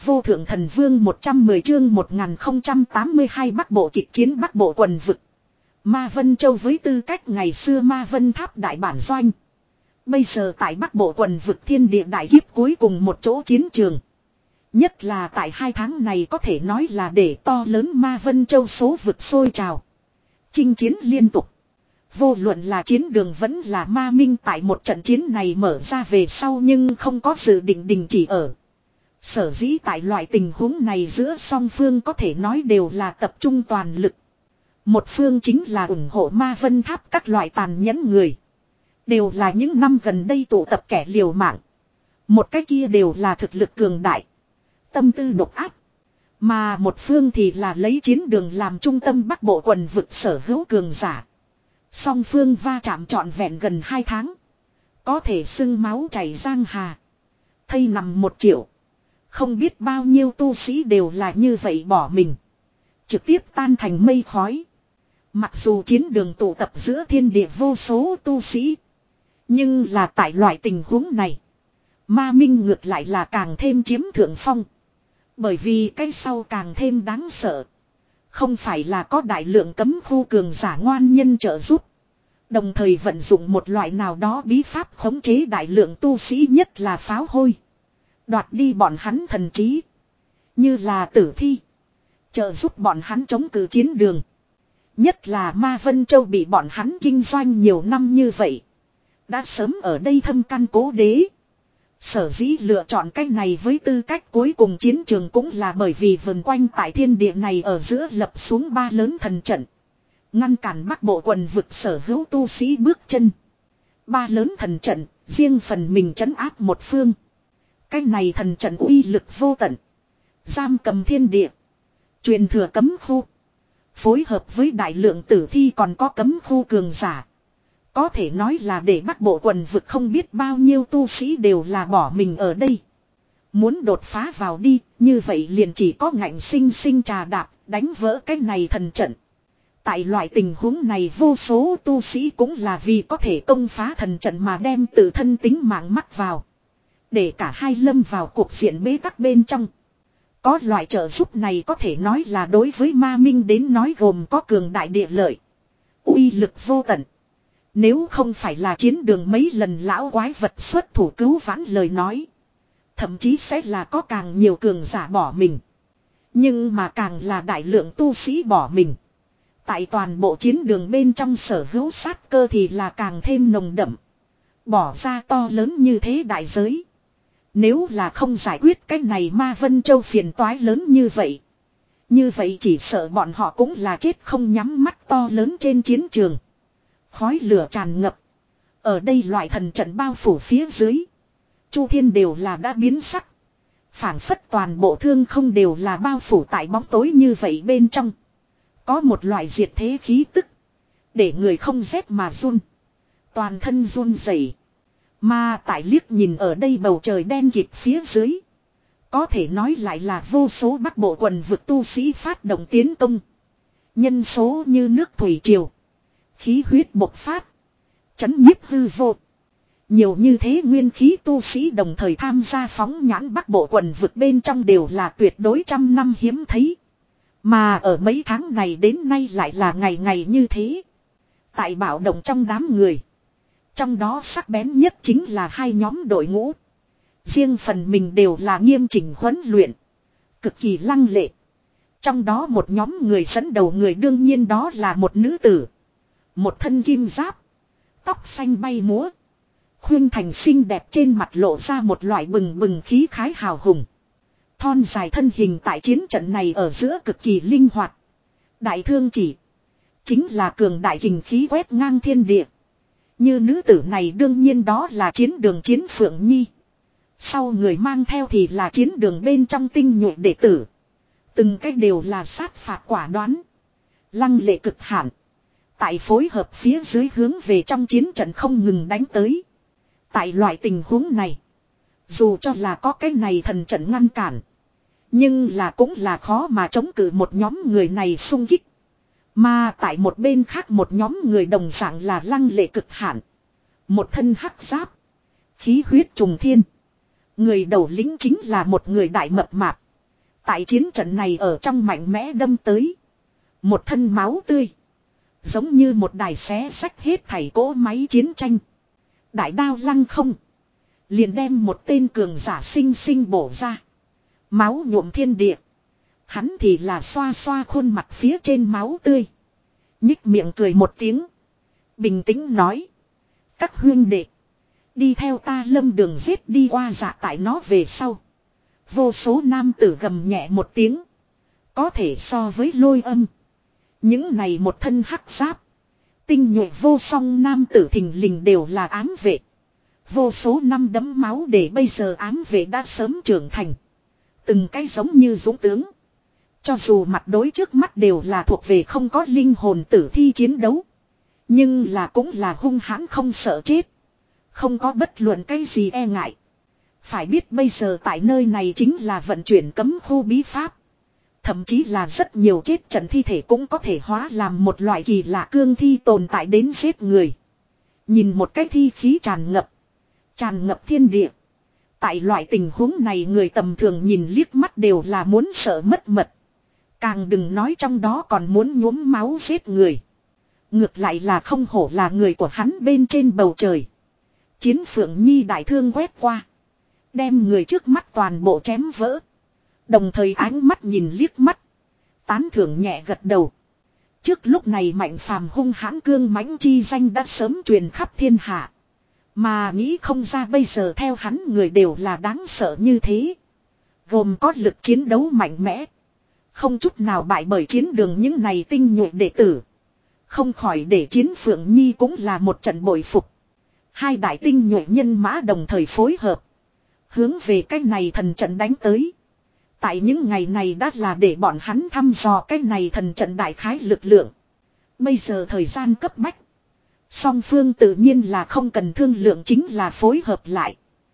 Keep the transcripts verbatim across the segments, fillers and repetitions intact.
vô thượng thần vương một trăm mười chương một nghìn không trăm tám mươi hai Bắc Bộ kịch chiến Bắc Bộ quần vực. Ma Vân Châu với tư cách ngày xưa Ma Vân Tháp đại bản doanh. Bây giờ tại Bắc Bộ quần vực thiên địa đại kiếp cuối cùng một chỗ chiến trường. Nhất là tại hai tháng này có thể nói là để to lớn Ma Vân Châu số vực sôi trào. Chinh chiến liên tục. Vô luận là chiến đường vẫn là Ma Minh tại một trận chiến này mở ra về sau nhưng không có dự định đình chỉ ở. Sở dĩ tại loại tình huống này giữa song phương có thể nói đều là tập trung toàn lực. Một phương chính là ủng hộ Ma Vân Tháp các loại tàn nhẫn người. Đều là những năm gần đây tụ tập kẻ liều mạng. Một cái kia đều là thực lực cường đại. Tâm tư độc ác. Mà một phương thì là lấy chiến đường làm trung tâm Bắc Bộ quần vực sở hữu cường giả. Song phương va chạm trọn vẹn gần hai tháng. Có thể xưng máu chảy giang hà. Thây nằm một triệu. Không biết bao nhiêu tu sĩ đều là như vậy bỏ mình. Trực tiếp tan thành mây khói. Mặc dù chiến đường tụ tập giữa thiên địa vô số tu sĩ. Nhưng là tại loại tình huống này. Ma Minh ngược lại là càng thêm chiếm thượng phong. Bởi vì cái sau càng thêm đáng sợ. Không phải là có đại lượng cấm khu cường giả ngoan nhân trợ giúp. Đồng thời vận dụng một loại nào đó bí pháp khống chế đại lượng tu sĩ nhất là pháo hôi. Đoạt đi bọn hắn thần trí. Như là tử thi. Trợ giúp bọn hắn chống cự chiến đường. Nhất là Ma Vân Châu bị bọn hắn kinh doanh nhiều năm như vậy. Đã sớm ở đây thâm căn cố đế. Sở dĩ lựa chọn cách này với tư cách cuối cùng chiến trường cũng là bởi vì vần quanh tại thiên địa này ở giữa lập xuống ba lớn thần trận. Ngăn cản Bắc Bộ quần vực sở hữu tu sĩ bước chân. Ba lớn thần trận, riêng phần mình trấn áp một phương. Cách này thần trận uy lực vô tận. Giam cầm thiên địa. Truyền thừa cấm khu. Phối hợp với đại lượng tử thi còn có cấm khu cường giả. Có thể nói là để Bắc Bộ quần vực không biết bao nhiêu tu sĩ đều là bỏ mình ở đây. Muốn đột phá vào đi, như vậy liền chỉ có ngạnh sinh sinh trà đạp, đánh vỡ cái này thần trận. Tại loại tình huống này vô số tu sĩ cũng là vì có thể công phá thần trận mà đem tự thân tính mạng mắc vào. Để cả hai lâm vào cuộc diện bế tắc bên trong. Có loại trợ giúp này có thể nói là đối với Ma Minh đến nói gồm có cường đại địa lợi. Uy lực vô tận. Nếu không phải là chiến đường mấy lần lão quái vật xuất thủ cứu vãn lời nói. Thậm chí sẽ là có càng nhiều cường giả bỏ mình. Nhưng mà càng là đại lượng tu sĩ bỏ mình. Tại toàn bộ chiến đường bên trong sở hữu sát cơ thì là càng thêm nồng đậm. Bỏ ra to lớn như thế đại giới. Nếu là không giải quyết cái này Ma Vân Châu phiền toái lớn như vậy. Như vậy chỉ sợ bọn họ cũng là chết không nhắm mắt to lớn trên chiến trường. Khói lửa tràn ngập. Ở đây loại thần trận bao phủ phía dưới. Chu thiên đều là đã biến sắc. Phảng phất toàn bộ thương không đều là bao phủ tại bóng tối như vậy bên trong. Có một loại diệt thế khí tức. Để người không rét mà run. Toàn thân run rẩy. Mà tại liếc nhìn ở đây bầu trời đen kịt phía dưới. Có thể nói lại là vô số Bắc Bộ quần vực tu sĩ phát động tiến công. Nhân số như nước thủy triều. Khí huyết bộc phát. Chấn nhiếp hư vô. Nhiều như thế nguyên khí tu sĩ đồng thời tham gia phóng nhãn Bắc Bộ quần vực bên trong đều là tuyệt đối trăm năm hiếm thấy. Mà ở mấy tháng này đến nay lại là ngày ngày như thế. Tại bạo động trong đám người. Trong đó sắc bén nhất chính là hai nhóm đội ngũ. Riêng phần mình đều là nghiêm chỉnh huấn luyện. Cực kỳ lăng lệ. Trong đó một nhóm người dẫn đầu người đương nhiên đó là một nữ tử. Một thân kim giáp. Tóc xanh bay múa. Khuyên thành xinh đẹp trên mặt lộ ra một loại bừng bừng khí khái hào hùng. Thon dài thân hình tại chiến trận này ở giữa cực kỳ linh hoạt. Đại thương chỉ. Chính là cường đại kình khí quét ngang thiên địa. Như nữ tử này đương nhiên đó là chiến đường chiến phượng nhi. Sau người mang theo thì là chiến đường bên trong tinh nhuệ đệ tử. Từng cách đều là sát phạt quả đoán. Lăng lệ cực hạn. Tại phối hợp phía dưới hướng về trong chiến trận không ngừng đánh tới. Tại loại tình huống này. Dù cho là có cái này thần trận ngăn cản. Nhưng là cũng là khó mà chống cự một nhóm người này xung kích. Mà tại một bên khác một nhóm người đồng dạng là lăng lệ cực hạn. Một thân hắc giáp. Khí huyết trùng thiên. Người đầu lĩnh chính là một người đại mập mạp. Tại chiến trận này ở trong mạnh mẽ đâm tới. Một thân máu tươi. Giống như một đài xé xách hết thảy cỗ máy chiến tranh. Đại đao lăng không. Liền đem một tên cường giả sinh sinh bổ ra. Máu nhuộm thiên địa. Hắn thì là xoa xoa khuôn mặt phía trên máu tươi. Nhích miệng cười một tiếng. Bình tĩnh nói. Các huynh đệ. Đi theo ta lâm đường giết đi qua dạ tại nó về sau. Vô số nam tử gầm nhẹ một tiếng. Có thể so với lôi âm. Những này một thân hắc giáp. Tinh nhuệ vô song nam tử thình lình đều là ám vệ. Vô số năm đấm máu để bây giờ ám vệ đã sớm trưởng thành. Từng cái giống như dũng tướng. Cho dù mặt đối trước mắt đều là thuộc về không có linh hồn tử thi chiến đấu. Nhưng là cũng là hung hãn không sợ chết. Không có bất luận cái gì e ngại. Phải biết bây giờ tại nơi này chính là vận chuyển cấm khu bí pháp. Thậm chí là rất nhiều chết trận thi thể cũng có thể hóa làm một loại kỳ lạ cương thi tồn tại đến giết người. Nhìn một cái thi khí tràn ngập. Tràn ngập thiên địa. Tại loại tình huống này người tầm thường nhìn liếc mắt đều là muốn sợ mất mật. Càng đừng nói trong đó còn muốn nhuốm máu giết người. Ngược lại là không hổ là người của hắn bên trên bầu trời. Chiến Phượng Nhi đại thương quét qua. Đem người trước mắt toàn bộ chém vỡ. Đồng thời ánh mắt nhìn liếc mắt. Tán thưởng nhẹ gật đầu. Trước lúc này Mạnh Phàm hung hãn cương mãnh chi danh đã sớm truyền khắp thiên hạ. Mà nghĩ không ra bây giờ theo hắn người đều là đáng sợ như thế. Gồm có lực chiến đấu mạnh mẽ. Không chút nào bại bởi chiến đường những này tinh nhuệ đệ tử. Không khỏi để Chiến Phượng Nhi cũng là một trận bội phục. Hai đại tinh nhuệ nhân mã đồng thời phối hợp. Hướng về cái này thần trận đánh tới. Tại những ngày này đã là để bọn hắn thăm dò cái này thần trận đại khái lực lượng. Bây giờ thời gian cấp bách. Song phương tự nhiên là không cần thương lượng chính là phối hợp lại.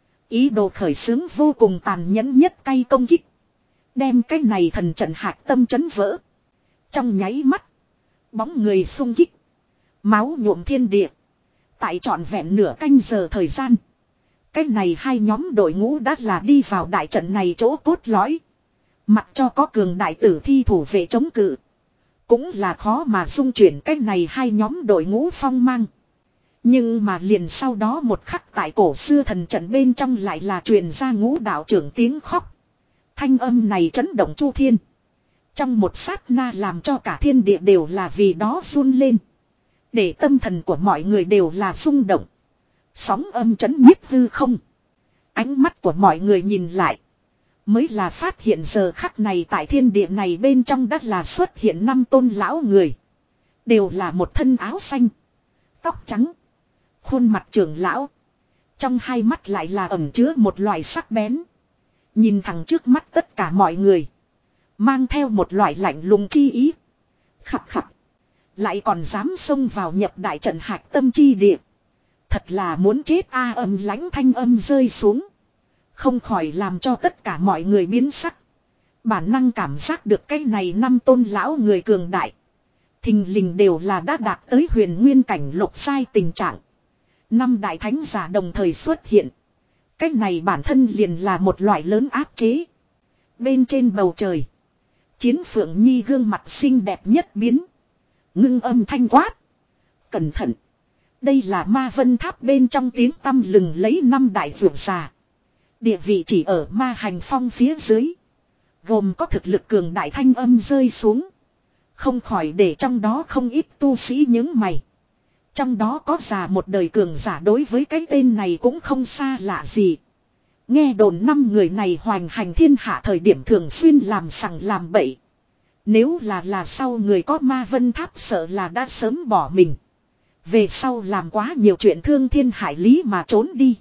Ý đồ khởi xướng vô cùng tàn nhẫn nhất cay công kích. Đem cái này thần trận hạc tâm chấn vỡ. Trong nháy mắt. Bóng người xung kích. Máu nhuộm thiên địa. Tại trọn vẹn nửa canh giờ thời gian. Cái này hai nhóm đội ngũ đã là đi vào đại trận này chỗ cốt lõi. Mặc cho có cường đại tử thi thủ vệ chống cự. Cũng là khó mà dung chuyển cái này hai nhóm đội ngũ phong mang. Nhưng mà liền sau đó một khắc tại cổ xưa thần trận bên trong lại là truyền ra ngũ đạo trưởng tiếng khóc. Thanh âm này chấn động chu thiên. Trong một sát na làm cho cả thiên địa đều là vì đó run lên. Để tâm thần của mọi người đều là rung động. Sóng âm chấn nhiếp hư không. Ánh mắt của mọi người nhìn lại. Mới là phát hiện giờ khắc này tại thiên địa này bên trong đất là xuất hiện năm tôn lão người. Đều là một thân áo xanh. Tóc trắng. Khuôn mặt trưởng lão. Trong hai mắt lại là ẩn chứa một loại sắc bén. Nhìn thẳng trước mắt tất cả mọi người. Mang theo một loại lạnh lùng chi ý. Khặt khặt. Lại còn dám xông vào nhập đại trận hạc tâm chi địa. Thật là muốn chết a âm lãnh thanh âm rơi xuống. Không khỏi làm cho tất cả mọi người biến sắc. Bản năng cảm giác được cái này năm tôn lão người cường đại. Thình lình đều là đã đạt tới huyền nguyên cảnh lục sai tình trạng. Năm đại thánh giả đồng thời xuất hiện. Cái này bản thân liền là một loại lớn áp chế. Bên trên bầu trời. Chiến Phượng Nhi gương mặt xinh đẹp nhất biến. Ngưng âm thanh quát. Cẩn thận. Đây là ma vân tháp bên trong tiếng tăm lừng lấy năm đại vượt già. Địa vị chỉ ở ma hành phong phía dưới. Gồm có thực lực cường đại thanh âm rơi xuống. Không khỏi để trong đó không ít tu sĩ những mày. Trong đó có già một đời cường giả đối với cái tên này cũng không xa lạ gì. Nghe đồn năm người này hoành hành thiên hạ thời điểm thường xuyên làm sằng làm bậy. Nếu là là sau người có ma vân tháp sợ là đã sớm bỏ mình. Về sau làm quá nhiều chuyện thương thiên hại lý mà trốn đi.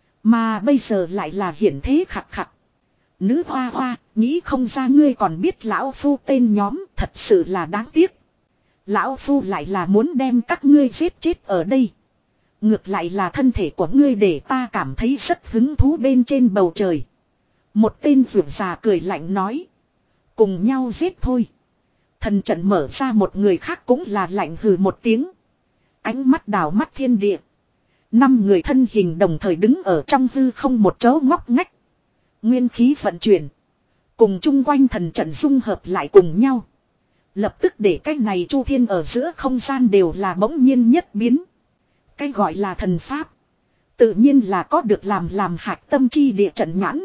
Mà bây giờ lại là hiển thế khặt khặt. Nữ hoa hoa, nghĩ không ra ngươi còn biết lão phu tên nhóm, thật sự là đáng tiếc. Lão phu lại là muốn đem các ngươi giết chết ở đây. Ngược lại là thân thể của ngươi để ta cảm thấy rất hứng thú bên trên bầu trời. Một tên rượu già cười lạnh nói. Cùng nhau giết thôi. Thần trận mở ra một người khác cũng là lạnh hừ một tiếng. Ánh mắt đảo mắt thiên địa. Năm người thân hình đồng thời đứng ở trong hư không một chỗ ngóc ngách. Nguyên khí vận chuyển. Cùng chung quanh thần trận dung hợp lại cùng nhau. Lập tức để cái này chu thiên ở giữa không gian đều là bỗng nhiên nhất biến. Cái gọi là thần pháp. Tự nhiên là có được làm làm hạch tâm chi địa trận nhãn.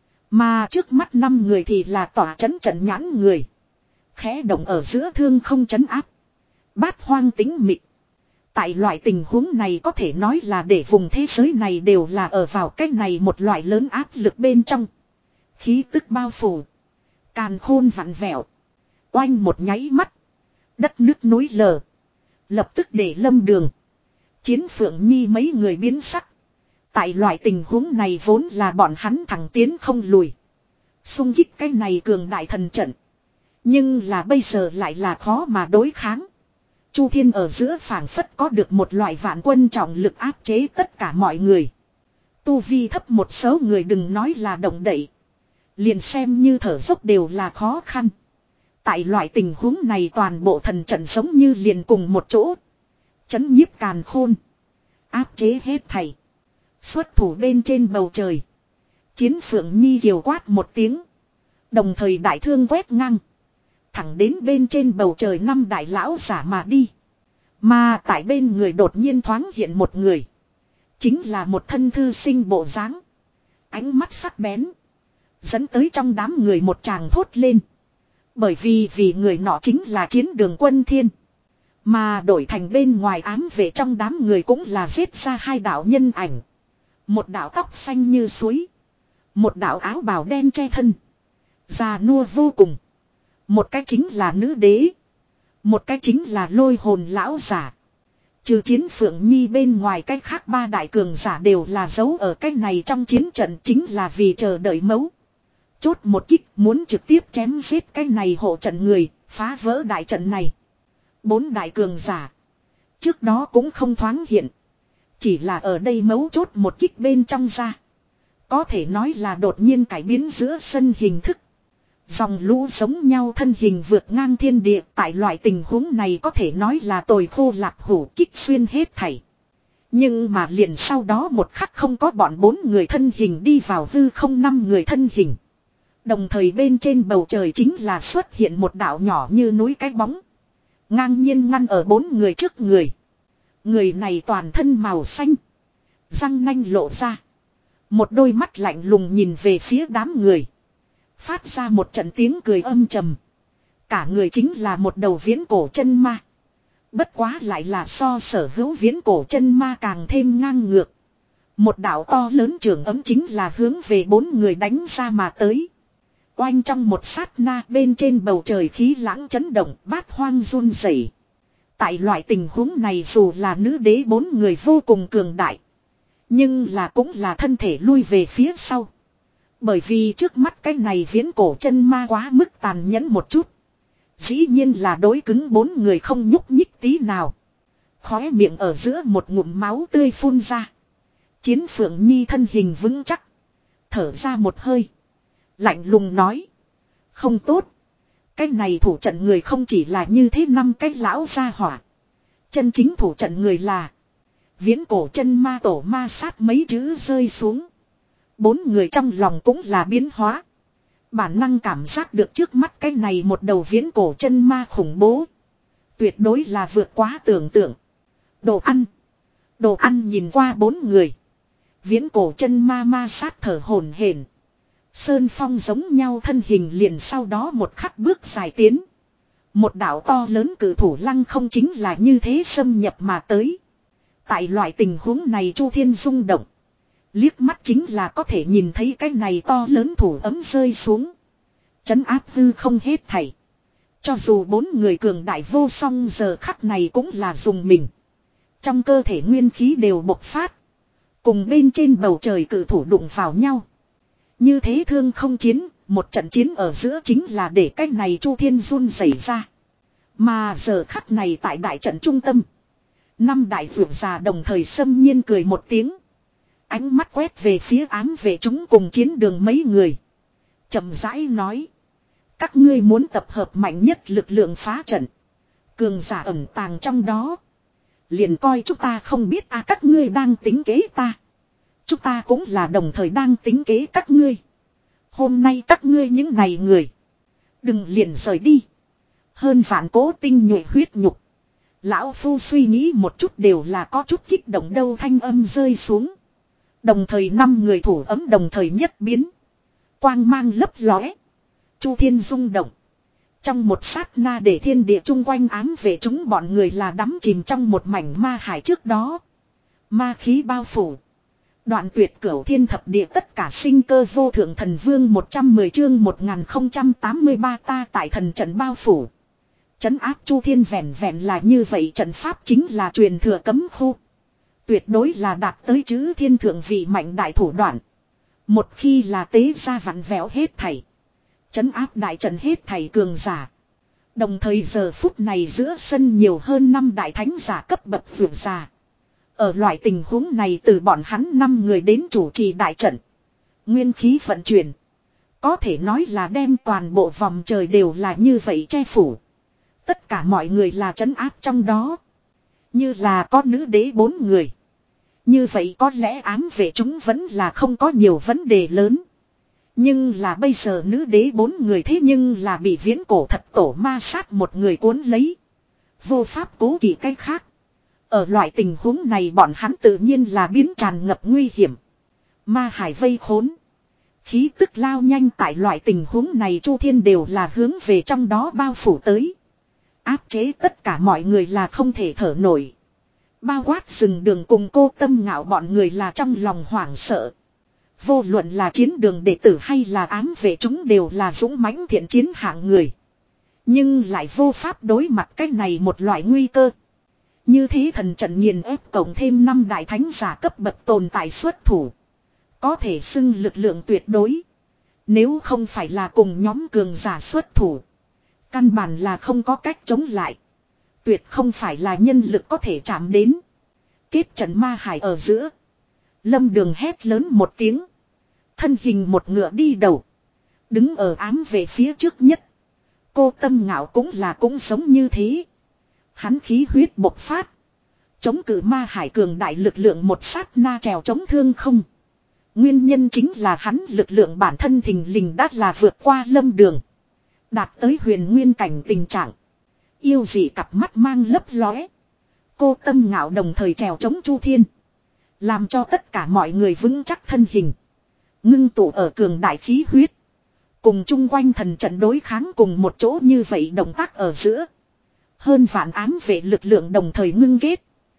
Mà trước mắt năm người thì là tỏa chấn trận nhãn người. Khẽ động ở giữa thương không chấn áp. Bát hoang tính mịt. Tại loại tình huống này có thể nói là để vùng thế giới này đều là ở vào cái này một loại lớn áp lực bên trong. Khí tức bao phủ. Càn khôn vặn vẹo. Oanh một nháy mắt. Đất nước núi lở. Lập tức để Lâm Đường. Chiến Phượng Nhi mấy người biến sắc. Tại loại tình huống này vốn là bọn hắn thẳng tiến không lùi. Xung kích cái này cường đại thần trận. Nhưng là bây giờ lại là khó mà đối kháng. Chu thiên ở giữa phảng phất có được một loại vạn quân trọng lực áp chế tất cả mọi người. Tu vi thấp một số người đừng nói là động đậy. Liền xem như thở dốc đều là khó khăn. Tại loại tình huống này toàn bộ thần trận giống như liền cùng một chỗ. Chấn nhiếp càn khôn. Áp chế hết thảy. Xuất thủ bên trên bầu trời. Chiến Phượng Nhi kiều quát một tiếng. Đồng thời đại thương quét ngang. Thẳng đến bên trên bầu trời năm đại lão giả mà đi. Mà tại bên người đột nhiên thoáng hiện một người. Chính là một thân thư sinh bộ dáng. Ánh mắt sắc bén. Dẫn tới trong đám người một tràng thốt lên. Bởi vì vì người nọ chính là Chiến Đường Quân Thiên. Mà đổi thành bên ngoài ám vệ trong đám người cũng là giết ra hai đạo nhân ảnh. Một đạo tóc xanh như suối. Một đạo áo bào đen che thân. Già nua vô cùng. Một cái chính là nữ đế. Một cái chính là lôi hồn lão giả. Trừ Chiến Phượng Nhi bên ngoài cái khác ba đại cường giả đều là giấu ở cái này trong chiến trận chính là vì chờ đợi mấu. Chốt một kích muốn trực tiếp chém giết cái này hộ trận người, phá vỡ đại trận này. Bốn đại cường giả. Trước đó cũng không thoáng hiện. Chỉ là ở đây mấu chốt một kích bên trong ra. Có thể nói là đột nhiên cải biến giữa sân hình thức. Dòng lũ giống nhau thân hình vượt ngang thiên địa. Tại loại tình huống này có thể nói là tồi khô lạc hủ kích xuyên hết thảy. Nhưng mà liền sau đó một khắc không có bọn bốn người thân hình đi vào hư không năm người thân hình. Đồng thời bên trên bầu trời chính là xuất hiện một đạo nhỏ như núi cái bóng. Ngang nhiên ngăn ở bốn người trước người. Người này toàn thân màu xanh. Răng nanh lộ ra. Một đôi mắt lạnh lùng nhìn về phía đám người. Phát ra một trận tiếng cười âm trầm. Cả người chính là một đầu viễn cổ chân ma. Bất quá lại là so sở hữu viễn cổ chân ma càng thêm ngang ngược. Một đạo to lớn trường ấm chính là hướng về bốn người đánh ra mà tới. Oanh trong một sát na bên trên bầu trời khí lãng chấn động bát hoang run rẩy. Tại loại tình huống này dù là nữ đế bốn người vô cùng cường đại. Nhưng là cũng là thân thể lui về phía sau. Bởi vì trước mắt cái này viễn cổ chân ma quá mức tàn nhẫn một chút. Dĩ nhiên là đối cứng bốn người không nhúc nhích tí nào. Khóe miệng ở giữa một ngụm máu tươi phun ra. Chiến Phượng Nhi thân hình vững chắc. Thở ra một hơi. Lạnh lùng nói. Không tốt. Cái này thủ trận người không chỉ là như thế năm cái lão gia hỏa. Chân chính thủ trận người là. Viễn cổ chân ma tổ ma sát mấy chữ rơi xuống. Bốn người trong lòng cũng là biến hóa. Bản năng cảm giác được trước mắt cái này một đầu viễn cổ chân ma khủng bố. Tuyệt đối là vượt quá tưởng tượng. Đồ ăn. Đồ ăn nhìn qua bốn người. Viễn cổ chân ma ma sát thở hổn hển. Sơn Phong giống nhau thân hình liền sau đó một khắc bước dài tiến. Một đạo to lớn cử thủ lăng không chính là như thế xâm nhập mà tới. Tại loại tình huống này Chu Thiên rung động. Liếc mắt chính là có thể nhìn thấy cái này to lớn thủ ấm rơi xuống. Chấn áp hư không hết thảy. Cho dù bốn người cường đại vô song giờ khắc này cũng là dùng mình. Trong cơ thể nguyên khí đều bộc phát. Cùng bên trên bầu trời cử thủ đụng vào nhau. Như thế thương không chiến, một trận chiến ở giữa chính là để cái này Chu Thiên run rẩy ra. Mà giờ khắc này tại đại trận trung tâm. Năm đại vượt già đồng thời xâm nhiên cười một tiếng. Ánh mắt quét về phía ám vệ chúng cùng chiến đường mấy người. Chậm rãi nói. Các ngươi muốn tập hợp mạnh nhất lực lượng phá trận. Cường giả ẩn tàng trong đó. Liền coi chúng ta không biết à các ngươi đang tính kế ta. Chúng ta cũng là đồng thời đang tính kế các ngươi. Hôm nay các ngươi những này người. Đừng liền rời đi. Hơn vạn cố tinh nhuệ huyết nhục. Lão phu suy nghĩ một chút đều là có chút kích động đâu thanh âm rơi xuống. Đồng thời năm người thủ ấm đồng thời nhất biến. Quang mang lấp lóe. Chu thiên rung động. Trong một sát na để thiên địa chung quanh ám về chúng bọn người là đắm chìm trong một mảnh ma hải trước đó. Ma khí bao phủ. Đoạn tuyệt cửu thiên thập địa tất cả sinh cơ vô thượng thần vương một trăm mười chương một nghìn không trăm tám mươi ba ta tại thần trận bao phủ. Trấn áp chu thiên vẹn vẹn là như vậy trận pháp chính là truyền thừa cấm khu. Tuyệt đối là đạt tới chữ thiên thượng vị mạnh đại thủ đoạn. Một khi là tế ra vặn vẹo hết thảy. Trấn áp đại trận hết thảy cường giả. Đồng thời giờ phút này giữa sân nhiều hơn năm đại thánh giả cấp bậc vượt giả. Ở loại tình huống này từ bọn hắn năm người đến chủ trì đại trận. Nguyên khí vận chuyển. Có thể nói là đem toàn bộ vòng trời đều là như vậy che phủ. Tất cả mọi người là trấn áp trong đó. Như là có nữ đế bốn người. Như vậy có lẽ ám vệ chúng vẫn là không có nhiều vấn đề lớn. Nhưng là bây giờ nữ đế bốn người thế nhưng là bị viễn cổ thật tổ ma sát một người cuốn lấy. Vô pháp cố kỵ cách khác. Ở loại tình huống này bọn hắn tự nhiên là biến tràn ngập nguy hiểm. Ma hải vây khốn. Khí tức lao nhanh tại loại tình huống này chu thiên đều là hướng về trong đó bao phủ tới. Áp chế tất cả mọi người là không thể thở nổi. Bao quát rừng đường cùng cô tâm ngạo bọn người là trong lòng hoảng sợ. Vô luận là chiến đường đệ tử hay là ám vệ chúng đều là dũng mãnh thiện chiến hạng người. Nhưng lại vô pháp đối mặt cái này một loại nguy cơ. Như thế thần trận nghiền ép cộng thêm năm đại thánh giả cấp bậc tồn tại xuất thủ. Có thể xưng lực lượng tuyệt đối. Nếu không phải là cùng nhóm cường giả xuất thủ. Căn bản là không có cách chống lại. Tuyệt không phải là nhân lực có thể chạm đến. Kết trận ma hải ở giữa. Lâm Đường hét lớn một tiếng. Thân hình một ngựa đi đầu. Đứng ở ám về phía trước nhất. Cô tâm ngạo cũng là cũng giống như thế. Hắn khí huyết bộc phát. Chống cự ma hải cường đại lực lượng một sát na trèo chống thương không. Nguyên nhân chính là hắn lực lượng bản thân thình lình đã là vượt qua Lâm Đường. Đạt tới huyền nguyên cảnh tình trạng. Yêu dị cặp mắt mang lấp lóe. Cô tâm ngạo đồng thời trèo chống chu thiên. Làm cho tất cả mọi người vững chắc thân hình. Ngưng tụ ở cường đại khí huyết. Cùng chung quanh thần trận đối kháng cùng một chỗ như vậy động tác ở giữa. Hơn vạn ám vệ lực lượng đồng thời ngưng kết.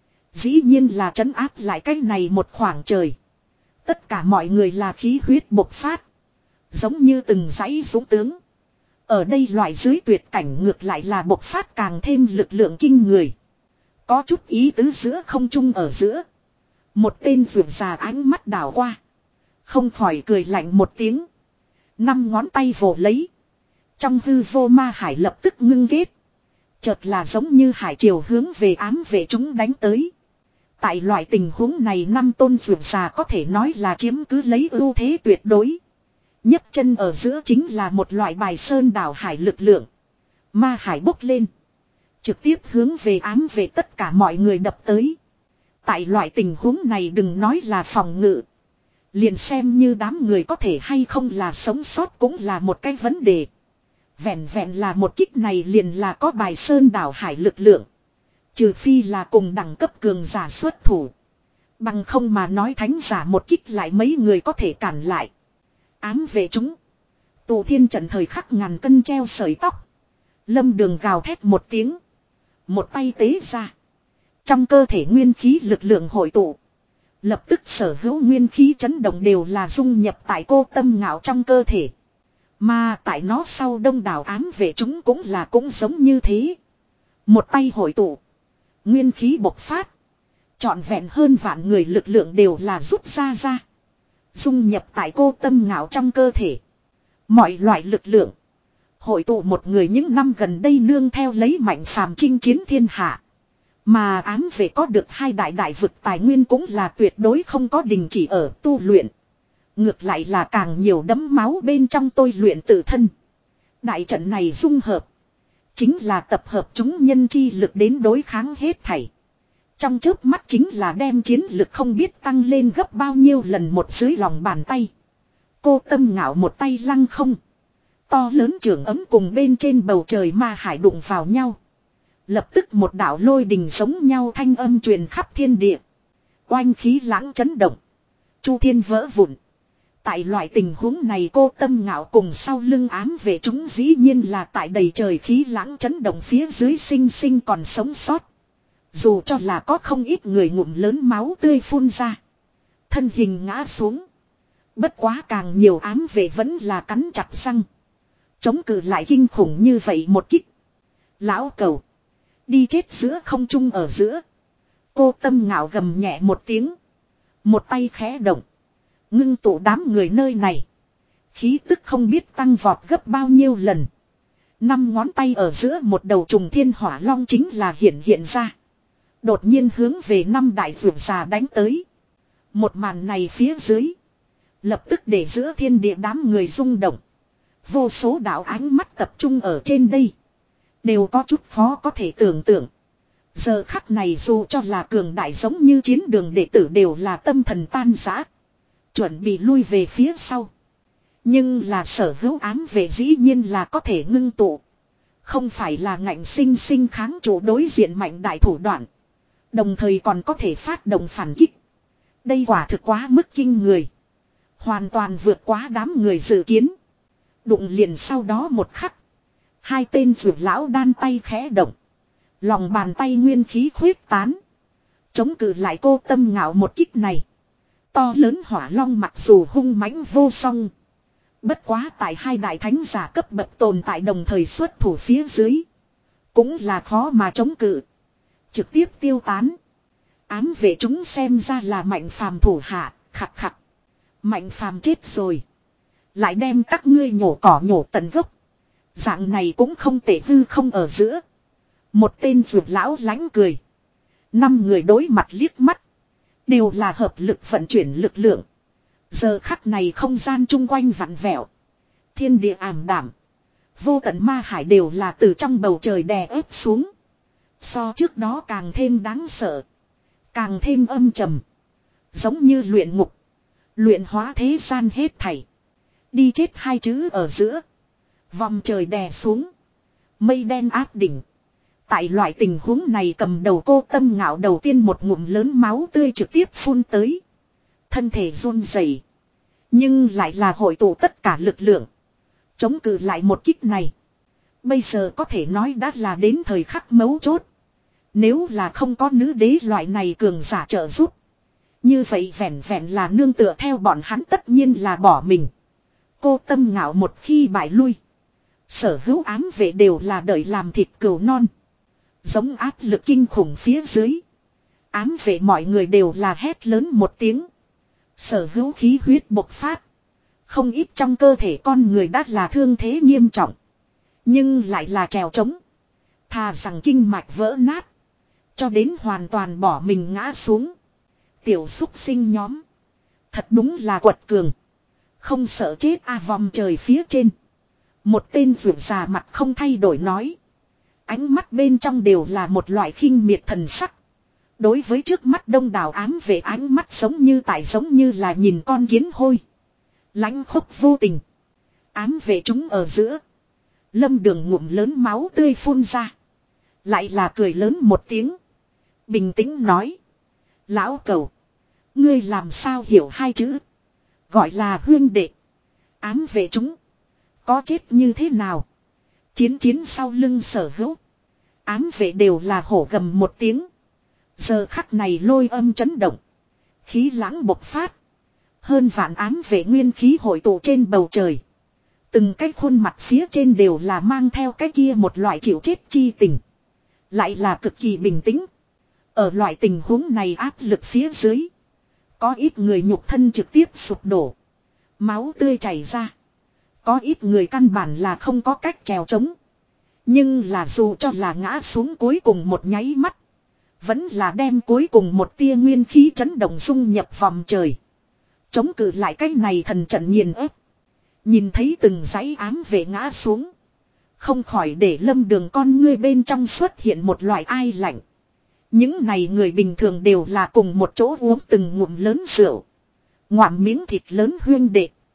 Dĩ nhiên là trấn áp lại cái này một khoảng trời. Tất cả mọi người là khí huyết bộc phát. Giống như từng dãy dũng tướng. Ở đây loại dưới tuyệt cảnh ngược lại là bộc phát càng thêm lực lượng kinh người. Có chút ý tứ giữa không trung ở giữa. Một tên rượu già ánh mắt đảo qua. Không khỏi cười lạnh một tiếng. Năm ngón tay vồ lấy. Trong hư vô ma hải lập tức ngưng kết. Chợt là giống như hải triều hướng về ám vệ chúng đánh tới. Tại loại tình huống này năm tôn rượu già có thể nói là chiếm cứ lấy ưu thế tuyệt đối. Nhấc chân ở giữa chính là một loại bài sơn đảo hải lực lượng. Ma hải bốc lên. Trực tiếp hướng về ám về tất cả mọi người đập tới. Tại loại tình huống này đừng nói là phòng ngự. Liền xem như đám người có thể hay không là sống sót cũng là một cái vấn đề. Vẹn vẹn là một kích này liền là có bài sơn đảo hải lực lượng. Trừ phi là cùng đẳng cấp cường giả xuất thủ. Bằng không mà nói thánh giả một kích lại mấy người có thể cản lại. Ám về chúng. Tụ thiên trận thời khắc ngàn cân treo sợi tóc. Lâm Đường gào thét một tiếng. Một tay tế ra. Trong cơ thể nguyên khí lực lượng hội tụ. Lập tức sở hữu nguyên khí chấn động đều là dung nhập tại cô tâm ngạo trong cơ thể. Mà tại nó sau đông đảo ám vệ chúng cũng là cũng giống như thế. Một tay hội tụ. Nguyên khí bộc phát. Trọn vẹn hơn vạn người lực lượng đều là rút ra ra. Dung nhập tại cô tâm ngạo trong cơ thể. Mọi loại lực lượng. Hội tụ một người những năm gần đây nương theo lấy mạnh phàm chinh chiến thiên hạ. Mà ám về có được hai đại đại vực tài nguyên cũng là tuyệt đối không có đình chỉ ở tu luyện. Ngược lại là càng nhiều đấm máu bên trong tôi luyện tự thân. Đại trận này dung hợp. Chính là tập hợp chúng nhân chi lực đến đối kháng hết thảy. Trong chớp mắt chính là đem chiến lực không biết tăng lên gấp bao nhiêu lần một dưới lòng bàn tay. Cô Tâm Ngạo một tay lăng không. To lớn trường ấm cùng bên trên bầu trời ma hải đụng vào nhau. Lập tức một đạo lôi đình giống nhau thanh âm truyền khắp thiên địa. Oanh khí lãng chấn động. Chu thiên vỡ vụn. Tại loại tình huống này cô Tâm Ngạo cùng sau lưng ám vệ chúng dĩ nhiên là tại đầy trời khí lãng chấn động phía dưới sinh sinh còn sống sót. Dù cho là có không ít người ngụm lớn máu tươi phun ra. Thân hình ngã xuống. Bất quá càng nhiều ám vệ vẫn là cắn chặt răng. Chống cự lại kinh khủng như vậy một kích. Lão cầu. Đi chết giữa không trung ở giữa. Cô Tâm Ngạo gầm nhẹ một tiếng. Một tay khẽ động. Ngưng tụ đám người nơi này. Khí tức không biết tăng vọt gấp bao nhiêu lần. Năm ngón tay ở giữa một đầu trùng thiên hỏa long chính là hiện hiện ra. Đột nhiên hướng về năm đại vượt già đánh tới. Một màn này phía dưới. Lập tức để giữa thiên địa đám người rung động. Vô số đạo ánh mắt tập trung ở trên đây. Đều có chút khó có thể tưởng tượng. Giờ khắc này dù cho là cường đại giống như chiến đường đệ tử đều là tâm thần tan rã. Chuẩn bị lui về phía sau. Nhưng là sở hữu ám vệ dĩ nhiên là có thể ngưng tụ. Không phải là ngạnh sinh sinh kháng chủ đối diện mạnh đại thủ đoạn. Đồng thời còn có thể phát động phản kích. Đây quả thực quá mức kinh người. Hoàn toàn vượt quá đám người dự kiến. Đụng liền sau đó một khắc. Hai tên vượt lão đan tay khẽ động. Lòng bàn tay nguyên khí khuyết tán. Chống cự lại cô Tâm Ngạo một kích này. To lớn hỏa long mặc dù hung mãnh vô song. Bất quá tại hai đại thánh giả cấp bậc tồn tại đồng thời xuất thủ phía dưới. Cũng là khó mà chống cự. Trực tiếp tiêu tán. Ám vệ chúng xem ra là Mạnh Phàm thủ hạ, khặt khặt. Mạnh Phàm chết rồi. Lại đem các ngươi nhổ cỏ nhổ tận gốc. Dạng này cũng không tệ hư không ở giữa. Một tên ruột lão lánh cười. Năm người đối mặt liếc mắt. Đều là hợp lực vận chuyển lực lượng. Giờ khắc này không gian chung quanh vặn vẹo. Thiên địa ảm đảm. Vô tận ma hải đều là từ trong bầu trời đè ép xuống. So trước đó càng thêm đáng sợ. Càng thêm âm trầm. Giống như luyện ngục. Luyện hóa thế gian hết thảy. Đi chết hai chữ ở giữa. Vòng trời đè xuống. Mây đen áp đỉnh. Tại loại tình huống này cầm đầu cô Tâm Ngạo đầu tiên một ngụm lớn máu tươi trực tiếp phun tới. Thân thể run rẩy, nhưng lại là hội tụ tất cả lực lượng. Chống cự lại một kích này. Bây giờ có thể nói đã là đến thời khắc mấu chốt. Nếu là không có nữ đế loại này cường giả trợ giúp. Như vậy vẹn vẹn là nương tựa theo bọn hắn tất nhiên là bỏ mình. Cô Tâm Ngạo một khi bại lui. Sở hữu ám vệ đều là đợi làm thịt cừu non. Giống áp lực kinh khủng phía dưới. Ám vệ mọi người đều là hét lớn một tiếng. Sở hữu khí huyết bộc phát. Không ít trong cơ thể con người đã là thương thế nghiêm trọng. Nhưng lại là trèo trống. Thà rằng kinh mạch vỡ nát. Cho đến hoàn toàn bỏ mình ngã xuống. Tiểu xúc sinh nhóm. Thật đúng là quật cường. Không sợ chết a vòng trời phía trên. Một tên rượu già mặt không thay đổi nói. Ánh mắt bên trong đều là một loại khinh miệt thần sắc. Đối với trước mắt đông đảo ám vệ ánh mắt giống như tại giống như là nhìn con kiến hôi. Lãnh khốc vô tình. Ám vệ chúng ở giữa. Lâm Đường ngụm lớn máu tươi phun ra. Lại là cười lớn một tiếng. Bình tĩnh nói. Lão cầu. Ngươi làm sao hiểu hai chữ. Gọi là huyên đệ. Ám vệ chúng. Có chết như thế nào. Chiến chiến sau lưng sở hữu. Ám vệ đều là hổ gầm một tiếng. Giờ khắc này lôi âm chấn động. Khí lãng bộc phát. Hơn vạn ám vệ nguyên khí hội tụ trên bầu trời. Từng cái khuôn mặt phía trên đều là mang theo cái kia một loại chịu chết chi tình. Lại là cực kỳ bình tĩnh. Ở loại tình huống này áp lực phía dưới. Có ít người nhục thân trực tiếp sụp đổ. Máu tươi chảy ra. Có ít người căn bản là không có cách trèo trống. Nhưng là dù cho là ngã xuống cuối cùng một nháy mắt. Vẫn là đem cuối cùng một tia nguyên khí chấn động dung nhập vòng trời. Chống cự lại cái này thần trận nghiền ép. Nhìn thấy từng dãy ám vệ ngã xuống. Không khỏi để Lâm Đường con ngươi bên trong xuất hiện một loại ai lạnh. Những này người bình thường đều là cùng một chỗ uống từng ngụm lớn rượu. Ngoạm miếng thịt lớn huyên đệ.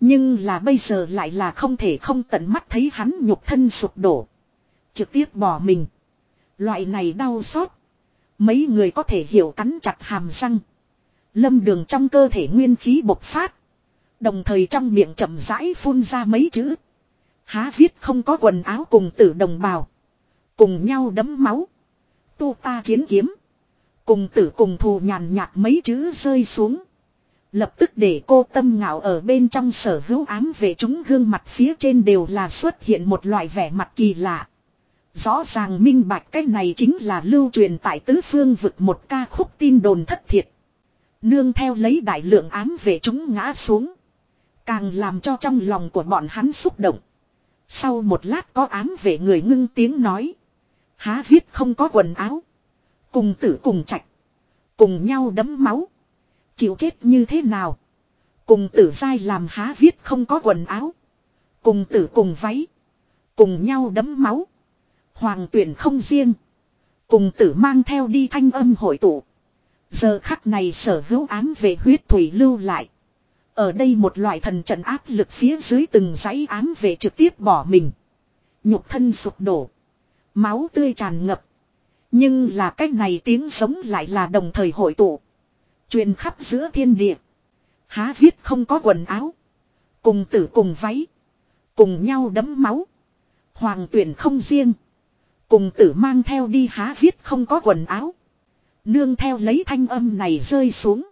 Nhưng là bây giờ lại là không thể không tận mắt thấy hắn nhục thân sụp đổ. Trực tiếp bỏ mình. Loại này đau xót. Mấy người có thể hiểu cắn chặt hàm răng. Lâm Đường trong cơ thể nguyên khí bộc phát. Đồng thời trong miệng chậm rãi phun ra mấy chữ. Há viết không có quần áo cùng tử đồng bào. Cùng nhau đấm máu. Tu ta chiến kiếm. Cùng tử cùng thù nhàn nhạt mấy chữ rơi xuống. Lập tức để cô Tâm Ngạo ở bên trong sở hữu ám về chúng gương mặt phía trên đều là xuất hiện một loại vẻ mặt kỳ lạ. Rõ ràng minh bạch cái này chính là lưu truyền tại tứ phương vực một ca khúc tin đồn thất thiệt. Nương theo lấy đại lượng ám về chúng ngã xuống. Càng làm cho trong lòng của bọn hắn xúc động. Sau một lát có ám về người ngưng tiếng nói. Há viết không có quần áo. Cùng tử cùng trạch. Cùng nhau đấm máu. Chịu chết như thế nào. Cùng tử dai làm há viết không có quần áo. Cùng tử cùng váy. Cùng nhau đấm máu. Hoàng tuyển không riêng. Cùng tử mang theo đi thanh âm hội tụ. Giờ khắc này sở hữu ám về huyết thủy lưu lại. Ở đây một loại thần trận áp lực phía dưới từng dãy ám về trực tiếp bỏ mình. Nhục thân sụp đổ. Máu tươi tràn ngập. Nhưng là cách này tiếng sống lại là đồng thời hội tụ. Truyền khắp giữa thiên địa. Há viết không có quần áo. Cùng tử cùng váy. Cùng nhau đấm máu. Hoàng tuyển không riêng. Cùng tử mang theo đi há viết không có quần áo. Nương theo lấy thanh âm này rơi xuống.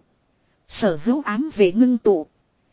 Sở hữu ám về ngưng tụ.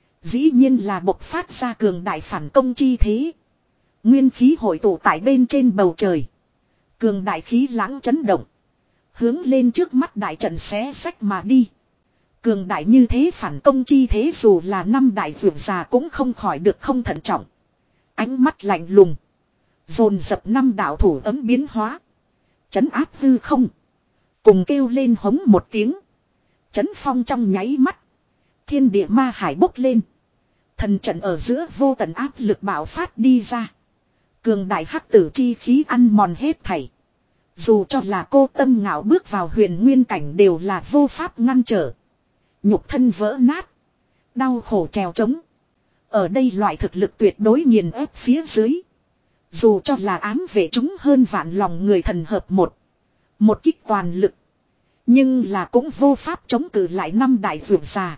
Dĩ nhiên là bộc phát ra cường đại phản công chi thế. Nguyên khí hội tụ tại bên trên bầu trời. Cường đại khí lãng chấn động. Hướng lên trước mắt đại trận xé sách mà đi. Cường đại như thế phản công chi thế dù là năm đại vượt già cũng không khỏi được không thận trọng. Ánh mắt lạnh lùng. Dồn dập năm đạo thủ ấm biến hóa. Chấn áp hư không. Cùng kêu lên hống một tiếng. Chấn phong trong nháy mắt. Thiên địa ma hải bốc lên. Thần trận ở giữa vô tận áp lực bạo phát đi ra. Cường đại hắc tử chi khí ăn mòn hết thảy. Dù cho là cô Tâm Ngạo bước vào huyền nguyên cảnh đều là vô pháp ngăn trở. Nhục thân vỡ nát. Đau khổ trèo trống. Ở đây loại thực lực tuyệt đối nghiền ép phía dưới. Dù cho là ám vệ chúng hơn vạn lòng người thần hợp một. Một kích toàn lực. Nhưng là cũng vô pháp chống cự lại năm đại vượt già.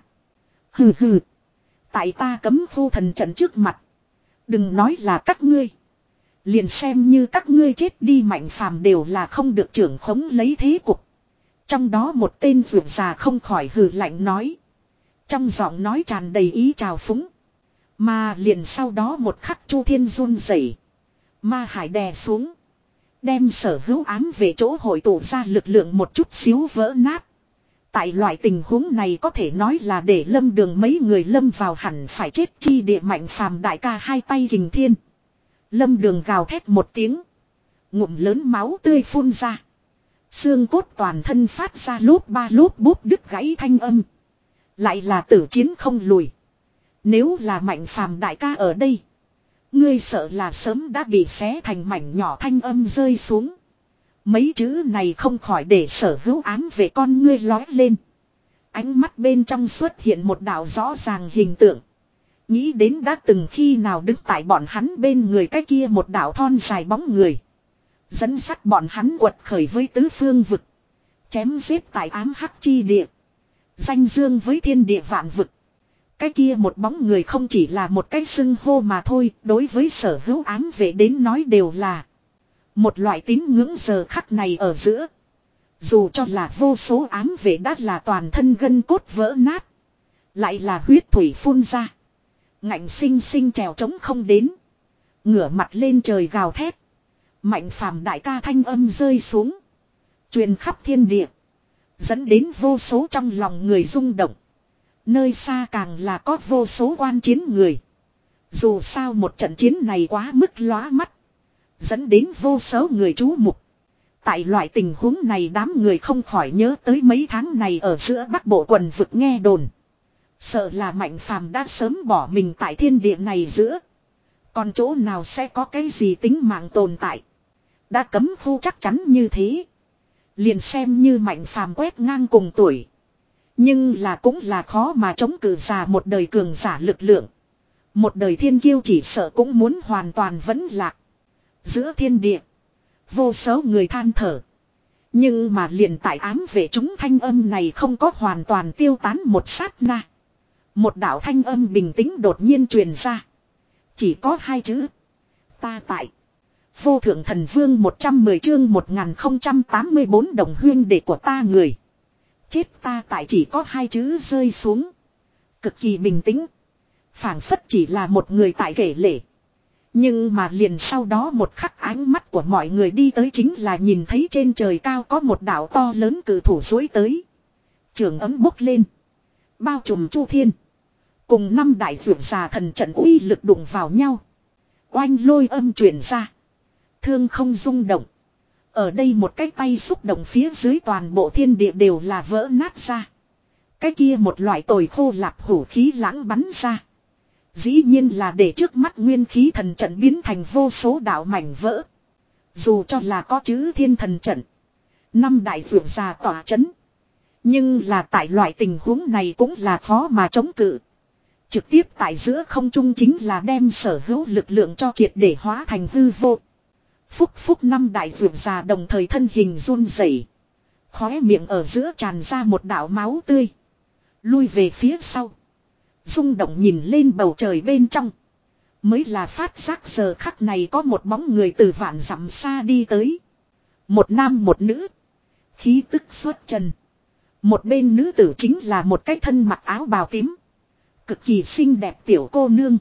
Hừ hừ. Tại ta cấm khu thần trận trước mặt. Đừng nói là các ngươi. Liền xem như các ngươi chết đi mạnh phàm đều là không được trưởng khống lấy thế cục. Trong đó một tên vượt già không khỏi hừ lạnh nói. Trong giọng nói tràn đầy ý trào phúng. Mà liền sau đó một khắc Chu Thiên run rẩy. Ma hải đè xuống. Đem sở hữu ám về chỗ hội tụ ra lực lượng một chút xíu vỡ nát. Tại loại tình huống này có thể nói là để Lâm Đường mấy người lâm vào hẳn phải chết chi địa mạnh phàm đại ca hai tay kình thiên. Lâm Đường gào thét một tiếng. Ngụm lớn máu tươi phun ra. Xương cốt toàn thân phát ra lốp ba lốp bốp đứt gãy thanh âm. Lại là tử chiến không lùi. Nếu là mạnh phàm đại ca ở đây. Ngươi sợ là sớm đã bị xé thành mảnh nhỏ thanh âm rơi xuống. Mấy chữ này không khỏi để sở hữu ám về con ngươi lói lên. Ánh mắt bên trong xuất hiện một đạo rõ ràng hình tượng. Nghĩ đến đã từng khi nào đứng tại bọn hắn bên người cái kia một đạo thon dài bóng người. Dẫn dắt bọn hắn quật khởi với tứ phương vực. Chém giết tại ám hắc chi địa. Danh dương với thiên địa vạn vực. Cái kia một bóng người không chỉ là một cái xưng hô mà thôi. Đối với sở hữu ám vệ đến nói đều là một loại tín ngưỡng giờ khắc này ở giữa. Dù cho là vô số ám vệ đã là toàn thân gân cốt vỡ nát. Lại là huyết thủy phun ra. Ngạnh sinh sinh trèo trống không đến. Ngửa mặt lên trời gào thét. Mạnh phàm đại ca thanh âm rơi xuống. Truyền khắp thiên địa. Dẫn đến vô số trong lòng người rung động. Nơi xa càng là có vô số quan chiến người. Dù sao một trận chiến này quá mức lóa mắt. Dẫn đến vô số người chú mục. Tại loại tình huống này đám người không khỏi nhớ tới mấy tháng này ở giữa Bắc Bộ quần vực nghe đồn. Sợ là mạnh phàm đã sớm bỏ mình tại thiên địa này giữa. Còn chỗ nào sẽ có cái gì tính mạng tồn tại. Đã cấm khu chắc chắn như thế. Liền xem như mạnh phàm quét ngang cùng tuổi. Nhưng là cũng là khó mà chống cự giả một đời cường giả lực lượng. Một đời thiên kiêu chỉ sợ cũng muốn hoàn toàn vẫn lạc. Giữa thiên địa. Vô số người than thở. Nhưng mà liền tại ám vệ chúng thanh âm này không có hoàn toàn tiêu tán một sát na. Một đạo thanh âm bình tĩnh đột nhiên truyền ra. Chỉ có hai chữ. Ta tại. Vô thượng thần vương một trăm mười chương một nghìn không trăm tám mươi bốn đồng huyên đệ của ta người. Chết ta tại chỉ có hai chữ rơi xuống. Cực kỳ bình tĩnh. Phảng phất chỉ là một người tại kể lể. Nhưng mà liền sau đó một khắc ánh mắt của mọi người đi tới chính là nhìn thấy trên trời cao có một đạo to lớn cử thủ duỗi tới. Trường ấm bốc lên. Bao trùm chu thiên. Cùng năm đại vượt già thần trận uy lực đụng vào nhau. Oanh lôi âm truyền ra. Thương không rung động. Ở đây một cái tay xúc động phía dưới toàn bộ thiên địa đều là vỡ nát ra. Cái kia một loại tồi khô lạp hủ khí lãng bắn ra. Dĩ nhiên là để trước mắt nguyên khí thần trận biến thành vô số đạo mảnh vỡ. Dù cho là có chữ thiên thần trận. Năm đại vượt già tỏa chấn. Nhưng là tại loại tình huống này cũng là khó mà chống cự. Trực tiếp tại giữa không trung chính là đem sở hữu lực lượng cho triệt để hóa thành hư vô. Phúc phúc năm đại vượt già đồng thời thân hình run rẩy, khóe miệng ở giữa tràn ra một đạo máu tươi. Lui về phía sau. Rung động nhìn lên bầu trời bên trong. Mới là phát giác giờ khắc này có một bóng người từ vạn dặm xa đi tới. Một nam một nữ. Khí tức xuất trần. Một bên nữ tử chính là một cái thân mặc áo bào tím. Cực kỳ xinh đẹp tiểu cô nương.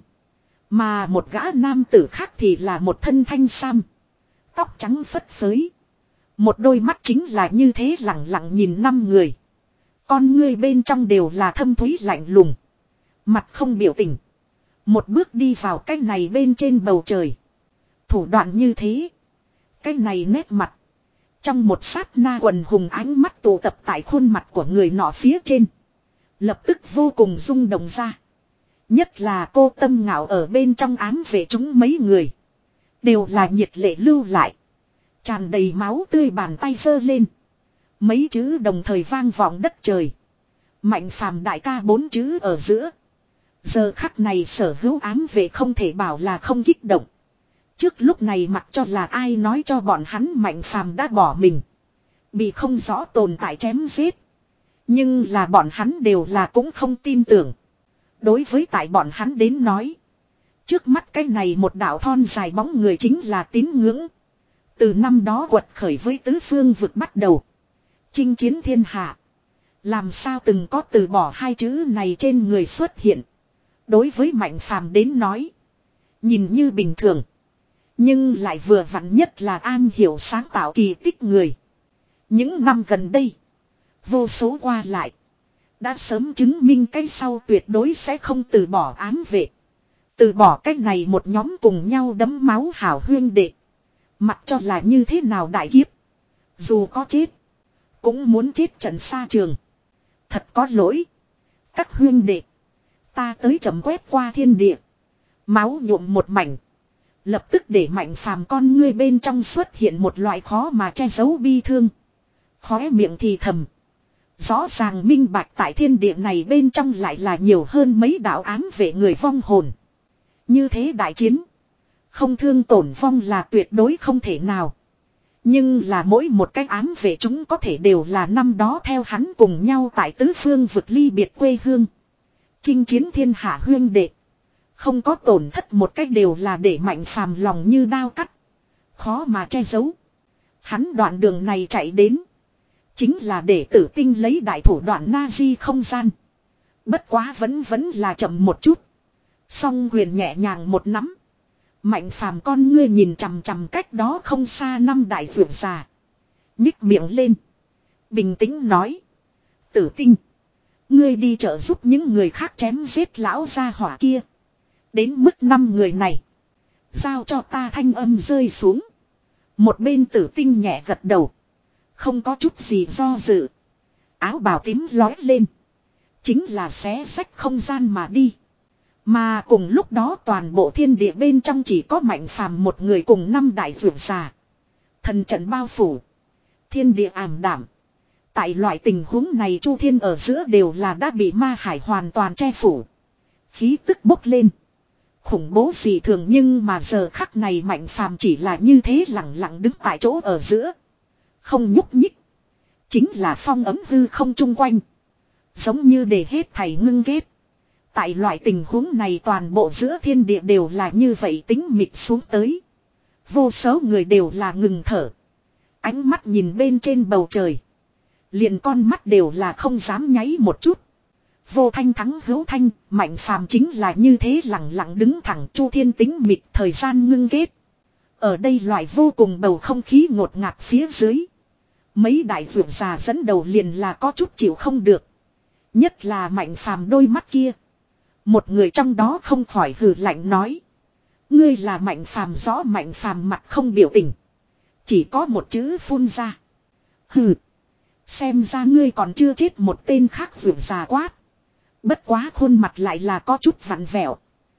Mà một gã nam tử khác thì là một thân thanh sam. Tóc trắng phất phới. Một đôi mắt chính là như thế lặng lặng nhìn năm người. Con ngươi bên trong đều là thâm thúy lạnh lùng. Mặt không biểu tình. Một bước đi vào cái này bên trên bầu trời. Thủ đoạn như thế. Cái này nét mặt. Trong một sát na quần hùng ánh mắt tụ tập tại khuôn mặt của người nọ phía trên. Lập tức vô cùng rung động ra. Nhất là cô Tâm Ngạo ở bên trong ám vệ chúng mấy người. Đều là nhiệt lệ lưu lại. Tràn đầy máu tươi bàn tay giơ lên. Mấy chữ đồng thời vang vọng đất trời. Mạnh phàm đại ca bốn chữ ở giữa. Giờ khắc này sở hữu ám vệ không thể bảo là không kích động. Trước lúc này mặc cho là ai nói cho bọn hắn mạnh phàm đã bỏ mình. Bị không rõ tồn tại chém giết. Nhưng là bọn hắn đều là cũng không tin tưởng. Đối với tại bọn hắn đến nói. Trước mắt cái này một đạo thon dài bóng người chính là tín ngưỡng. Từ năm đó quật khởi với tứ phương vực bắt đầu. Chinh chiến thiên hạ. Làm sao từng có từ bỏ hai chữ này trên người xuất hiện. Đối với mạnh phàm đến nói. Nhìn như bình thường. Nhưng lại vừa vặn nhất là an hiểu sáng tạo kỳ tích người. Những năm gần đây. Vô số qua lại. Đã sớm chứng minh cái sau tuyệt đối sẽ không từ bỏ ám vệ. Từ bỏ cái này một nhóm cùng nhau đấm máu hảo huyên đệ. Mặc cho là như thế nào đại kiếp. Dù có chết. Cũng muốn chết trận xa trường. Thật có lỗi. Các huyên đệ. Ta tới chậm quét qua thiên địa. Máu nhuộm một mảnh. Lập tức để mạnh phàm con ngươi bên trong xuất hiện một loại khó mà che giấu bi thương. Khóe miệng thì thầm. Rõ ràng minh bạch tại thiên địa này bên trong lại là nhiều hơn mấy đạo ám vệ người vong hồn. Như thế đại chiến. Không thương tổn vong là tuyệt đối không thể nào. Nhưng là mỗi một cái ám vệ chúng có thể đều là năm đó theo hắn cùng nhau tại tứ phương vực ly biệt quê hương. Chinh chiến thiên hạ huyên đệ. Không có tổn thất một cách đều là để mạnh phàm lòng như đao cắt. Khó mà che giấu. Hắn đoạn đường này chạy đến. Chính là để tử tinh lấy đại thủ đoạn Nazi không gian. Bất quá vẫn vẫn là chậm một chút. Song quyền nhẹ nhàng một nắm. Mạnh phàm con ngươi nhìn chằm chằm cách đó không xa năm đại vượt già. Nhích miệng lên. Bình tĩnh nói. Tử tinh. Ngươi đi trợ giúp những người khác chém giết lão gia hỏa kia. Đến mức năm người này. Giao cho ta thanh âm rơi xuống. Một bên tử tinh nhẹ gật đầu. Không có chút gì do dự. Áo bào tím lói lên. Chính là xé sách không gian mà đi. Mà cùng lúc đó toàn bộ thiên địa bên trong chỉ có mạnh phàm một người cùng năm đại vượt già. Thần trận bao phủ. Thiên địa ảm đảm. Tại loại tình huống này Chu Thiên ở giữa đều là đã bị ma hải hoàn toàn che phủ. Khí tức bốc lên. Khủng bố gì thường nhưng mà giờ khắc này Mạnh Phàm chỉ là như thế lặng lặng đứng tại chỗ ở giữa. Không nhúc nhích. Chính là phong ấm hư không chung quanh. Giống như để hết thảy ngưng kết. Tại loại tình huống này toàn bộ giữa thiên địa đều là như vậy tĩnh mịch xuống tới. Vô số người đều là ngừng thở. Ánh mắt nhìn bên trên bầu trời. Liền con mắt đều là không dám nháy một chút. Vô thanh thắng hữu thanh, Mạnh Phàm chính là như thế lặng lặng đứng thẳng, chu thiên tĩnh mịch, thời gian ngưng kết. Ở đây loại vô cùng bầu không khí ngột ngạt phía dưới. Mấy đại vượt già dẫn đầu liền là có chút chịu không được. Nhất là Mạnh Phàm đôi mắt kia. Một người trong đó không khỏi hừ lạnh nói. Ngươi là Mạnh Phàm, rõ Mạnh Phàm mặt không biểu tình. Chỉ có một chữ phun ra. Hừ. Xem ra ngươi còn chưa chết, một tên khác vượt già quát. Bất quá khuôn mặt lại là có chút vặn vẹo.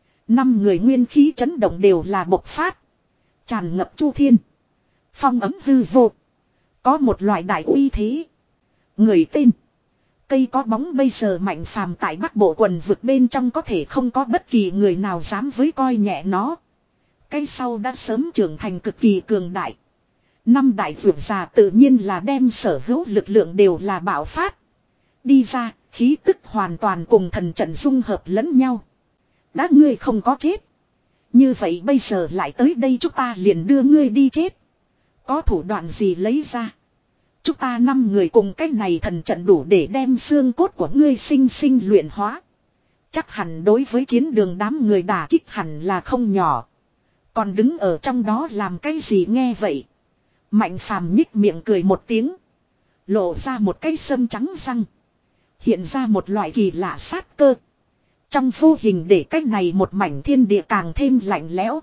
Năm người nguyên khí chấn động đều là bộc phát. Tràn ngập chu thiên. Phong ấm hư vô. Có một loại đại uy thế. Người tên. Cây có bóng, bây giờ Mạnh Phàm tại Bắc Bộ quần vực bên trong có thể không có bất kỳ người nào dám với coi nhẹ nó. Cây sau đã sớm trưởng thành cực kỳ cường đại. Năm đại vượt già tự nhiên là đem sở hữu lực lượng đều là bạo phát. Đi ra, khí tức hoàn toàn cùng thần trận dung hợp lẫn nhau. Đã ngươi không có chết. Như vậy bây giờ lại tới đây chúng ta liền đưa ngươi đi chết. Có thủ đoạn gì lấy ra. Chúng ta năm người cùng cái này thần trận đủ để đem xương cốt của ngươi sinh sinh luyện hóa. Chắc hẳn đối với chiến đường đám người đả kích hẳn là không nhỏ. Còn đứng ở trong đó làm cái gì nghe vậy. Mạnh Phàm nhích miệng cười một tiếng. Lộ ra một cái sâm trắng răng. Hiện ra một loại kỳ lạ sát cơ. Trong vô hình để cái này một mảnh thiên địa càng thêm lạnh lẽo.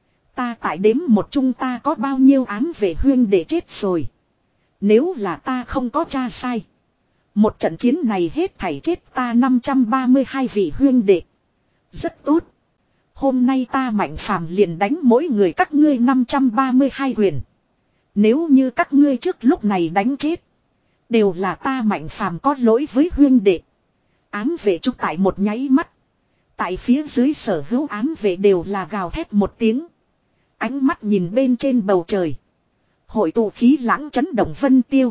Ta tại đếm một chung ta có bao nhiêu ám về huyên để chết rồi. Nếu là ta không có tra sai. Một trận chiến này hết thảy chết ta năm trăm ba mươi hai vị huyên đệ. Rất tốt. Hôm nay ta Mạnh Phàm liền đánh mỗi người các ngươi năm trăm ba mươi hai quyền. Nếu như các ngươi trước lúc này đánh chết. Đều là ta Mạnh Phàm có lỗi với huyên đệ. Ám vệ trúc tại một nháy mắt. Tại phía dưới sở hữu ám vệ đều là gào thét một tiếng. Ánh mắt nhìn bên trên bầu trời. Hội tụ khí lãng chấn động vân tiêu.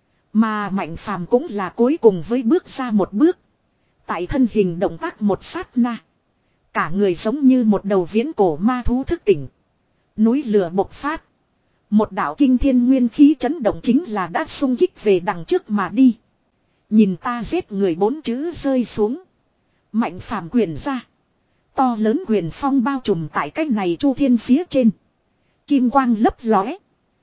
Mà Mạnh Phàm cũng là cuối cùng với bước ra một bước. Tại thân hình động tác một sát na. Cả người giống như một đầu viễn cổ ma thú thức tỉnh. Núi lửa bộc phát. Một đạo kinh thiên nguyên khí chấn động chính là đã xung kích về đằng trước mà đi. Nhìn ta giết người, bốn chữ rơi xuống. Mạnh Phàm quyền ra. To lớn quyền phong bao trùm tại cách này chu thiên phía trên. Kim quang lấp lóe.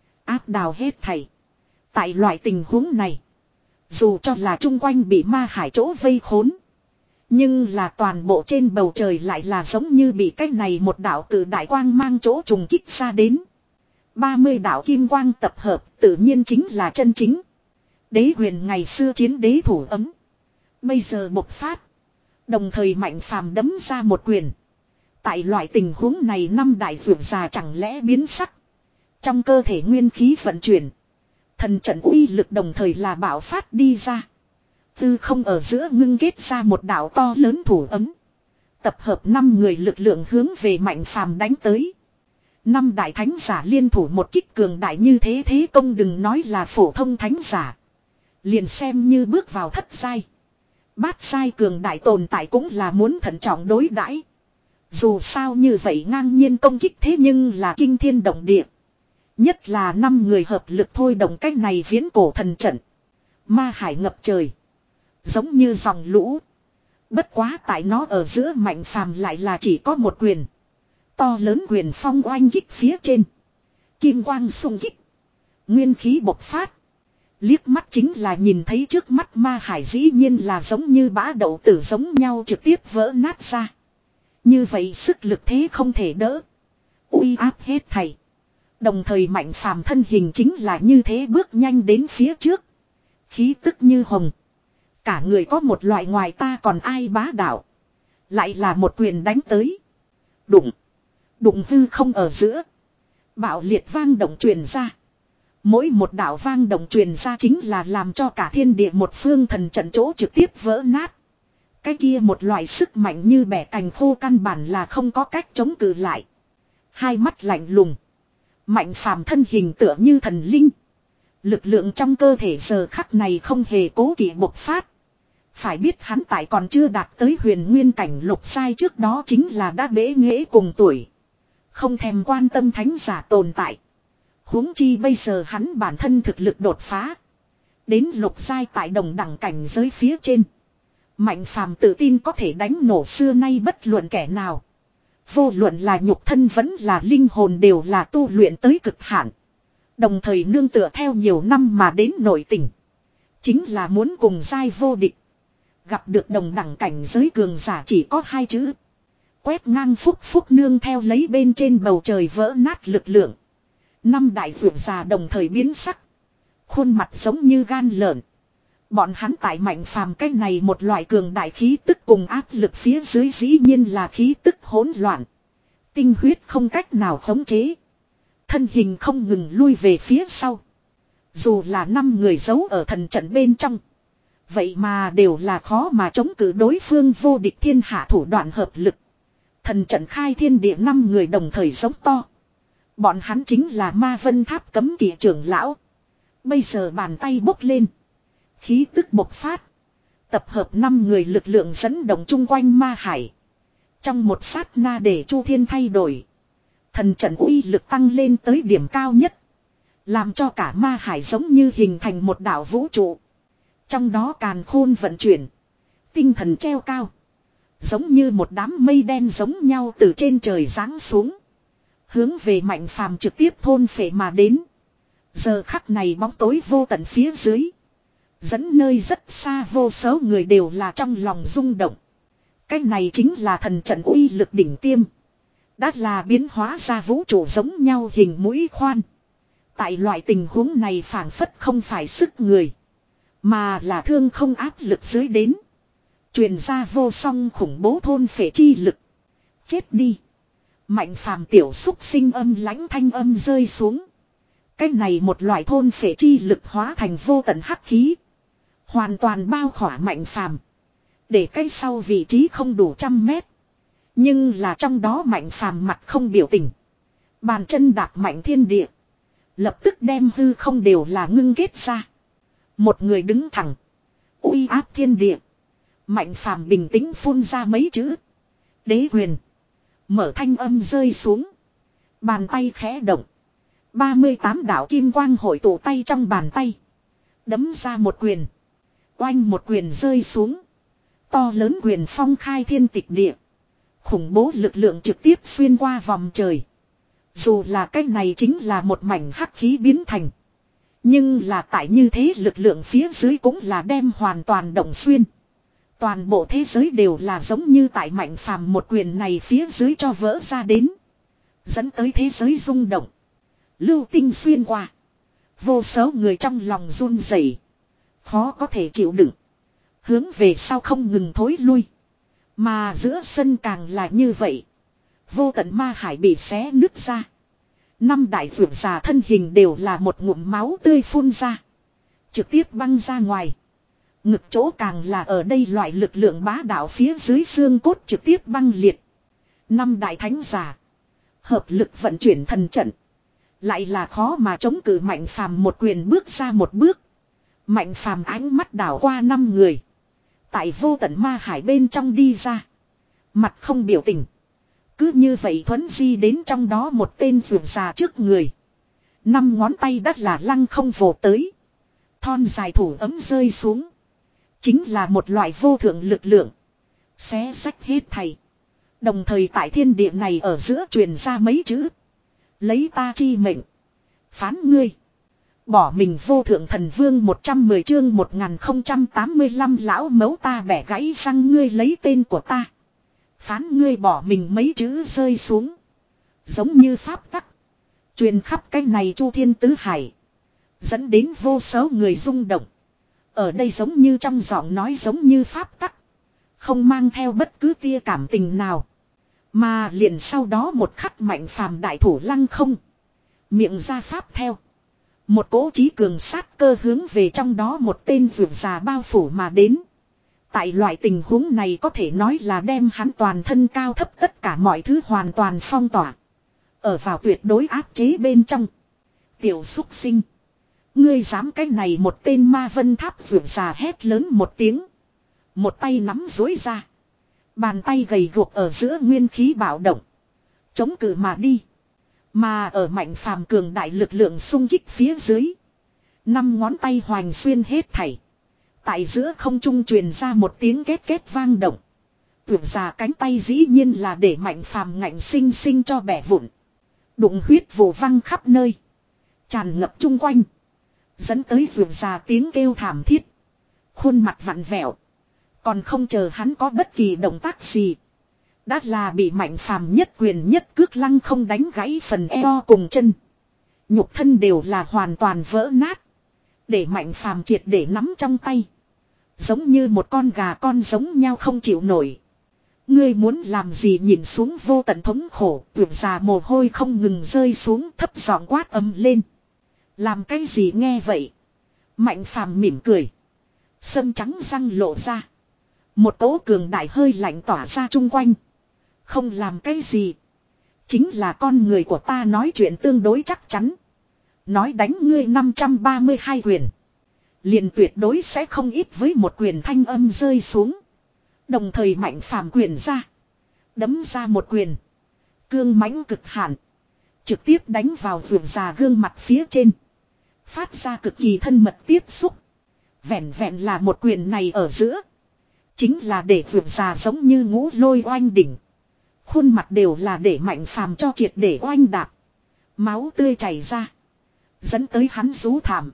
Áp đào hết thảy. Tại loại tình huống này. Dù cho là chung quanh bị ma hải chỗ vây khốn. Nhưng là toàn bộ trên bầu trời lại là giống như bị cách này một đạo cử đại quang mang chỗ trùng kích ra đến. ba mươi đạo kim quang tập hợp tự nhiên chính là chân chính. Đế huyền ngày xưa chiến đế thủ ấm. Bây giờ bộc phát. Đồng thời Mạnh Phàm đấm ra một quyền. Tại loại tình huống này năm đại vượt già chẳng lẽ biến sắc. Trong cơ thể nguyên khí vận chuyển. Thần trận uy lực đồng thời là bạo phát đi ra. Tư không ở giữa ngưng kết ra một đạo to lớn thủ ấm. Tập hợp năm người lực lượng hướng về Mạnh Phàm đánh tới. Năm đại thánh giả liên thủ một kích cường đại như thế, thế công đừng nói là phổ thông thánh giả. Liền xem như bước vào thất giai. Bát giai cường đại tồn tại cũng là muốn thận trọng đối đãi. Dù sao như vậy ngang nhiên công kích thế nhưng là kinh thiên động địa. Nhất là năm người hợp lực thôi động cách này viễn cổ thần trận. Ma hải ngập trời. Giống như dòng lũ. Bất quá tại nó ở giữa Mạnh Phàm lại là chỉ có một quyền. To lớn quyền phong oanh kích phía trên. Kim quang xung kích. Nguyên khí bộc phát. Liếc mắt chính là nhìn thấy trước mắt ma hải dĩ nhiên là giống như bã đậu tử giống nhau trực tiếp vỡ nát ra. Như vậy sức lực thế không thể đỡ. Uy áp hết thảy. Đồng thời Mạnh Phàm thân hình chính là như thế bước nhanh đến phía trước. Khí tức như hồng. Cả người có một loại ngoài ta còn ai bá đạo. Lại là một quyền đánh tới. Đụng. Đụng hư không ở giữa. Bạo liệt vang động truyền ra. Mỗi một đạo vang động truyền ra chính là làm cho cả thiên địa một phương thần trận chỗ trực tiếp vỡ nát. Cái kia một loại sức mạnh như bẻ cành khô căn bản là không có cách chống cự lại. Hai mắt lạnh lùng. Mạnh phàm thân hình tựa như thần linh. Lực lượng trong cơ thể giờ khắc này không hề cố kỵ bộc phát. Phải biết hắn tại còn chưa đạt tới huyền nguyên cảnh lục sai trước đó chính là đã bế nghễ cùng tuổi. Không thèm quan tâm thánh giả tồn tại. Huống chi bây giờ hắn bản thân thực lực đột phá. Đến lục sai tại đồng đẳng cảnh giới phía trên. Mạnh phàm tự tin có thể đánh nổ xưa nay bất luận kẻ nào. Vô luận là nhục thân vẫn là linh hồn đều là tu luyện tới cực hạn. Đồng thời nương tựa theo nhiều năm mà đến nội tình. Chính là muốn cùng giai vô địch. Gặp được đồng đẳng cảnh giới cường giả chỉ có hai chữ. Quét ngang phúc phúc nương theo lấy bên trên bầu trời vỡ nát lực lượng. Năm đại vượt già đồng thời biến sắc. Khuôn mặt giống như gan lợn. Bọn hắn tại mạnh phàm cái này một loại cường đại khí tức cùng áp lực phía dưới dĩ nhiên là khí tức hỗn loạn. Tinh huyết không cách nào khống chế. Thân hình không ngừng lui về phía sau. Dù là năm người giấu ở thần trận bên trong. Vậy mà đều là khó mà chống cự đối phương vô địch thiên hạ thủ đoạn hợp lực. Thần trận khai thiên địa năm người đồng thời giống to. Bọn hắn chính là ma vân tháp cấm kỵ trưởng lão. Bây giờ bàn tay bốc lên. Khí tức bộc phát. Tập hợp năm người lực lượng dẫn động chung quanh ma hải. Trong một sát na để Chu Thiên thay đổi. Thần trận uy lực tăng lên tới điểm cao nhất. Làm cho cả ma hải giống như hình thành một đảo vũ trụ. Trong đó càn khôn vận chuyển. Tinh thần treo cao. Giống như một đám mây đen giống nhau từ trên trời giáng xuống. Hướng về mạnh phàm trực tiếp thôn phệ mà đến. Giờ khắc này bóng tối vô tận phía dưới. Dẫn nơi rất xa vô số người đều là trong lòng rung động. Cái này chính là thần trận uy lực đỉnh tiêm. Đã là biến hóa ra vũ trụ giống nhau hình mũi khoan. Tại loại tình huống này phảng phất không phải sức người. Mà là thương không áp lực dưới đến. Truyền ra vô song khủng bố thôn phệ chi lực. Chết đi. Mạnh phàm tiểu xúc sinh âm lãnh thanh âm rơi xuống. Cái này một loại thôn phệ chi lực hóa thành vô tận hắc khí. Hoàn toàn bao khỏa mạnh phàm. Để cái sau vị trí không đủ trăm mét. Nhưng là trong đó mạnh phàm mặt không biểu tình. Bàn chân đạp mạnh thiên địa. Lập tức đem hư không đều là ngưng kết ra. Một người đứng thẳng. Uy áp thiên địa. Mạnh phàm bình tĩnh phun ra mấy chữ. Đế quyền. Mở thanh âm rơi xuống. Bàn tay khẽ động. ba mươi tám đạo kim quang hội tụ tay trong bàn tay. Đấm ra một quyền. Oanh một quyền rơi xuống. To lớn quyền phong khai thiên tịch địa. Khủng bố lực lượng trực tiếp xuyên qua vòng trời. Dù là cái này chính là một mảnh hắc khí biến thành. Nhưng là tại như thế lực lượng phía dưới cũng là đem hoàn toàn động xuyên. Toàn bộ thế giới đều là giống như tại mạnh phàm một quyền này phía dưới cho vỡ ra đến. Dẫn tới thế giới rung động. Lưu tinh xuyên qua. Vô số người trong lòng run rẩy, khó có thể chịu đựng. Hướng về sau không ngừng thối lui. Mà giữa sân càng là như vậy. Vô tận ma hải bị xé nứt ra. Năm đại vượt già thân hình đều là một ngụm máu tươi phun ra. Trực tiếp băng ra ngoài. Ngực chỗ càng là ở đây loại lực lượng bá đạo phía dưới xương cốt trực tiếp băng liệt. Năm đại thánh giả. Hợp lực vận chuyển thần trận. Lại là khó mà chống cự mạnh phàm một quyền bước ra một bước. Mạnh phàm ánh mắt đảo qua năm người. Tại vô tận ma hải bên trong đi ra. Mặt không biểu tình. Cứ như vậy thuấn di đến trong đó một tên vượt già trước người. Năm ngón tay đắt là lăng không vồ tới. Thon dài thủ ấm rơi xuống. Chính là một loại vô thượng lực lượng. Xé sách hết thầy. Đồng thời tại thiên địa này ở giữa truyền ra mấy chữ. Lấy ta chi mệnh. Phán ngươi. Bỏ mình vô thượng thần vương một trăm mười chương một nghìn không trăm tám mươi lăm lão mấu ta bẻ gãy răng ngươi lấy tên của ta. Phán ngươi bỏ mình mấy chữ rơi xuống. Giống như pháp tắc. Truyền khắp cái này chu thiên tứ hải. Dẫn đến vô số người rung động. Ở đây giống như trong giọng nói giống như pháp tắc. Không mang theo bất cứ tia cảm tình nào. Mà liền sau đó một khắc mạnh phàm đại thủ lăng không. Miệng ra pháp theo. Một cỗ trí cường sát cơ hướng về trong đó một tên vượt già bao phủ mà đến. Tại loại tình huống này có thể nói là đem hắn toàn thân cao thấp tất cả mọi thứ hoàn toàn phong tỏa. Ở vào tuyệt đối áp chế bên trong. Tiểu xúc sinh. Ngươi dám cái này một tên ma vân tháp vượt già hét lớn một tiếng. Một tay nắm dối ra. Bàn tay gầy guộc ở giữa nguyên khí bạo động. Chống cự mà đi. Mà ở mạnh phàm cường đại lực lượng xung kích phía dưới. Năm ngón tay hoành xuyên hết thảy. Tại giữa không trung truyền ra một tiếng két két vang động. Vượt già cánh tay dĩ nhiên là để mạnh phàm ngạnh sinh sinh cho bẻ vụn. Đụng huyết vụ văng khắp nơi. Tràn ngập chung quanh. Dẫn tới vượt già tiếng kêu thảm thiết. Khuôn mặt vặn vẹo. Còn không chờ hắn có bất kỳ động tác gì. Đã là bị mạnh phàm nhất quyền nhất cước lăng không đánh gãy phần eo cùng chân. Nhục thân đều là hoàn toàn vỡ nát. Để mạnh phàm triệt để nắm trong tay. Giống như một con gà con giống nhau không chịu nổi. Ngươi muốn làm gì nhìn xuống vô tận thống khổ. Vượt già mồ hôi không ngừng rơi xuống thấp giọng quát ầm lên. Làm cái gì nghe vậy. Mạnh phàm mỉm cười. Sâm trắng răng lộ ra. Một cỗ cường đại hơi lạnh tỏa ra chung quanh. Không làm cái gì. Chính là con người của ta nói chuyện tương đối chắc chắn. Nói đánh ngươi năm trăm ba mươi hai quyền. Liền tuyệt đối sẽ không ít với một quyền thanh âm rơi xuống. Đồng thời mạnh phàm quyền ra. Đấm ra một quyền. Cương mãnh cực hạn. Trực tiếp đánh vào vườn già gương mặt phía trên. Phát ra cực kỳ thân mật tiếp xúc. Vẹn vẹn là một quyền này ở giữa. Chính là để vườn già giống như ngũ lôi oanh đỉnh. Khuôn mặt đều là để mạnh phàm cho triệt để oanh đạp. Máu tươi chảy ra. Dẫn tới hắn rú thảm.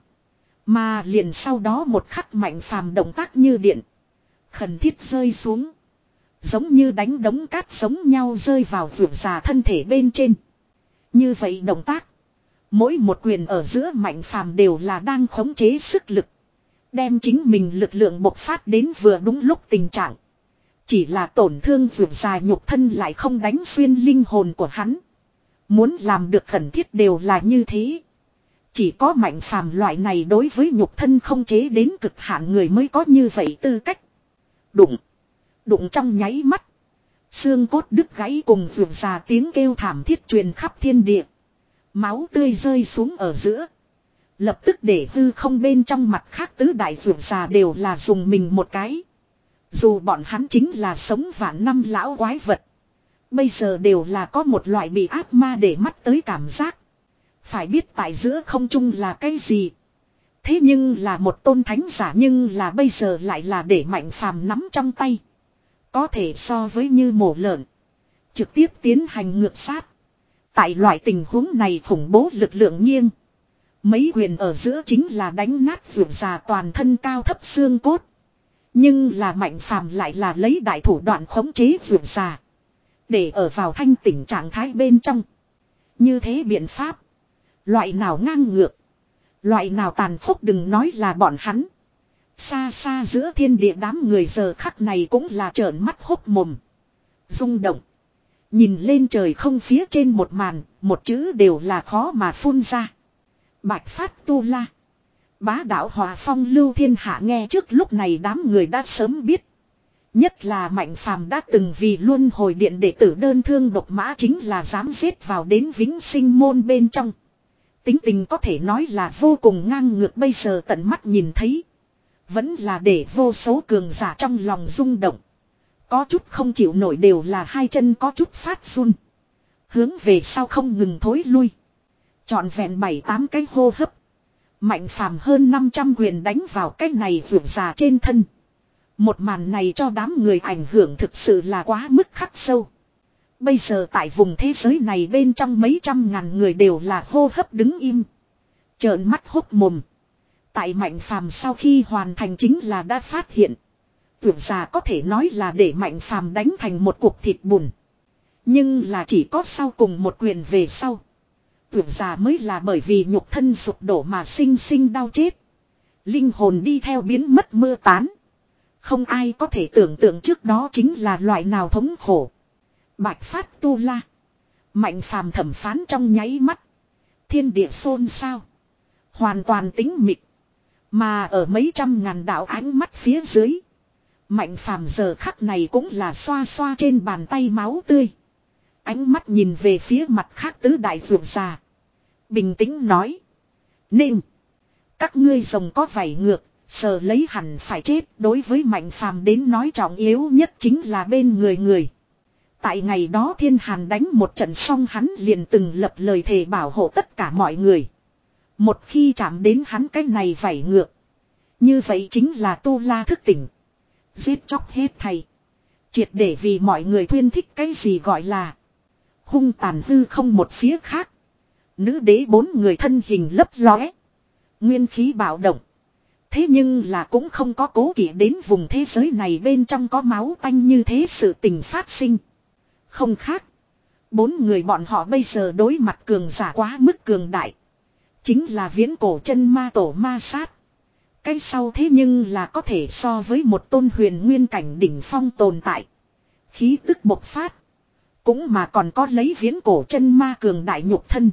Mà liền sau đó một khắc mạnh phàm động tác như điện. Khẩn thiết rơi xuống. Giống như đánh đống cát giống nhau rơi vào vượt già thân thể bên trên. Như vậy động tác. Mỗi một quyền ở giữa mạnh phàm đều là đang khống chế sức lực. Đem chính mình lực lượng bộc phát đến vừa đúng lúc tình trạng. Chỉ là tổn thương vượt già nhục thân lại không đánh xuyên linh hồn của hắn. Muốn làm được khẩn thiết đều là như thế. Chỉ có mạnh phàm loại này đối với nhục thân không chế đến cực hạn người mới có như vậy tư cách. Đụng. Đụng trong nháy mắt. Xương cốt đứt gãy cùng vượt già tiếng kêu thảm thiết truyền khắp thiên địa. Máu tươi rơi xuống ở giữa. Lập tức để hư không bên trong mặt khác tứ đại vượt già đều là dùng mình một cái. Dù bọn hắn chính là sống vạn năm lão quái vật. Bây giờ đều là có một loại bị ác ma để mắt tới cảm giác. Phải biết tại giữa không trung là cái gì. Thế nhưng là một tôn thánh giả nhưng là bây giờ lại là để mạnh phàm nắm trong tay. Có thể so với như mổ lợn. Trực tiếp tiến hành ngược sát. Tại loại tình huống này khủng bố lực lượng nghiêng. Mấy quyền ở giữa chính là đánh nát vượt già toàn thân cao thấp xương cốt. Nhưng là mạnh phàm lại là lấy đại thủ đoạn khống chế vượt già. Để ở vào thanh tỉnh trạng thái bên trong. Như thế biện pháp. Loại nào ngang ngược. Loại nào tàn khốc đừng nói là bọn hắn. Xa xa giữa thiên địa đám người giờ khắc này cũng là trợn mắt hốc mồm. Rung động. Nhìn lên trời không phía trên một màn. Một chữ đều là khó mà phun ra. Bạch phát tu la. Bá đạo hòa phong lưu thiên hạ nghe trước lúc này đám người đã sớm biết. Nhất là mạnh phàm đã từng vì luân hồi điện đệ tử đơn thương độc mã chính là dám giết vào đến vĩnh sinh môn bên trong. Tính tình có thể nói là vô cùng ngang ngược bây giờ tận mắt nhìn thấy. Vẫn là để vô số cường giả trong lòng rung động. Có chút không chịu nổi đều là hai chân có chút phát run. Hướng về sau không ngừng thối lui. Chọn vẹn bảy tám cái hô hấp. Mạnh phàm hơn năm trăm quyền đánh vào cái này vượt già trên thân. Một màn này cho đám người ảnh hưởng thực sự là quá mức khắc sâu. Bây giờ tại vùng thế giới này bên trong mấy trăm ngàn người đều là hô hấp đứng im. Trợn mắt hốc mồm. Tại mạnh phàm sau khi hoàn thành chính là đã phát hiện. Vượt già có thể nói là để mạnh phàm đánh thành một cuộc thịt bùn. Nhưng là chỉ có sau cùng một quyền về sau. Vượt già mới là bởi vì nhục thân sụp đổ mà sinh sinh đau chết. Linh hồn đi theo biến mất mưa tán. Không ai có thể tưởng tượng trước đó chính là loại nào thống khổ. Bạch phát tu la. Mạnh phàm thẩm phán trong nháy mắt. Thiên địa xôn xao. Hoàn toàn tĩnh mịch. Mà ở mấy trăm ngàn đạo ánh mắt phía dưới. Mạnh phàm giờ khắc này cũng là xoa xoa trên bàn tay máu tươi. Ánh mắt nhìn về phía mặt khác tứ đại vượt già. Bình tĩnh nói. Nên. Các ngươi rồng có vảy ngược. Sờ lấy hẳn phải chết. Đối với mạnh phàm đến nói trọng yếu nhất chính là bên người người. Tại ngày đó thiên hàn đánh một trận xong hắn liền từng lập lời thề bảo hộ tất cả mọi người. Một khi chạm đến hắn cái này vảy ngược. Như vậy chính là tu la thức tỉnh. Giết chóc hết thầy. Triệt để vì mọi người tuyên thích cái gì gọi là hung tàn hư không một phía khác. Nữ đế bốn người thân hình lấp lóe. Nguyên khí bạo động. Thế nhưng là cũng không có cố kỵ đến vùng thế giới này bên trong có máu tanh như thế sự tình phát sinh. Không khác. Bốn người bọn họ bây giờ đối mặt cường giả quá mức cường đại. Chính là viễn cổ chân ma tổ ma sát. Cái sau thế nhưng là có thể so với một tôn huyền nguyên cảnh đỉnh phong tồn tại. Khí tức bộc phát. Cũng mà còn có lấy viễn cổ chân ma cường đại nhục thân.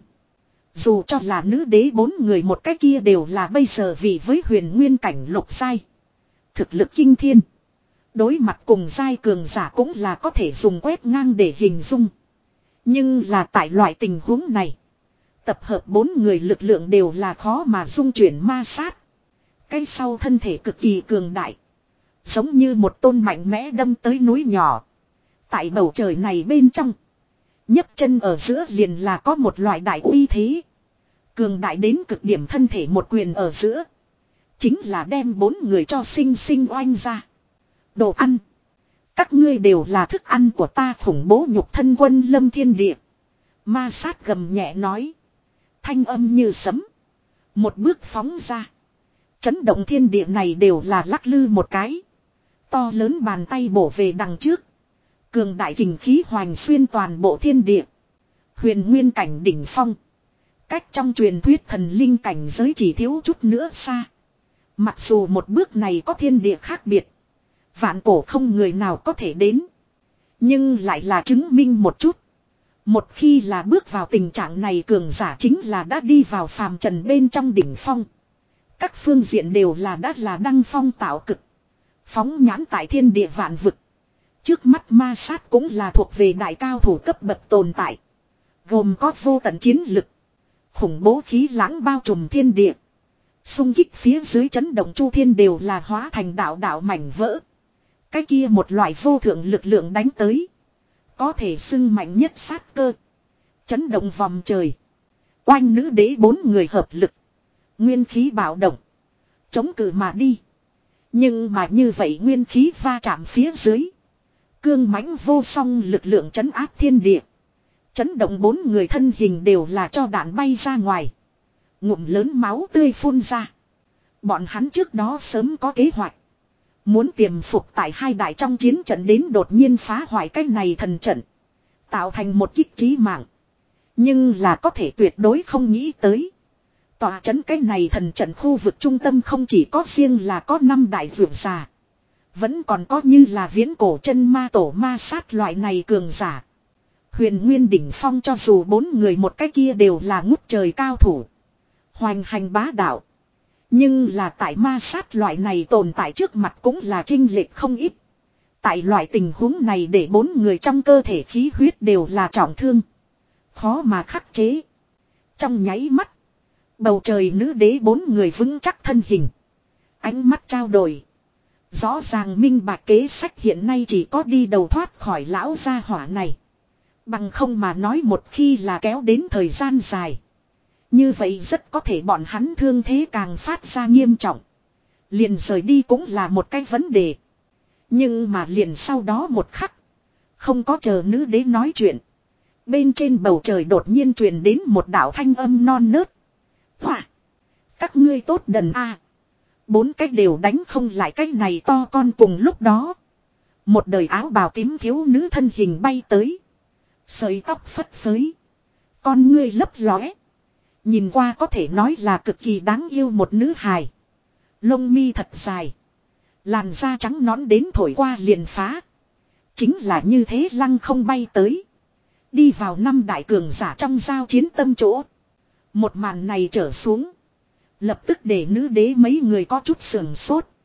Dù cho là nữ đế bốn người một cái kia đều là bây giờ vì với huyền nguyên cảnh lục giai. Thực lực kinh thiên. Đối mặt cùng giai cường giả cũng là có thể dùng quét ngang để hình dung. Nhưng là tại loại tình huống này. Tập hợp bốn người lực lượng đều là khó mà dung chuyển ma sát. Cái sau thân thể cực kỳ cường đại. Giống như một tôn mạnh mẽ đâm tới núi nhỏ. Tại bầu trời này bên trong. nhấc chân ở giữa liền là có một loại đại uy thế. Cường đại đến cực điểm thân thể một quyền ở giữa. Chính là đem bốn người cho sinh sinh oanh ra. Đồ ăn. Các ngươi đều là thức ăn của ta khủng bố nhục thân quân lâm thiên địa. Ma sát gầm nhẹ nói. Thanh âm như sấm. Một bước phóng ra. Chấn động thiên địa này đều là lắc lư một cái. To lớn bàn tay bổ về đằng trước. Cường đại kình khí hoành xuyên toàn bộ thiên địa. Huyền nguyên cảnh đỉnh phong. Cách trong truyền thuyết thần linh cảnh giới chỉ thiếu chút nữa xa. Mặc dù một bước này có thiên địa khác biệt. Vạn cổ không người nào có thể đến. Nhưng lại là chứng minh một chút. Một khi là bước vào tình trạng này cường giả chính là đã đi vào phàm trần bên trong đỉnh phong. Các phương diện đều là đã là đăng phong tạo cực. Phóng nhãn tại thiên địa vạn vực. Trước mắt ma sát cũng là thuộc về đại cao thủ cấp bậc tồn tại. Gồm có vô tận chiến lực. Khủng bố khí lãng bao trùm thiên địa. Xung kích phía dưới chấn động chu thiên đều là hóa thành đạo đạo mảnh vỡ. Cái kia một loại vô thượng lực lượng đánh tới. Có thể xưng mạnh nhất sát cơ. Chấn động vòng trời. Oanh nữ đế bốn người hợp lực. Nguyên khí bạo động. Chống cự mà đi. Nhưng mà như vậy nguyên khí va chạm phía dưới. Cương mãnh vô song lực lượng chấn áp thiên địa. Chấn động bốn người thân hình đều là cho đạn bay ra ngoài. Ngụm lớn máu tươi phun ra. Bọn hắn trước đó sớm có kế hoạch. Muốn tiềm phục tại hai đại trong chiến trận đến đột nhiên phá hoại cái này thần trận. Tạo thành một kích trí mạng. Nhưng là có thể tuyệt đối không nghĩ tới. Tòa chấn cái này thần trận khu vực trung tâm không chỉ có riêng là có năm đại vượt già. Vẫn còn có như là viễn cổ chân ma tổ ma sát loại này cường giả. Huyền Nguyên đỉnh phong cho dù bốn người một cái kia đều là ngút trời cao thủ. Hoành hành bá đạo. Nhưng là tại ma sát loại này tồn tại trước mặt cũng là chênh lệch không ít. Tại loại tình huống này để bốn người trong cơ thể khí huyết đều là trọng thương. Khó mà khắc chế. Trong nháy mắt. Bầu trời nữ đế bốn người vững chắc thân hình. Ánh mắt trao đổi. Rõ ràng minh bạch kế sách hiện nay chỉ có đi đầu thoát khỏi lão gia hỏa này. Bằng không mà nói một khi là kéo đến thời gian dài. Như vậy rất có thể bọn hắn thương thế càng phát ra nghiêm trọng. Liền rời đi cũng là một cái vấn đề. Nhưng mà liền sau đó một khắc. Không có chờ nữ đế nói chuyện. Bên trên bầu trời đột nhiên truyền đến một đạo thanh âm non nớt. Hỏa! Các ngươi tốt đần a. Bốn cách đều đánh không lại cái này to con cùng lúc đó. Một đời áo bào tím thiếu nữ thân hình bay tới. Sợi tóc phất phới. Con ngươi lấp lóe. Nhìn qua có thể nói là cực kỳ đáng yêu một nữ hài. Lông mi thật dài. Làn da trắng nõn đến thổi qua liền phá. Chính là như thế lăng không bay tới. Đi vào năm đại cường giả trong giao chiến tâm chỗ. Một màn này trở xuống. Lập tức để nữ đế mấy người có chút sườn sốt.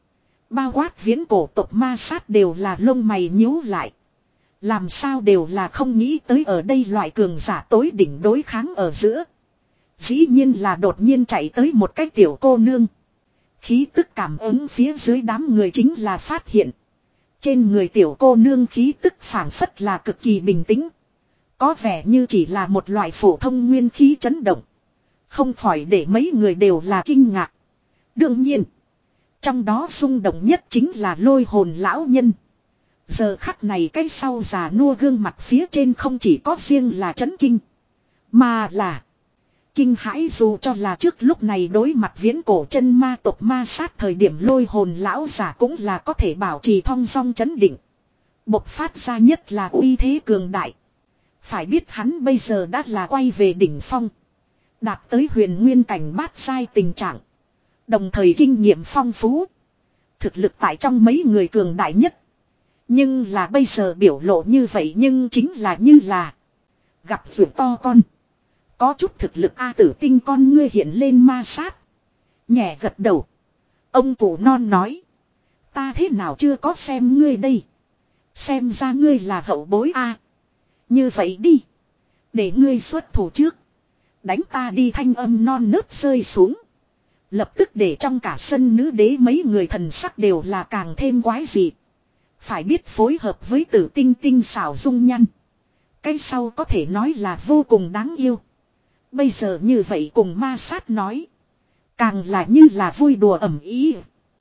Bao quát viễn cổ tộc ma sát đều là lông mày nhíu lại. Làm sao đều là không nghĩ tới ở đây loại cường giả tối đỉnh đối kháng ở giữa. Dĩ nhiên là đột nhiên chạy tới một cái tiểu cô nương. Khí tức cảm ứng phía dưới đám người chính là phát hiện. Trên người tiểu cô nương khí tức phảng phất là cực kỳ bình tĩnh. Có vẻ như chỉ là một loại phổ thông nguyên khí chấn động. Không khỏi để mấy người đều là kinh ngạc. Đương nhiên. Trong đó rung động nhất chính là lôi hồn lão nhân. Giờ khắc này cái sau già nua gương mặt phía trên không chỉ có riêng là chấn kinh. Mà là kinh hãi, dù cho là trước lúc này đối mặt viễn cổ chân ma tộc ma sát thời điểm lôi hồn lão giả cũng là có thể bảo trì thong dong chấn định. Bộc phát ra nhất là uy thế cường đại. Phải biết hắn bây giờ đã là quay về đỉnh phong. Đạt tới huyền nguyên cảnh bát sai tình trạng. Đồng thời kinh nghiệm phong phú. Thực lực tại trong mấy người cường đại nhất. Nhưng là bây giờ biểu lộ như vậy nhưng chính là như là gặp rượu to con. Có chút thực lực A Tử Tinh con ngươi hiện lên ma sát. Nhẹ gật đầu. Ông cụ non nói. Ta thế nào chưa có xem ngươi đây. Xem ra ngươi là hậu bối A. Như vậy đi. Để ngươi xuất thủ trước. Đánh ta đi, thanh âm non nớt rơi xuống. Lập tức để trong cả sân nữ đế mấy người thần sắc đều là càng thêm quái dị. Phải biết phối hợp với Tử Tinh tinh xảo dung nhăn. Cái sau có thể nói là vô cùng đáng yêu. Bây giờ như vậy cùng ma sát nói. Càng là như là vui đùa ẩm ý.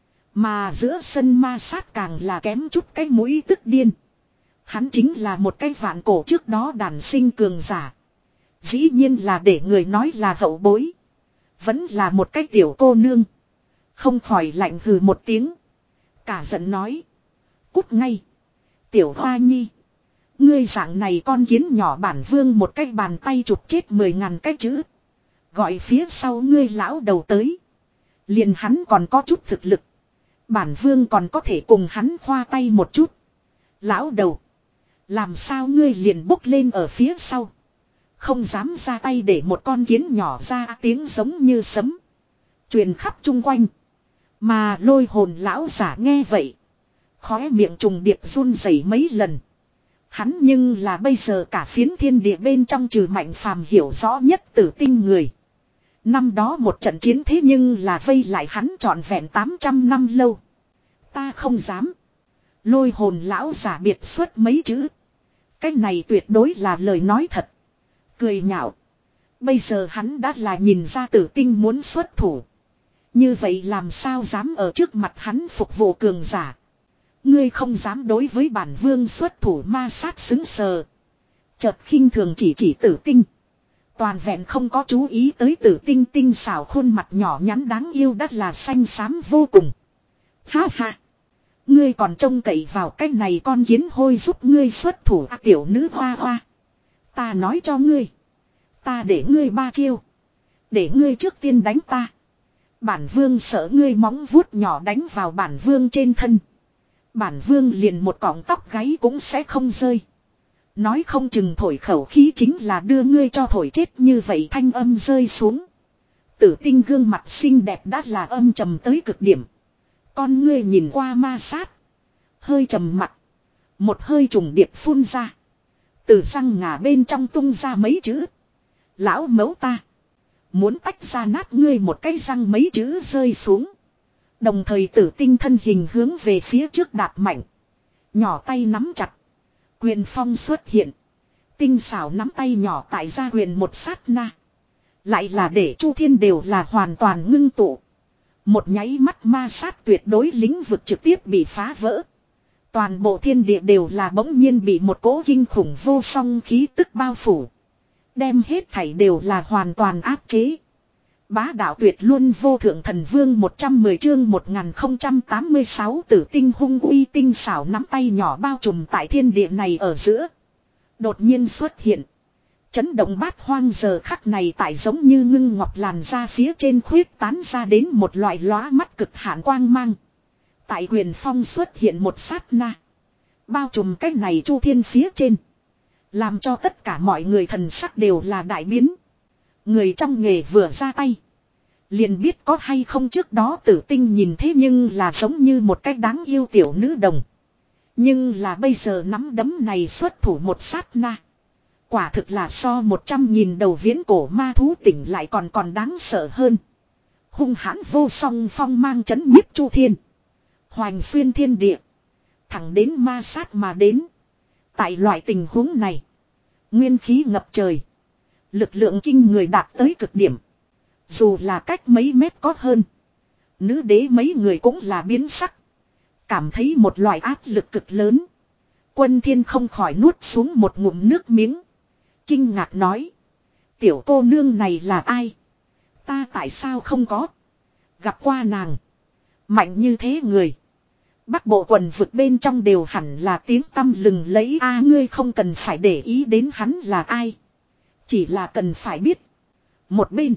Mà giữa sân ma sát càng là kém chút cái mũi tức điên. Hắn chính là một cái vạn cổ trước đó đàn sinh cường giả. Dĩ nhiên là để người nói là hậu bối. Vẫn là một cái tiểu cô nương. Không khỏi lạnh hừ một tiếng. Cả giận nói. Cút ngay. Tiểu hoa nhi. Ngươi dạng này con kiến nhỏ bản vương một cái bàn tay chụp chết mười ngàn cái chữ. Gọi phía sau ngươi lão đầu tới. Liền hắn còn có chút thực lực. Bản vương còn có thể cùng hắn khoa tay một chút. Lão đầu. Làm sao ngươi liền bốc lên ở phía sau. Không dám ra tay để một con kiến nhỏ ra tiếng giống như sấm. Truyền khắp chung quanh. Mà lôi hồn lão giả nghe vậy. Khóe miệng trùng điệp run rẩy mấy lần. Hắn nhưng là bây giờ cả phiến thiên địa bên trong trừ Mạnh Phàm hiểu rõ nhất Tử Tinh người. Năm đó một trận chiến thế nhưng là vây lại hắn trọn vẹn tám trăm năm lâu. Ta không dám. Lôi hồn lão giả biệt xuất mấy chữ. Cái này tuyệt đối là lời nói thật. Cười nhạo. Bây giờ hắn đã là nhìn ra Tử Tinh muốn xuất thủ. Như vậy làm sao dám ở trước mặt hắn phục vụ cường giả. Ngươi không dám đối với bản vương xuất thủ, ma sát xứng sờ. Chợt khinh thường chỉ chỉ Tử Tinh. Toàn vẹn không có chú ý tới Tử Tinh tinh xảo khuôn mặt nhỏ nhắn đáng yêu đắt là xanh xám vô cùng. Ha ha. Ngươi còn trông cậy vào cái này con kiến hôi giúp ngươi xuất thủ à, tiểu nữ hoa hoa. Ta nói cho ngươi. Ta để ngươi ba chiêu. Để ngươi trước tiên đánh ta. Bản vương sợ ngươi móng vuốt nhỏ đánh vào bản vương trên thân. Bản vương liền một cọng tóc gáy cũng sẽ không rơi. Nói không chừng thổi khẩu khí chính là đưa ngươi cho thổi chết như vậy, thanh âm rơi xuống. Tử Tinh gương mặt xinh đẹp đã là âm trầm tới cực điểm. Con ngươi nhìn qua ma sát. Hơi trầm mặt. Một hơi trùng điệp phun ra. Từ răng ngà bên trong tung ra mấy chữ. Lão mấu ta. Muốn tách ra nát ngươi một cái răng, mấy chữ rơi xuống. Đồng thời Tử Tinh thân hình hướng về phía trước đạp mạnh. Nhỏ tay nắm chặt. Quyền phong xuất hiện. Tinh xảo nắm tay nhỏ tại gia quyền một sát na. Lại là để Chu Thiên đều là hoàn toàn ngưng tụ. Một nháy mắt ma sát tuyệt đối lĩnh vực trực tiếp bị phá vỡ. Toàn bộ thiên địa đều là bỗng nhiên bị một cỗ kinh khủng vô song khí tức bao phủ. Đem hết thảy đều là hoàn toàn áp chế. Bá đạo tuyệt luôn vô thượng thần vương một trăm mười chương một nghìn không trăm tám mươi sáu Tử Tinh hung uy tinh xảo nắm tay nhỏ bao trùm tại thiên địa này ở giữa. Đột nhiên xuất hiện. Chấn động bát hoang, giờ khắc này tại giống như ngưng ngọc làn ra phía trên khuyết tán ra đến một loại lóa mắt cực hạn quang mang. Tại quyền phong xuất hiện một sát na. Bao trùm cái này Chu Thiên phía trên. Làm cho tất cả mọi người thần sắc đều là đại biến. Người trong nghề vừa ra tay. Liền biết có hay không trước đó tử tinh nhìn thế nhưng là giống như một cái đáng yêu tiểu nữ đồng. Nhưng là bây giờ nắm đấm này xuất thủ một sát na. Quả thực là so một trăm nghìn đầu viễn cổ ma thú tỉnh lại còn còn đáng sợ hơn. Hung hãn vô song phong mang chấn nhiếp chu thiên. Hoành xuyên thiên địa. Thẳng đến ma sát mà đến. Tại loại tình huống này. Nguyên khí ngập trời. Lực lượng kinh người đạt tới cực điểm. Dù là cách mấy mét có hơn. Nữ đế mấy người cũng là biến sắc. Cảm thấy một loại áp lực cực lớn. Quân thiên không khỏi nuốt xuống một ngụm nước miếng. Kinh ngạc nói. Tiểu cô nương này là ai? Ta tại sao không có? Gặp qua nàng. Mạnh như thế người. Bắc bộ quần vực bên trong đều hẳn là tiếng tăm lừng lẫy. A ngươi không cần phải để ý đến hắn là ai. Chỉ là cần phải biết. Một bên.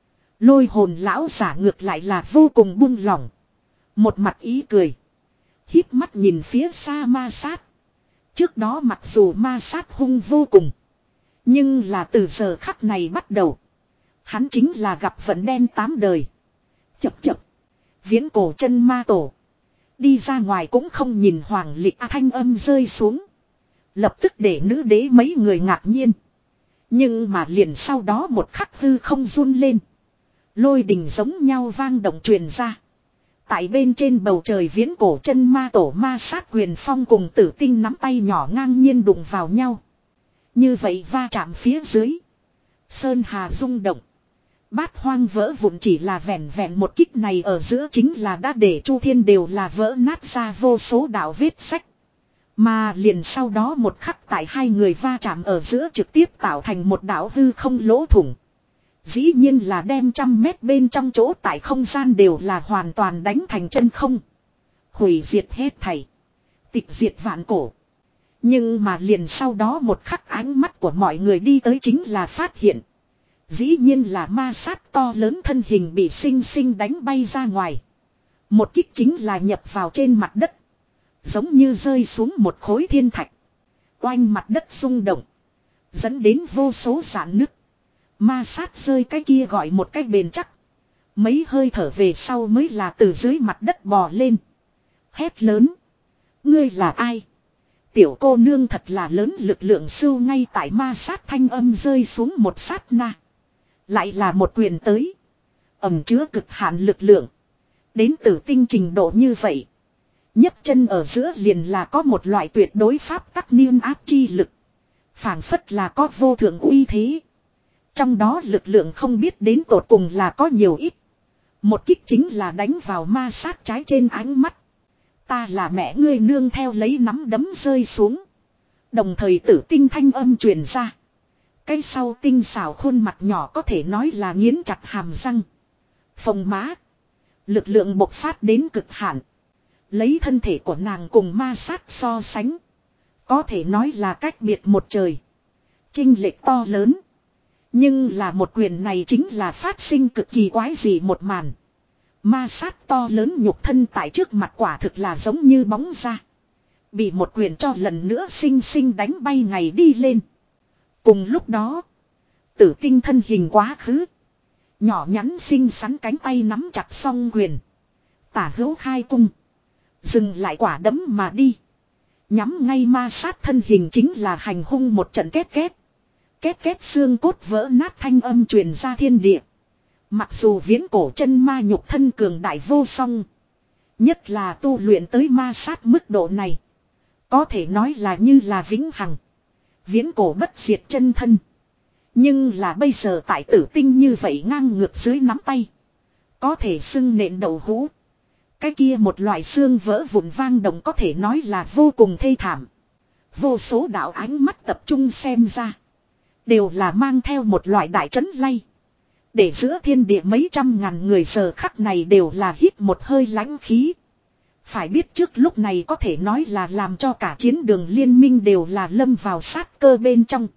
Lôi hồn lão giả ngược lại là vô cùng buông lỏng. Một mặt ý cười. Híp mắt nhìn phía xa ma sát. Trước đó mặc dù ma sát hung vô cùng. Nhưng là từ giờ khắc này bắt đầu. Hắn chính là gặp vận đen tám đời. Chập chập. Viễn cổ chân ma tổ. Đi ra ngoài cũng không nhìn hoàng lịch à, thanh âm rơi xuống. Lập tức để nữ đế mấy người ngạc nhiên. Nhưng mà liền sau đó một khắc hư không run lên. Lôi đình giống nhau vang động truyền ra. Tại bên trên bầu trời viễn cổ chân ma tổ ma sát quyền phong cùng tử tinh nắm tay nhỏ ngang nhiên đụng vào nhau. Như vậy va chạm phía dưới. Sơn hà rung động. Bát hoang vỡ vụn chỉ là vẹn vẹn một kích này ở giữa chính là đã để chu thiên đều là vỡ nát ra vô số đạo vết sách. Mà liền sau đó một khắc tại hai người va chạm ở giữa trực tiếp tạo thành một đạo hư không lỗ thủng. Dĩ nhiên là đem trăm mét bên trong chỗ tại không gian đều là hoàn toàn đánh thành chân không. Hủy diệt hết thảy. Tịch diệt vạn cổ. Nhưng mà liền sau đó một khắc ánh mắt của mọi người đi tới chính là phát hiện. Dĩ nhiên là ma sát to lớn thân hình bị sinh sinh đánh bay ra ngoài. Một kích chính là nhập vào trên mặt đất. Giống như rơi xuống một khối thiên thạch. Oanh mặt đất rung động. Dẫn đến vô số rạn nứt. Ma sát rơi cái kia gọi một cách bền chắc. Mấy hơi thở về sau mới là từ dưới mặt đất bò lên. Hét lớn. Ngươi là ai? Tiểu cô nương thật là lớn lực lượng sưu ngay tại ma sát thanh âm rơi xuống một sát na. Lại là một quyền tới. Ẩm chứa cực hạn lực lượng. Đến từ tinh trình độ như vậy. nhấc chân ở giữa liền là có một loại tuyệt đối pháp tắc niên áp chi lực. Phảng phất là có vô thượng uy thế. Trong đó lực lượng không biết đến tột cùng là có nhiều ít. Một kích chính là đánh vào ma sát trái trên ánh mắt. Ta là mẹ ngươi nương theo lấy nắm đấm rơi xuống. Đồng thời tử tinh thanh âm truyền ra. Cái sau tinh xảo khuôn mặt nhỏ có thể nói là nghiến chặt hàm răng. Phồng má. Lực lượng bộc phát đến cực hạn. Lấy thân thể của nàng cùng ma sát so sánh. Có thể nói là cách biệt một trời. Chênh lệch to lớn. Nhưng là một quyền này chính là phát sinh cực kỳ quái dị một màn. Ma sát to lớn nhục thân tại trước mặt quả thực là giống như bóng ra. Bị một quyền cho lần nữa sinh sinh đánh bay ngày đi lên. Cùng lúc đó. Tử tinh thân hình quá khứ. Nhỏ nhắn xinh xắn cánh tay nắm chặt song quyền. Tả hữu khai cung. Dừng lại quả đấm mà đi. Nhắm ngay ma sát thân hình chính là hành hung một trận két két. Két két xương cốt vỡ nát thanh âm truyền ra thiên địa. Mặc dù viễn cổ chân ma nhục thân cường đại vô song. Nhất là tu luyện tới ma sát mức độ này. Có thể nói là như là vĩnh hằng. Viễn cổ bất diệt chân thân. Nhưng là bây giờ tại tử tinh như vậy ngang ngược dưới nắm tay. Có thể xưng nện đầu hũ. Cái kia một loại xương vỡ vụn vang động có thể nói là vô cùng thê thảm. Vô số đạo ánh mắt tập trung xem ra. Đều là mang theo một loại đại trấn lay. Để giữa thiên địa mấy trăm ngàn người giờ khắc này đều là hít một hơi lãnh khí. Phải biết trước lúc này có thể nói là làm cho cả chiến đường liên minh đều là lâm vào sát cơ bên trong.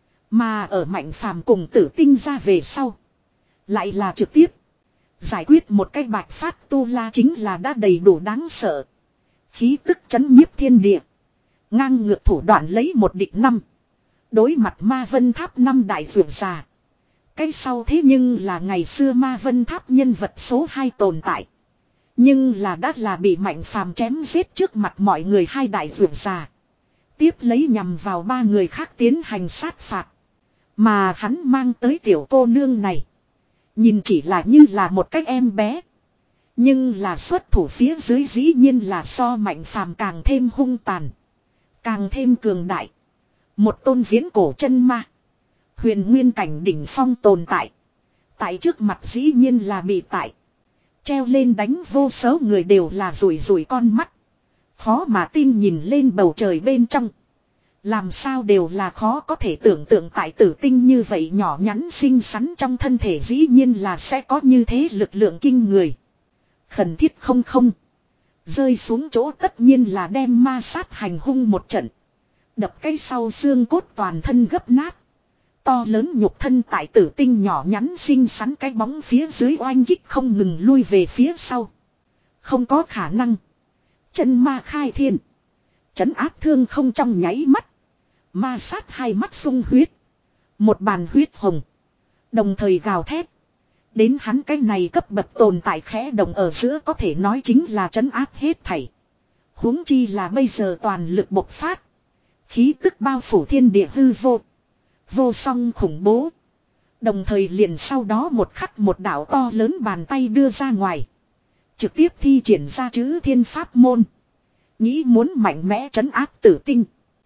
Mà ở Mạnh Phàm cùng Tử Tinh ra về sau. Lại là trực tiếp. Giải quyết một cái bạch phát tu la chính là đã đầy đủ đáng sợ. Khí tức chấn nhiếp thiên địa. Ngang ngược thủ đoạn lấy một địch năm. Đối mặt ma vân tháp năm đại vượt già. Cái sau thế nhưng là ngày xưa Ma Vân Tháp nhân vật số hai tồn tại. Nhưng là đã là bị Mạnh Phàm chém giết trước mặt mọi người hai đại vượt già. Tiếp lấy nhằm vào ba người khác tiến hành sát phạt. Mà hắn mang tới tiểu cô nương này. Nhìn chỉ là như là một cái em bé. Nhưng là xuất thủ phía dưới dĩ nhiên là so Mạnh Phàm càng thêm hung tàn. Càng thêm cường đại. Một tôn viễn cổ chân ma. Huyền nguyên cảnh đỉnh phong tồn tại. Tại trước mặt dĩ nhiên là bị tại. Treo lên đánh vô số người đều là rủi rủi con mắt. Khó mà tin nhìn lên bầu trời bên trong. Làm sao đều là khó có thể tưởng tượng tại tử tinh như vậy nhỏ nhắn xinh xắn trong thân thể dĩ nhiên là sẽ có như thế lực lượng kinh người. Khẩn thiết không không. Rơi xuống chỗ tất nhiên là đem ma sát hành hung một trận. Đập cái sau xương cốt toàn thân gấp nát. To lớn nhục thân tại tử tinh nhỏ nhắn xinh xắn cái bóng phía dưới oanh kích không ngừng lui về phía sau. Không có khả năng. Chân ma khai thiên. Chấn áp thương không trong nháy mắt. Ma sát hai mắt sung huyết. Một bàn huyết hồng. Đồng thời gào thét. Đến hắn cái này cấp bậc tồn tại khẽ động ở giữa có thể nói chính là trấn áp hết thảy. Huống chi là bây giờ toàn lực bộc phát. Khí tức bao phủ thiên địa hư vô. Vô song khủng bố. Đồng thời liền sau đó một khắc một đạo to lớn bàn tay đưa ra ngoài. Trực tiếp thi triển ra chữ thiên pháp môn. Nghĩ muốn mạnh mẽ trấn áp tử tinh.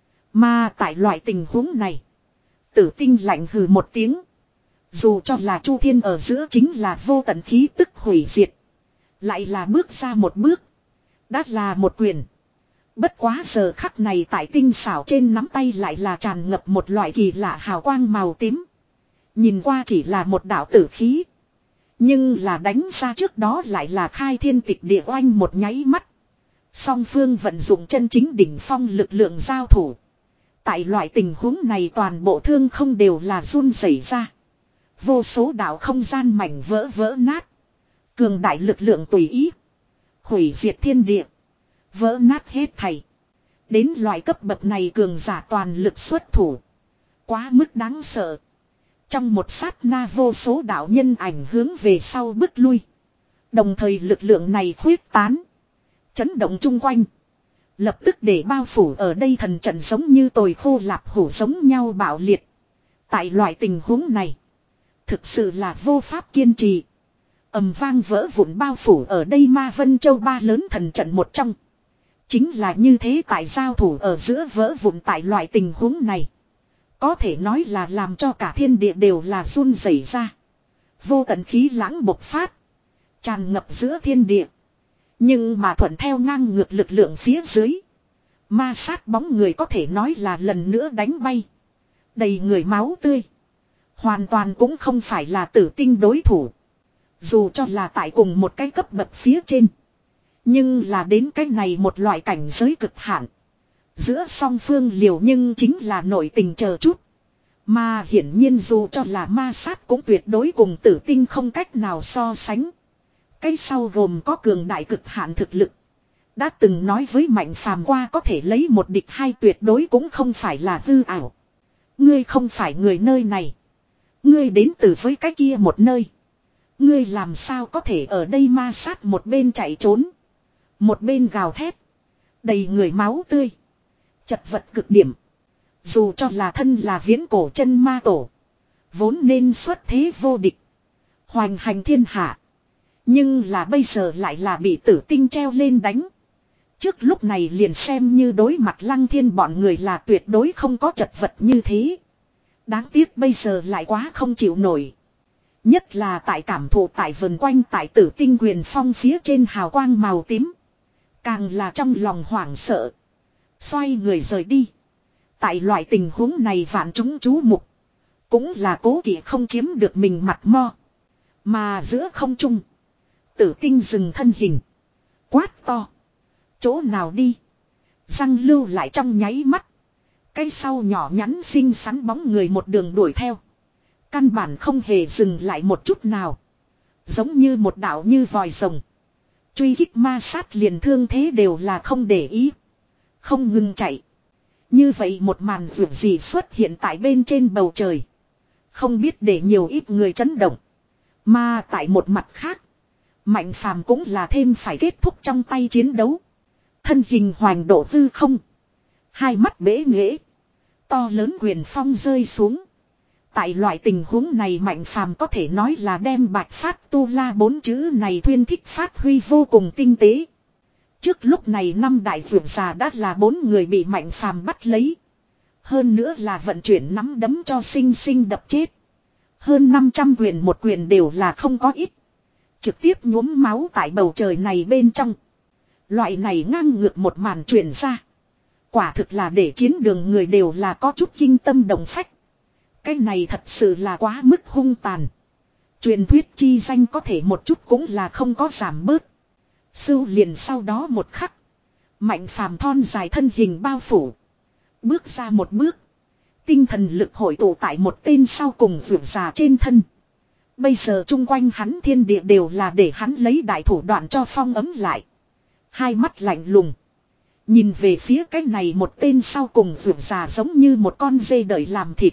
Mà tại loại tình huống này. Tử tinh lạnh hừ một tiếng. Dù cho là Chu Thiên ở giữa chính là vô tận khí tức hủy diệt. Lại là bước ra một bước. Đã là một quyền. Bất quá giờ khắc này tại tinh xảo trên nắm tay lại là tràn ngập một loại kỳ lạ hào quang màu tím. Nhìn qua chỉ là một đạo tử khí. Nhưng là đánh ra trước đó lại là khai thiên tịch địa oanh một nháy mắt. Song phương vận dụng chân chính đỉnh phong lực lượng giao thủ. Tại loại tình huống này toàn bộ thương không đều là run rẩy ra. Vô số đạo không gian mảnh vỡ vỡ nát. Cường đại lực lượng tùy ý. Hủy diệt thiên địa. Vỡ nát hết thảy. Đến loại cấp bậc này cường giả toàn lực xuất thủ. Quá mức đáng sợ. Trong một sát na vô số đạo nhân ảnh hướng về sau bước lui. Đồng thời lực lượng này khuyết tán. Chấn động chung quanh. Lập tức để bao phủ ở đây thần trận giống như tồi khô lạp hủ giống nhau bạo liệt. Tại loại tình huống này. Thực sự là vô pháp kiên trì. Ầm vang vỡ vụn bao phủ ở đây Ma Vân Châu ba lớn thần trận một trong. Chính là như thế tại giao thủ ở giữa vỡ vụn tại loại tình huống này. Có thể nói là làm cho cả thiên địa đều là run rẩy ra. Vô tận khí lãng bộc phát. Tràn ngập giữa thiên địa. Nhưng mà thuận theo ngang ngược lực lượng phía dưới. Ma sát bóng người có thể nói là lần nữa đánh bay. Đầy người máu tươi. Hoàn toàn cũng không phải là tử tinh đối thủ. Dù cho là tại cùng một cái cấp bậc phía trên. Nhưng là đến cái này một loại cảnh giới cực hạn. Giữa song phương liều nhưng chính là nội tình chờ chút. Mà hiển nhiên dù cho là ma sát cũng tuyệt đối cùng tử tinh không cách nào so sánh. Cái sau gồm có cường đại cực hạn thực lực. Đã từng nói với Mạnh Phàm qua có thể lấy một địch hai tuyệt đối cũng không phải là hư ảo. Ngươi không phải người nơi này. Ngươi đến từ với cái kia một nơi. Ngươi làm sao có thể ở đây ma sát một bên chạy trốn. Một bên gào thét. Đầy người máu tươi. Chật vật cực điểm. Dù cho là thân là viễn cổ chân ma tổ. Vốn nên xuất thế vô địch. Hoành hành thiên hạ. Nhưng là bây giờ lại là bị tử tinh treo lên đánh. Trước lúc này liền xem như đối mặt Lăng Thiên bọn người là tuyệt đối không có chật vật như thế. Đáng tiếc bây giờ lại quá không chịu nổi. Nhất là tại cảm thụ tại vườn quanh tại tử tinh quyền phong phía trên hào quang màu tím. Càng là trong lòng hoảng sợ. Xoay người rời đi. Tại loại tình huống này vạn chúng chú mục. Cũng là cố kỵ không chiếm được mình mặt mo. Mà giữa không trung. Tử tinh dừng thân hình. Quát to. Chỗ nào đi. Răng lưu lại trong nháy mắt. Cái sau nhỏ nhắn xinh xắn bóng người một đường đuổi theo. Căn bản không hề dừng lại một chút nào. Giống như một đạo như vòi rồng. Truy kích ma sát liền thương thế đều là không để ý. Không ngừng chạy. Như vậy một màn vượt gì xuất hiện tại bên trên bầu trời. Không biết để nhiều ít người chấn động. Mà tại một mặt khác. Mạnh phàm cũng là thêm phải kết thúc trong tay chiến đấu. Thân hình hoành độ hư không. Hai mắt bế nghễ. To lớn quyền phong rơi xuống. Tại loại tình huống này Mạnh phàm có thể nói là đem bạch phát tu la bốn chữ này thuyên thích phát huy vô cùng tinh tế. Trước lúc này năm đại vượt già đã là bốn người bị Mạnh phàm bắt lấy. Hơn nữa là vận chuyển nắm đấm cho sinh sinh đập chết. Hơn năm trăm quyền một quyền đều là không có ít. Trực tiếp nhuốm máu tại bầu trời này bên trong. Loại này ngang ngược một màn truyền ra. Quả thực là để chiến đường người đều là có chút kinh tâm động phách. Cái này thật sự là quá mức hung tàn. Truyền thuyết chi danh có thể một chút cũng là không có giảm bớt. Sưu liền sau đó một khắc. Mạnh phàm thon dài thân hình bao phủ. Bước ra một bước. Tinh thần lực hội tụ tại một tên sau cùng vượt già trên thân. Bây giờ chung quanh hắn thiên địa đều là để hắn lấy đại thủ đoạn cho phong ấm lại. Hai mắt lạnh lùng. Nhìn về phía cái này một tên sau cùng vượt già giống như một con dê đợi làm thịt.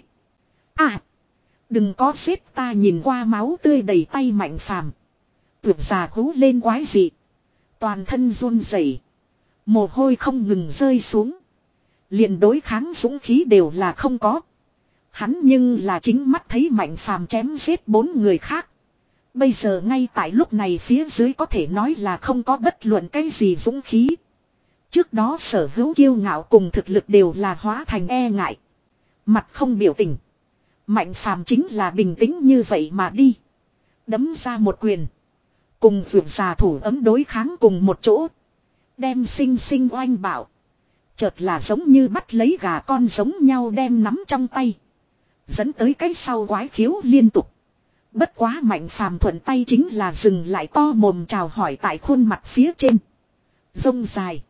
À! Đừng có xếp ta nhìn qua máu tươi đầy tay Mạnh phàm. Vượt già hú lên quái dị. Toàn thân run rẩy, mồ hôi không ngừng rơi xuống. Liền đối kháng dũng khí đều là không có. Hắn nhưng là chính mắt thấy Mạnh phàm chém giết bốn người khác. Bây giờ ngay tại lúc này phía dưới có thể nói là không có bất luận cái gì dũng khí. Trước đó sở hữu kiêu ngạo cùng thực lực đều là hóa thành e ngại. Mặt không biểu tình. Mạnh phàm chính là bình tĩnh như vậy mà đi. Đấm ra một quyền. Cùng vượt già thủ ấm đối kháng cùng một chỗ. Đem sinh sinh oanh bảo. Chợt là giống như bắt lấy gà con giống nhau đem nắm trong tay. Dẫn tới cái sau quái khiếu liên tục. Bất quá Mạnh phàm thuận tay chính là dừng lại to mồm chào hỏi tại khuôn mặt phía trên. Rông dài.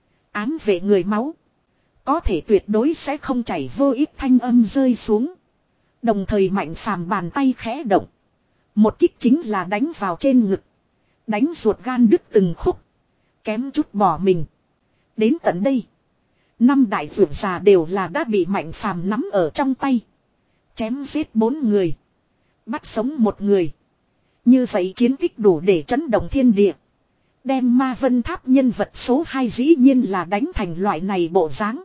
Ám vệ người máu. Có thể tuyệt đối sẽ không chảy vô ích thanh âm rơi xuống. Đồng thời Mạnh phàm bàn tay khẽ động. Một kích chính là đánh vào trên ngực. Đánh ruột gan đứt từng khúc. Kém chút bỏ mình. Đến tận đây. Năm đại vượt già đều là đã bị Mạnh phàm nắm ở trong tay. Chém giết bốn người. Bắt sống một người. Như vậy chiến tích đủ để chấn động thiên địa. Đem Ma Vân Tháp nhân vật số hai dĩ nhiên là đánh thành loại này bộ dáng.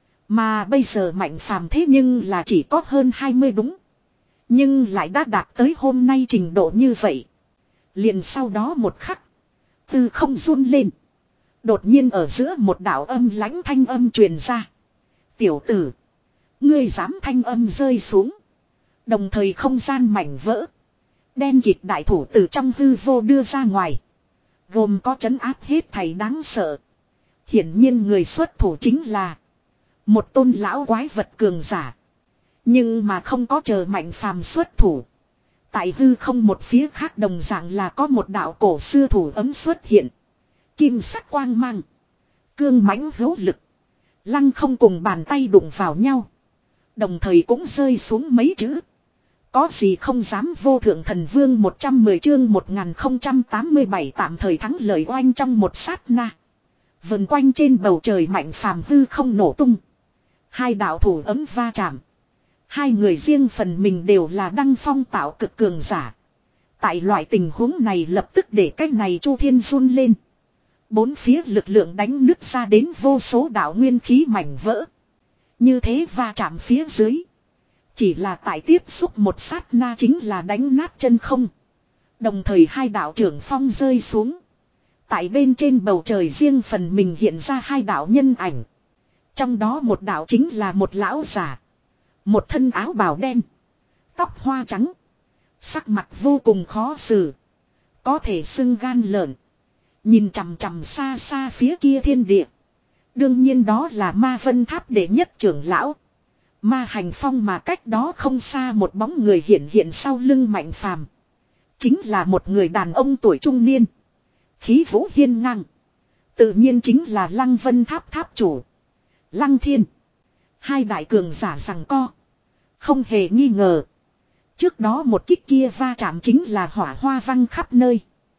Mà bây giờ Mạnh phàm thế nhưng là chỉ có hơn hai mươi đúng. Nhưng lại đã đạt tới hôm nay trình độ như vậy. Liền sau đó một khắc. Tư không run lên. Đột nhiên ở giữa một đạo âm lãnh thanh âm truyền ra. Tiểu tử. Ngươi dám thanh âm rơi xuống. Đồng thời không gian mảnh vỡ. Đen kịt đại thủ từ trong hư vô đưa ra ngoài. Gồm có trấn áp hết thảy đáng sợ. Hiển nhiên người xuất thủ chính là một tôn lão quái vật cường giả. Nhưng mà không có chờ Mạnh phàm xuất thủ. Tại hư không một phía khác đồng dạng là có một đạo cổ xưa thủ ấm xuất hiện. Kim sắc quang mang. Cương mãnh hữu lực. Lăng không cùng bàn tay đụng vào nhau. Đồng thời cũng rơi xuống mấy chữ. Có gì không dám vô thượng thần vương một trăm mười chương một nghìn không trăm tám mươi bảy tạm thời thắng lợi oanh trong một sát na. Vần quanh trên bầu trời Mạnh phàm hư không nổ tung. Hai đạo thủ ấm va chạm. Hai người riêng phần mình đều là đăng phong tạo cực cường giả. Tại loại tình huống này lập tức để cái này Chu Thiên run lên. Bốn phía lực lượng đánh nứt ra đến vô số đạo nguyên khí mảnh vỡ. Như thế va chạm phía dưới. Chỉ là tại tiếp xúc một sát na chính là đánh nát chân không. Đồng thời hai đạo trưởng phong rơi xuống. Tại bên trên bầu trời riêng phần mình hiện ra hai đạo nhân ảnh. Trong đó một đạo chính là một lão giả. Một thân áo bào đen. Tóc hoa trắng. Sắc mặt vô cùng khó xử. Có thể xưng gan lợn. Nhìn chằm chằm xa xa phía kia thiên địa. Đương nhiên đó là Ma Vân Tháp đệ nhất trưởng lão. Ma Hành Phong mà cách đó không xa một bóng người hiện hiện sau lưng Mạnh phàm. Chính là một người đàn ông tuổi trung niên. Khí vũ hiên ngang. Tự nhiên chính là Lăng Vân Tháp tháp chủ. Lăng Thiên. Hai đại cường giả rằng co. Không hề nghi ngờ. Trước đó một kích kia va chạm chính là hỏa hoa văng khắp nơi.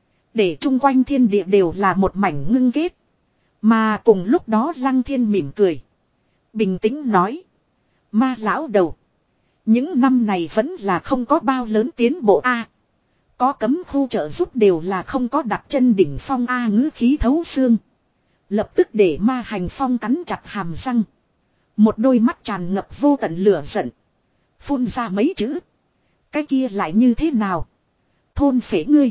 Để chung quanh thiên địa đều là một mảnh ngưng kết. Mà cùng lúc đó Lăng Thiên mỉm cười. Bình tĩnh nói. Ma lão đầu. Những năm này vẫn là không có bao lớn tiến bộ a. Có cấm khu trợ giúp đều là không có đặt chân đỉnh phong a, ngữ khí thấu xương. Lập tức để Ma Hành Phong cắn chặt hàm răng. Một đôi mắt tràn ngập vô tận lửa giận. Phun ra mấy chữ. Cái kia lại như thế nào? Thôn phế ngươi.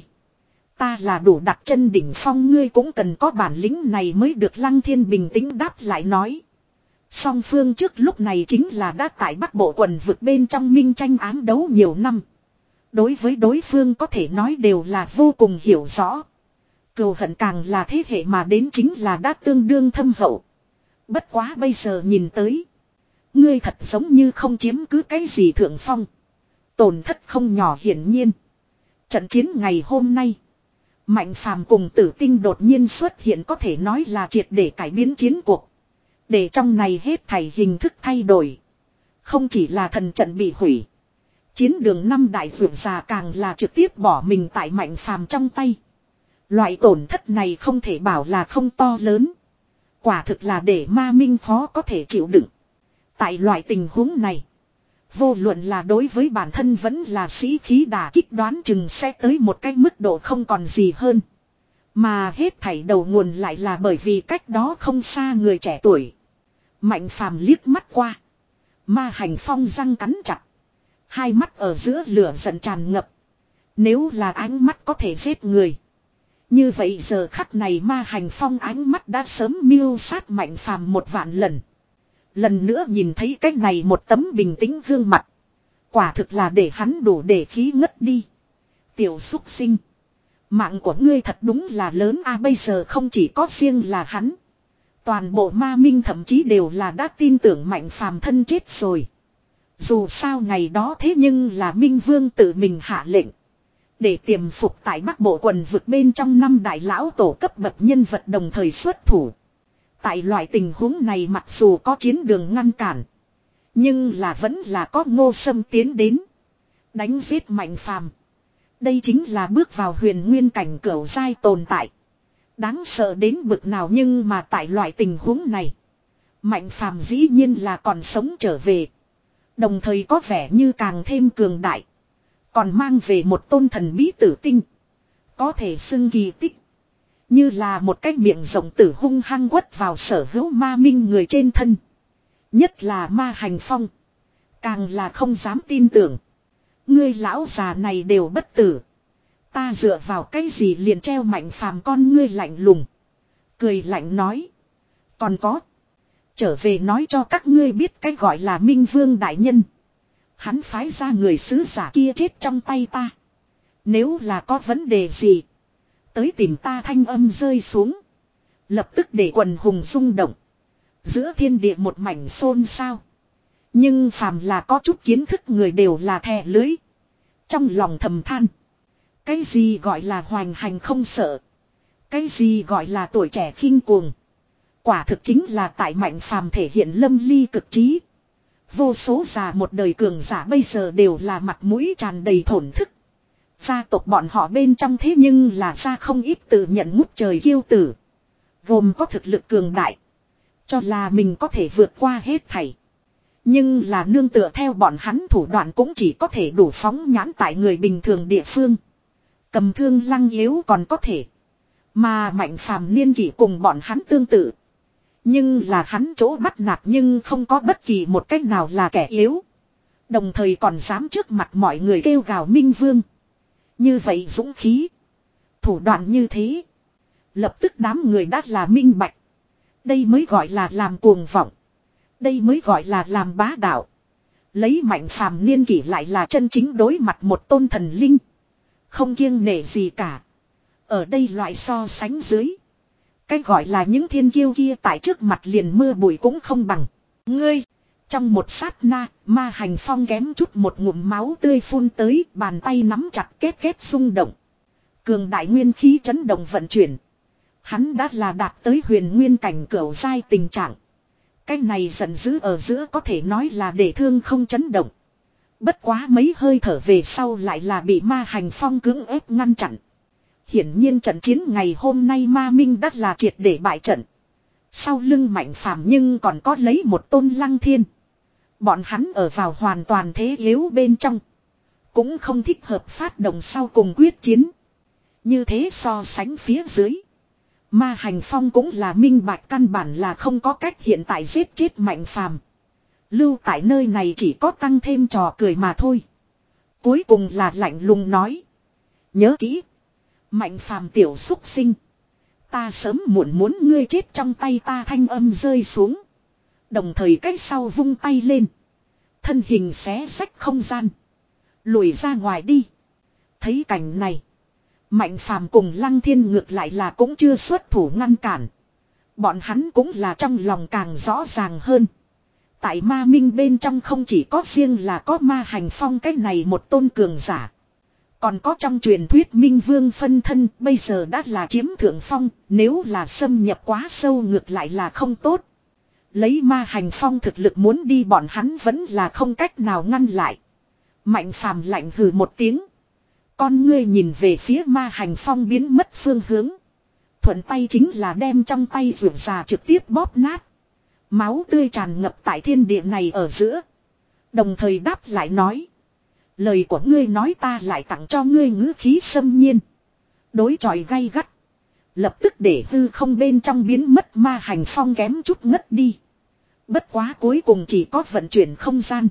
Ta là đủ đặt chân đỉnh phong, ngươi cũng cần có bản lĩnh này mới được. Lăng Thiên bình tĩnh đáp lại nói. Song phương trước lúc này chính là đã tại Bắc Bộ quần vực bên trong minh tranh ám đấu nhiều năm. Đối với đối phương có thể nói đều là vô cùng hiểu rõ. Cừu hận càng là thế hệ mà đến chính là đã tương đương thâm hậu. Bất quá bây giờ nhìn tới. Ngươi thật giống như không chiếm cứ cái gì thượng phong. Tổn thất không nhỏ hiển nhiên. Trận chiến ngày hôm nay. Mạnh Phàm cùng Tử Tinh đột nhiên xuất hiện có thể nói là triệt để cải biến chiến cuộc. Để trong này hết thảy hình thức thay đổi. Không chỉ là thần trận bị hủy. Chiến đường năm đại vượt già càng là trực tiếp bỏ mình tại Mạnh Phàm trong tay. Loại tổn thất này không thể bảo là không to lớn. Quả thực là để Ma Minh khó có thể chịu đựng. Tại loại tình huống này. Vô luận là đối với bản thân vẫn là sĩ khí đả kích, đoán chừng sẽ tới một cái mức độ không còn gì hơn. Mà hết thảy đầu nguồn lại là bởi vì cách đó không xa người trẻ tuổi. Mạnh Phàm liếc mắt qua. Ma Hành Phong răng cắn chặt. Hai mắt ở giữa lửa giận tràn ngập. Nếu là ánh mắt có thể giết người. Như vậy giờ khắc này Ma Hành Phong ánh mắt đã sớm miêu sát Mạnh Phàm một vạn lần. Lần nữa nhìn thấy cái này một tấm bình tĩnh gương mặt. Quả thực là để hắn đủ để khí ngất đi. Tiểu xúc sinh. Mạng của ngươi thật đúng là lớn a, bây giờ không chỉ có riêng là hắn. Toàn bộ Ma Minh thậm chí đều là đã tin tưởng Mạnh Phàm thân chết rồi. Dù sao ngày đó thế nhưng là Minh Vương tự mình hạ lệnh. Để tiềm phục tại Bắc Bộ quần vực bên trong năm đại lão tổ cấp bậc nhân vật đồng thời xuất thủ. Tại loại tình huống này mặc dù có chiến đường ngăn cản. Nhưng là vẫn là có Ngô Sâm tiến đến. Đánh giết Mạnh Phàm. Đây chính là bước vào huyền nguyên cảnh cửu giai tồn tại. Đáng sợ đến bực nào, nhưng mà tại loại tình huống này. Mạnh Phàm dĩ nhiên là còn sống trở về. Đồng thời có vẻ như càng thêm cường đại. Còn mang về một tôn thần bí tử tinh. Có thể xưng kỳ tích. Như là một cái miệng rộng tử hung hăng quất vào sở hữu Ma Minh người trên thân. Nhất là Ma Hành Phong. Càng là không dám tin tưởng. Ngươi lão già này đều bất tử. Ta dựa vào cái gì liền treo Mạnh Phàm con ngươi lạnh lùng. Cười lạnh nói. Còn có. Trở về nói cho các ngươi biết cái gọi là Minh Vương đại nhân. Hắn phái ra người sứ giả kia chết trong tay ta. Nếu là có vấn đề gì. Tới tìm ta. Thanh âm rơi xuống. Lập tức để quần hùng rung động. Giữa thiên địa một mảnh xôn xao. Nhưng phàm là có chút kiến thức người đều là thè lưới. Trong lòng thầm than. Cái gì gọi là hoành hành không sợ. Cái gì gọi là tuổi trẻ khinh cuồng. Quả thực chính là tại Mạnh Phàm thể hiện lâm ly cực trí. Vô số già một đời cường giả bây giờ đều là mặt mũi tràn đầy thổn thức. Gia tộc bọn họ bên trong thế nhưng là ra không ít tự nhận ngút trời kiêu tử. Gồm có thực lực cường đại. Cho là mình có thể vượt qua hết thảy. Nhưng là nương tựa theo bọn hắn thủ đoạn cũng chỉ có thể đủ phóng nhãn tại người bình thường địa phương. Cầm thương lăng yếu còn có thể. Mà Mạnh Phàm niên kỷ cùng bọn hắn tương tự. Nhưng là hắn chỗ bắt nạt nhưng không có bất kỳ một cách nào là kẻ yếu. Đồng thời còn dám trước mặt mọi người kêu gào Minh Vương. Như vậy dũng khí. Thủ đoạn như thế. Lập tức đám người đã là minh bạch. Đây mới gọi là làm cuồng vọng. Đây mới gọi là làm bá đạo. Lấy Mạnh Phàm niên kỷ lại là chân chính đối mặt một tôn thần linh. Không kiêng nể gì cả. Ở đây loại so sánh dưới. Cái gọi là những thiên kiêu kia tại trước mặt liền mưa bụi cũng không bằng. Ngươi. Trong một sát na, Ma Hành Phong kém chút một ngụm máu tươi phun tới, bàn tay nắm chặt kết kết rung động. Cường đại nguyên khí chấn động vận chuyển. Hắn đã là đạt tới huyền nguyên cảnh cửu giai tình trạng. Cái này giận dữ ở giữa có thể nói là để thương không chấn động. Bất quá mấy hơi thở về sau lại là bị Ma Hành Phong cưỡng ép ngăn chặn. Hiển nhiên trận chiến ngày hôm nay Ma Minh đã là triệt để bại trận. Sau lưng Mạnh Phàm nhưng còn có lấy một tôn Lăng Thiên. Bọn hắn ở vào hoàn toàn thế yếu bên trong. Cũng không thích hợp phát động sau cùng quyết chiến. Như thế so sánh phía dưới. Ma Hành Phong cũng là minh bạch căn bản là không có cách hiện tại giết chết Mạnh Phàm. Lưu tại nơi này chỉ có tăng thêm trò cười mà thôi. Cuối cùng là lạnh lùng nói. Nhớ kỹ. Mạnh Phàm tiểu xúc sinh. Ta sớm muộn muốn ngươi chết trong tay ta, thanh âm rơi xuống. Đồng thời cách sau vung tay lên. Thân hình xé xách không gian. Lùi ra ngoài đi. Thấy cảnh này. Mạnh Phàm cùng Lăng Thiên ngược lại là cũng chưa xuất thủ ngăn cản. Bọn hắn cũng là trong lòng càng rõ ràng hơn. Tại ma minh bên trong không chỉ có riêng là có Ma Hành Phong cái này một tôn cường giả. Còn có trong truyền thuyết Minh Vương phân thân bây giờ đã là chiếm thượng phong. Nếu là xâm nhập quá sâu ngược lại là không tốt. Lấy Ma Hành Phong thực lực muốn đi bọn hắn vẫn là không cách nào ngăn lại. Mạnh Phàm lạnh hừ một tiếng. Con ngươi nhìn về phía Ma Hành Phong biến mất phương hướng. Thuận tay chính là đem trong tay rượu già trực tiếp bóp nát. Máu tươi tràn ngập tại thiên địa này ở giữa. Đồng thời đáp lại nói. Lời của ngươi nói ta lại tặng cho ngươi ngữ khí xâm nhiên. Đối chọi gay gắt. Lập tức để hư không bên trong biến mất Ma Hành Phong kém chút ngất đi. Bất quá cuối cùng chỉ có vận chuyển không gian.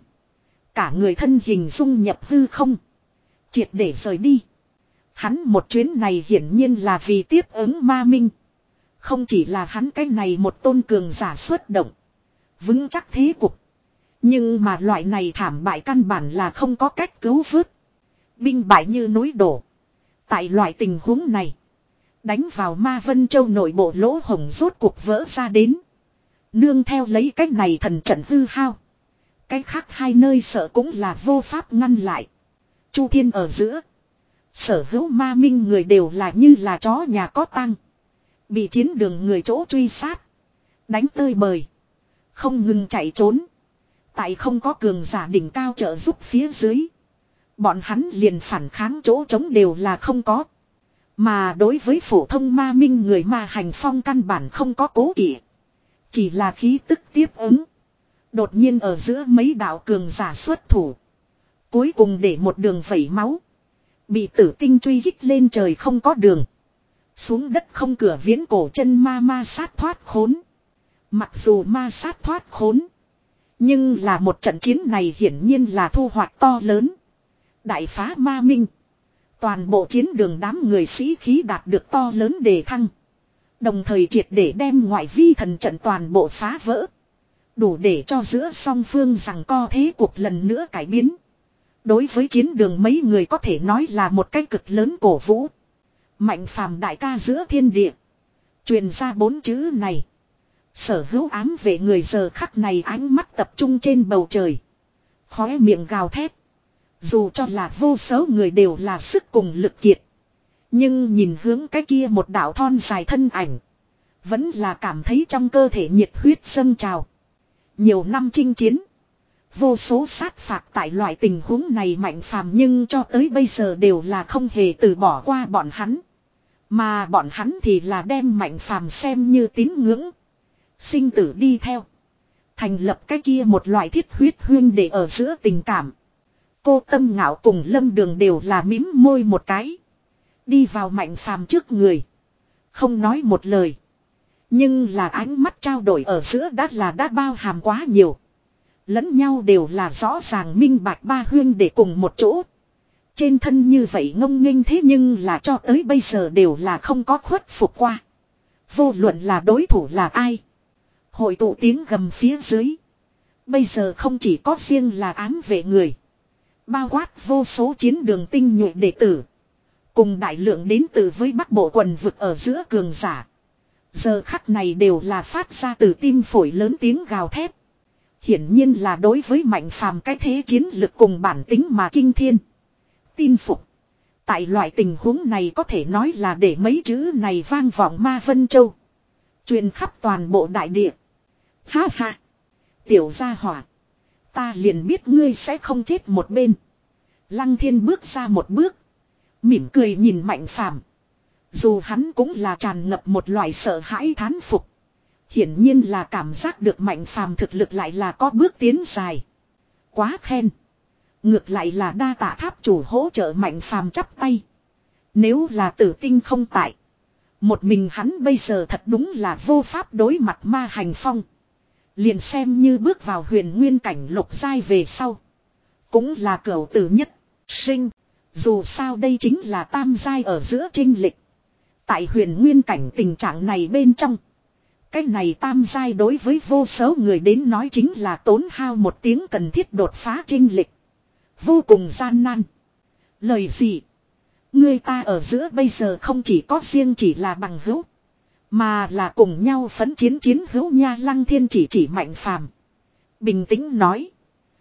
Cả người thân hình dung nhập hư không. Triệt để rời đi. Hắn một chuyến này hiển nhiên là vì tiếp ứng ma minh. Không chỉ là hắn cái này một tôn cường giả xuất động. Vững chắc thế cục. Nhưng mà loại này thảm bại căn bản là không có cách cứu vớt. Binh bại như núi đổ. Tại loại tình huống này. Đánh vào Ma Vân Châu nội bộ lỗ hổng rốt cuộc vỡ ra đến. Nương theo lấy cách này thần trận hư hao. Cái khác hai nơi sợ cũng là vô pháp ngăn lại. Chu thiên ở giữa. Sở hữu ma minh người đều là như là chó nhà có tăng. Bị chiến đường người chỗ truy sát. Đánh tơi bời. Không ngừng chạy trốn. Tại không có cường giả đỉnh cao trợ giúp phía dưới. Bọn hắn liền phản kháng chỗ trống đều là không có. Mà đối với phổ thông ma minh người Ma Hành Phong căn bản không có cố kỵ. Chỉ là khí tức tiếp ứng. Đột nhiên ở giữa mấy đạo cường giả xuất thủ. Cuối cùng để một đường vẩy máu. Bị tử tinh truy hích lên trời không có đường. Xuống đất không cửa viễn cổ chân ma ma sát thoát khốn. Mặc dù ma sát thoát khốn. Nhưng là một trận chiến này hiển nhiên là thu hoạch to lớn. Đại phá ma minh. Toàn bộ chiến đường đám người sĩ khí đạt được to lớn đề thăng. Đồng thời triệt để đem ngoại vi thần trận toàn bộ phá vỡ. Đủ để cho giữa song phương rằng co thế cuộc lần nữa cải biến. Đối với chiến đường mấy người có thể nói là một cái cực lớn cổ vũ. Mạnh Phàm đại ca giữa thiên địa. Truyền ra bốn chữ này. Sở hữu ám vệ người giờ khắc này ánh mắt tập trung trên bầu trời. Khóe miệng gào thét. Dù cho là vô số người đều là sức cùng lực kiệt. Nhưng nhìn hướng cái kia một đạo thon dài thân ảnh. Vẫn là cảm thấy trong cơ thể nhiệt huyết dâng trào. Nhiều năm chinh chiến. Vô số sát phạt tại loại tình huống này Mạnh Phàm nhưng cho tới bây giờ đều là không hề từ bỏ qua bọn hắn. Mà bọn hắn thì là đem Mạnh Phàm xem như tín ngưỡng. Sinh tử đi theo. Thành lập cái kia một loại thiết huyết huyên để ở giữa tình cảm. Cô Tâm Ngạo cùng Lâm Đường đều là mím môi một cái. Đi vào Mạnh Phàm trước người. Không nói một lời. Nhưng là ánh mắt trao đổi ở giữa đã là đã bao hàm quá nhiều. Lẫn nhau đều là rõ ràng minh bạch ba huyên để cùng một chỗ. Trên thân như vậy ngông nghênh thế nhưng là cho tới bây giờ đều là không có khuất phục qua. Vô luận là đối thủ là ai. Hội tụ tiếng gầm phía dưới. Bây giờ không chỉ có riêng là ám vệ người. Bao quát vô số chiến đường tinh nhuệ đệ tử. Cùng đại lượng đến từ với Bắc Bộ quần vực ở giữa cường giả. Giờ khắc này đều là phát ra từ tim phổi lớn tiếng gào thét. Hiển nhiên là đối với Mạnh Phàm cái thế chiến lực cùng bản tính mà kinh thiên. Tin phục. Tại loại tình huống này có thể nói là để mấy chữ này vang vọng Ma Vân Châu. Truyền khắp toàn bộ đại địa. Ha ha. Tiểu gia hỏa. Ta liền biết ngươi sẽ không chết một bên. Lăng Thiên bước ra một bước. Mỉm cười nhìn Mạnh Phàm. Dù hắn cũng là tràn ngập một loại sợ hãi thán phục. Hiển nhiên là cảm giác được Mạnh Phàm thực lực lại là có bước tiến dài. Quá khen. Ngược lại là đa tạ tháp chủ hỗ trợ Mạnh Phàm chắp tay. Nếu là tử tinh không tại. Một mình hắn bây giờ thật đúng là vô pháp đối mặt ma hành phong. Liền xem như bước vào huyền nguyên cảnh lục giai về sau. Cũng là cửu tử nhất sinh. Dù sao đây chính là tam giai ở giữa trinh lịch. Tại huyền nguyên cảnh tình trạng này bên trong. Cái này tam giai đối với vô số người đến nói chính là tốn hao một tiếng cần thiết đột phá trinh lịch. Vô cùng gian nan. Lời gì? Người ta ở giữa bây giờ không chỉ có riêng chỉ là bằng hữu. Mà là cùng nhau phấn chiến chiến hữu nha. Lăng Thiên chỉ chỉ Mạnh Phàm, bình tĩnh nói.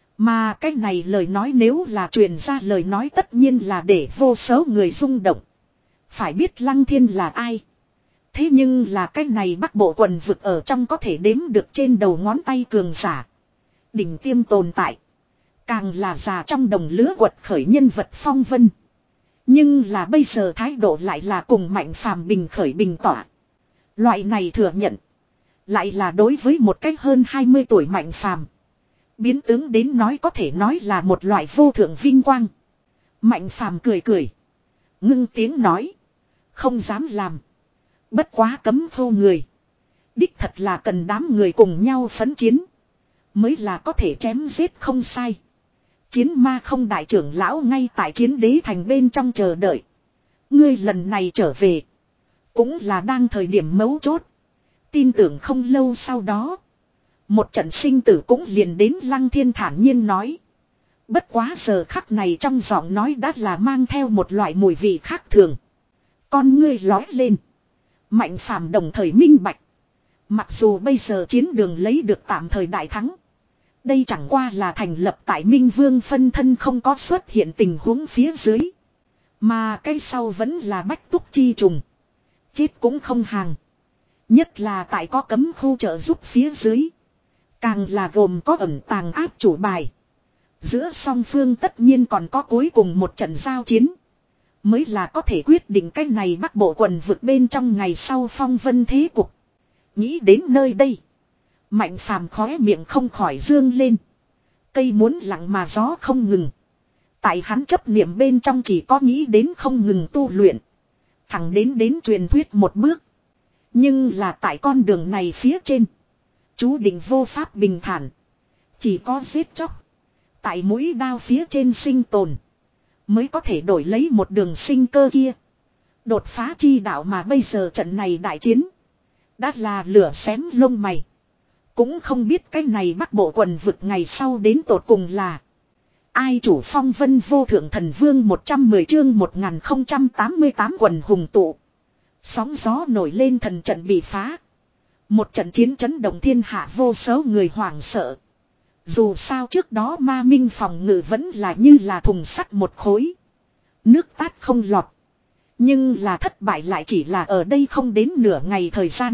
Mà cái này lời nói nếu là truyền ra lời nói tất nhiên là để vô số người rung động. Phải biết Lăng Thiên là ai? Thế nhưng là cái này Bắc Bộ quần vực ở trong có thể đếm được trên đầu ngón tay cường giả. Đỉnh tiêm tồn tại. Càng là già trong đồng lứa quật khởi nhân vật phong vân. Nhưng là bây giờ thái độ lại là cùng Mạnh Phàm bình khởi bình tỏa. Loại này thừa nhận. Lại là đối với một cách hơn hai mươi tuổi Mạnh Phàm. Biến tướng đến nói có thể nói là một loại vô thượng vinh quang. Mạnh Phàm cười cười. Ngưng tiếng nói. Không dám làm. Bất quá cấm vô người. Đích thật là cần đám người cùng nhau phấn chiến. Mới là có thể chém giết không sai. Chiến ma không đại trưởng lão ngay tại chiến đế thành bên trong chờ đợi. Ngươi lần này trở về. Cũng là đang thời điểm mấu chốt. Tin tưởng không lâu sau đó. Một trận sinh tử cũng liền đến. Lăng Thiên thản nhiên nói. Bất quá giờ khắc này trong giọng nói đã là mang theo một loại mùi vị khác thường. Con ngươi lói lên. Mạnh Phàm đồng thời minh bạch. Mặc dù bây giờ chiến đường lấy được tạm thời đại thắng. Đây chẳng qua là thành lập tại Minh Vương phân thân không có xuất hiện tình huống phía dưới. Mà cái sau vẫn là bách túc chi trùng. Chết cũng không hàng. Nhất là tại có cấm khu trợ giúp phía dưới. Càng là gồm có ẩn tàng áp chủ bài. Giữa song phương tất nhiên còn có cuối cùng một trận giao chiến. Mới là có thể quyết định cái này Bắc Bộ quần vực bên trong ngày sau phong vân thế cục. Nghĩ đến nơi đây. Mạnh Phàm khóe miệng không khỏi dương lên. Cây muốn lặng mà gió không ngừng. Tại hắn chấp niệm bên trong chỉ có nghĩ đến không ngừng tu luyện. Thẳng đến đến truyền thuyết một bước. Nhưng là tại con đường này phía trên. Chú định vô pháp bình thản. Chỉ có giết chóc. Tại mũi đao phía trên sinh tồn. Mới có thể đổi lấy một đường sinh cơ kia. Đột phá chi đạo mà bây giờ trận này đại chiến. Đã là lửa xém lông mày. Cũng không biết cái này Bắc Bộ quần vực ngày sau đến tột cùng là. Ai chủ phong vân vô thượng thần vương một trăm mười chương một nghìn không trăm tám mươi tám quần hùng tụ. Sóng gió nổi lên thần trận bị phá. Một trận chiến chấn động thiên hạ vô số người hoảng sợ. Dù sao trước đó ma minh phòng ngự vẫn là như là thùng sắt một khối. Nước tát không lọt. Nhưng là thất bại lại chỉ là ở đây không đến nửa ngày thời gian.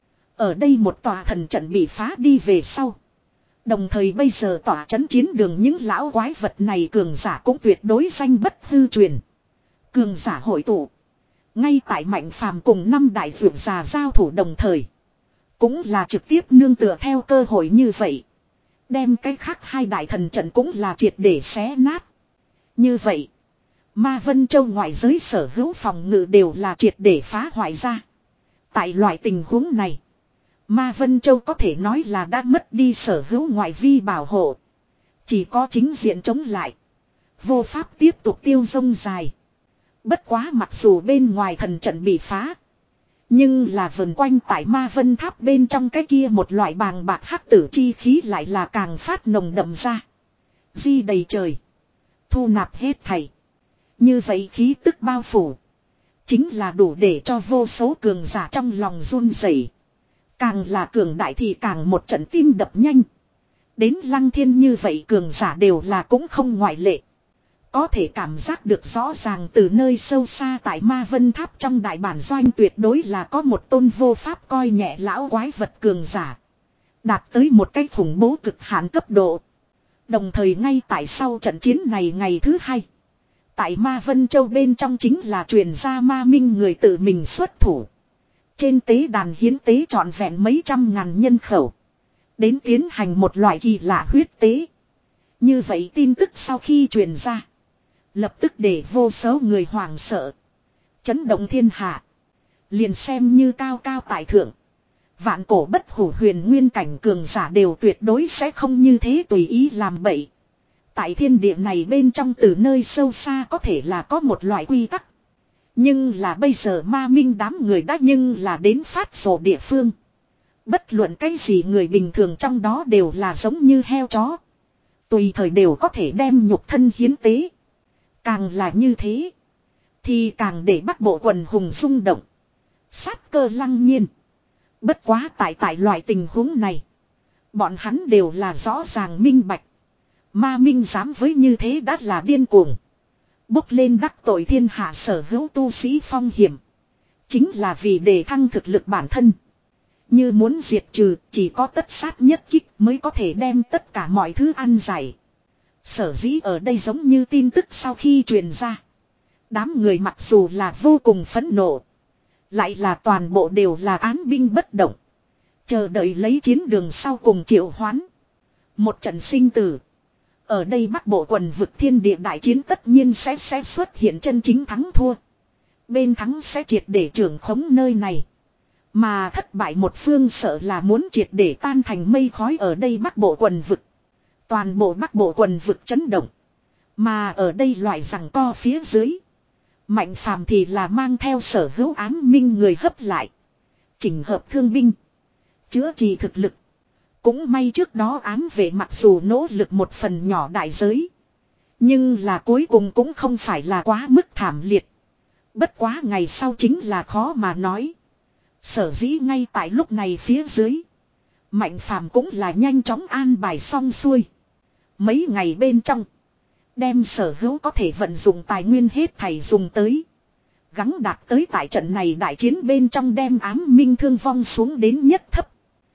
Ở đây một tòa thần trận bị phá đi về sau. Đồng thời bây giờ tòa chấn chiến đường những lão quái vật này cường giả cũng tuyệt đối danh bất hư truyền. Cường giả hội tụ. Ngay tại Mạnh Phàm cùng năm đại vượt già giao thủ đồng thời. Cũng là trực tiếp nương tựa theo cơ hội như vậy. Đem cái khác hai đại thần trận cũng là triệt để xé nát. Như vậy. Ma Vân Châu ngoại giới sở hữu phòng ngự đều là triệt để phá hoại ra. Tại loại tình huống này. Ma Vân Châu có thể nói là đã mất đi sở hữu ngoại vi bảo hộ. Chỉ có chính diện chống lại. Vô pháp tiếp tục tiêu dông dài. Bất quá mặc dù bên ngoài thần trận bị phá. Nhưng là vần quanh tại Ma Vân Tháp bên trong cái kia một loại bàng bạc hắc tử chi khí lại là càng phát nồng đậm ra. Di đầy trời. Thu nạp hết thảy. Như vậy khí tức bao phủ. Chính là đủ để cho vô số cường giả trong lòng run rẩy. Càng là cường đại thì càng một trận tim đập nhanh. Đến Lăng Thiên như vậy cường giả đều là cũng không ngoại lệ. Có thể cảm giác được rõ ràng từ nơi sâu xa tại Ma Vân Tháp trong đại bản doanh tuyệt đối là có một tôn vô pháp coi nhẹ lão quái vật cường giả. Đạt tới một cái khủng bố cực hạn cấp độ. Đồng thời ngay tại sau trận chiến này ngày thứ hai. Tại Ma Vân Châu bên trong chính là truyền ra ma minh người tự mình xuất thủ. Trên tế đàn hiến tế trọn vẹn mấy trăm ngàn nhân khẩu. Đến tiến hành một loại kỳ lạ huyết tế. Như vậy tin tức sau khi truyền ra. Lập tức để vô số người hoảng sợ. Chấn động thiên hạ. Liền xem như cao cao tại thượng. Vạn cổ bất hủ huyền nguyên cảnh cường giả đều tuyệt đối sẽ không như thế tùy ý làm bậy. Tại thiên địa này bên trong từ nơi sâu xa có thể là có một loại quy tắc. Nhưng là bây giờ ma minh đám người đã nhưng là đến phát sổ địa phương. Bất luận cái gì người bình thường trong đó đều là giống như heo chó. Tùy thời đều có thể đem nhục thân hiến tế. Càng là như thế. Thì càng để Bắc Bộ quần hùng rung động. Sát cơ lăng nhiên. Bất quá tại tại loại tình huống này. Bọn hắn đều là rõ ràng minh bạch. Ma minh dám với như thế đã là điên cuồng. Bốc lên đắc tội thiên hạ sở hữu tu sĩ phong hiểm. Chính là vì đề thăng thực lực bản thân. Như muốn diệt trừ chỉ có tất sát nhất kích mới có thể đem tất cả mọi thứ ăn giải. Sở dĩ ở đây giống như tin tức sau khi truyền ra. Đám người mặc dù là vô cùng phẫn nộ. Lại là toàn bộ đều là án binh bất động. Chờ đợi lấy chiến đường sau cùng triệu hoán. Một trận sinh tử. Ở đây Bắc Bộ quần vực thiên địa đại chiến tất nhiên sẽ sẽ xuất hiện chân chính thắng thua. Bên thắng sẽ triệt để trưởng khống nơi này. Mà thất bại một phương sợ là muốn triệt để tan thành mây khói ở đây Bắc Bộ quần vực. Toàn bộ Bắc Bộ quần vực chấn động. Mà ở đây loại rằng co phía dưới. Mạnh phàm thì là mang theo sở hữu ám minh người hấp lại. Chỉnh hợp thương binh. Chữa trị thực lực. Cũng may trước đó ám vệ mặc dù nỗ lực một phần nhỏ đại giới. Nhưng là cuối cùng cũng không phải là quá mức thảm liệt. Bất quá ngày sau chính là khó mà nói. Sở dĩ ngay tại lúc này phía dưới. Mạnh phàm cũng là nhanh chóng an bài xong xuôi. Mấy ngày bên trong. Đem sở hữu có thể vận dụng tài nguyên hết thảy dùng tới. Gắng đạt tới tại trận này đại chiến bên trong đem ám minh thương vong xuống đến nhất thấp.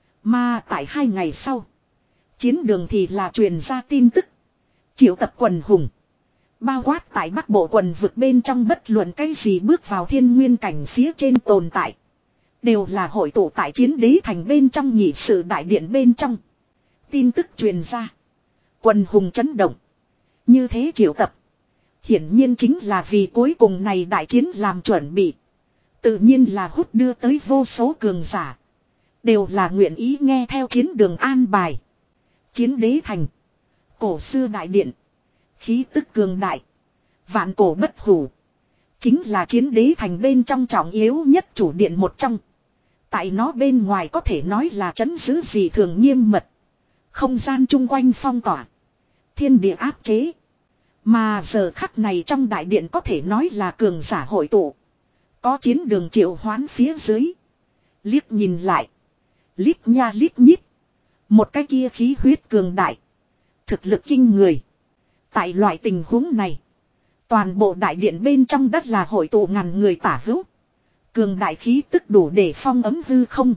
Mà tại hai ngày sau. Chiến đường thì là truyền ra tin tức. Triệu tập quần hùng. Bao quát tại Bắc Bộ quần vực bên trong bất luận cái gì bước vào thiên nguyên cảnh phía trên tồn tại. Đều là hội tụ tại chiến đế thành bên trong nhị sự đại điện bên trong. Tin tức truyền ra. Quần hùng chấn động. Như thế triệu tập. Hiển nhiên chính là vì cuối cùng này đại chiến làm chuẩn bị. Tự nhiên là hút đưa tới vô số cường giả. Đều là nguyện ý nghe theo chiến đường an bài. Chiến đế thành. Cổ xưa đại điện. Khí tức cường đại. Vạn cổ bất hủ. Chính là chiến đế thành bên trong trọng yếu nhất chủ điện một trong. Tại nó bên ngoài có thể nói là trấn giữ gì thường nghiêm mật. Không gian chung quanh phong tỏa. Thiên địa áp chế. Mà giờ khắc này trong đại điện có thể nói là cường giả hội tụ. Có chiến đường triệu hoán phía dưới. Liếc nhìn lại. Liếc nha liếc nhít. Một cái kia khí huyết cường đại. Thực lực kinh người. Tại loại tình huống này. Toàn bộ đại điện bên trong đất là hội tụ ngàn người tả hữu. Cường đại khí tức đủ để phong ấm hư không.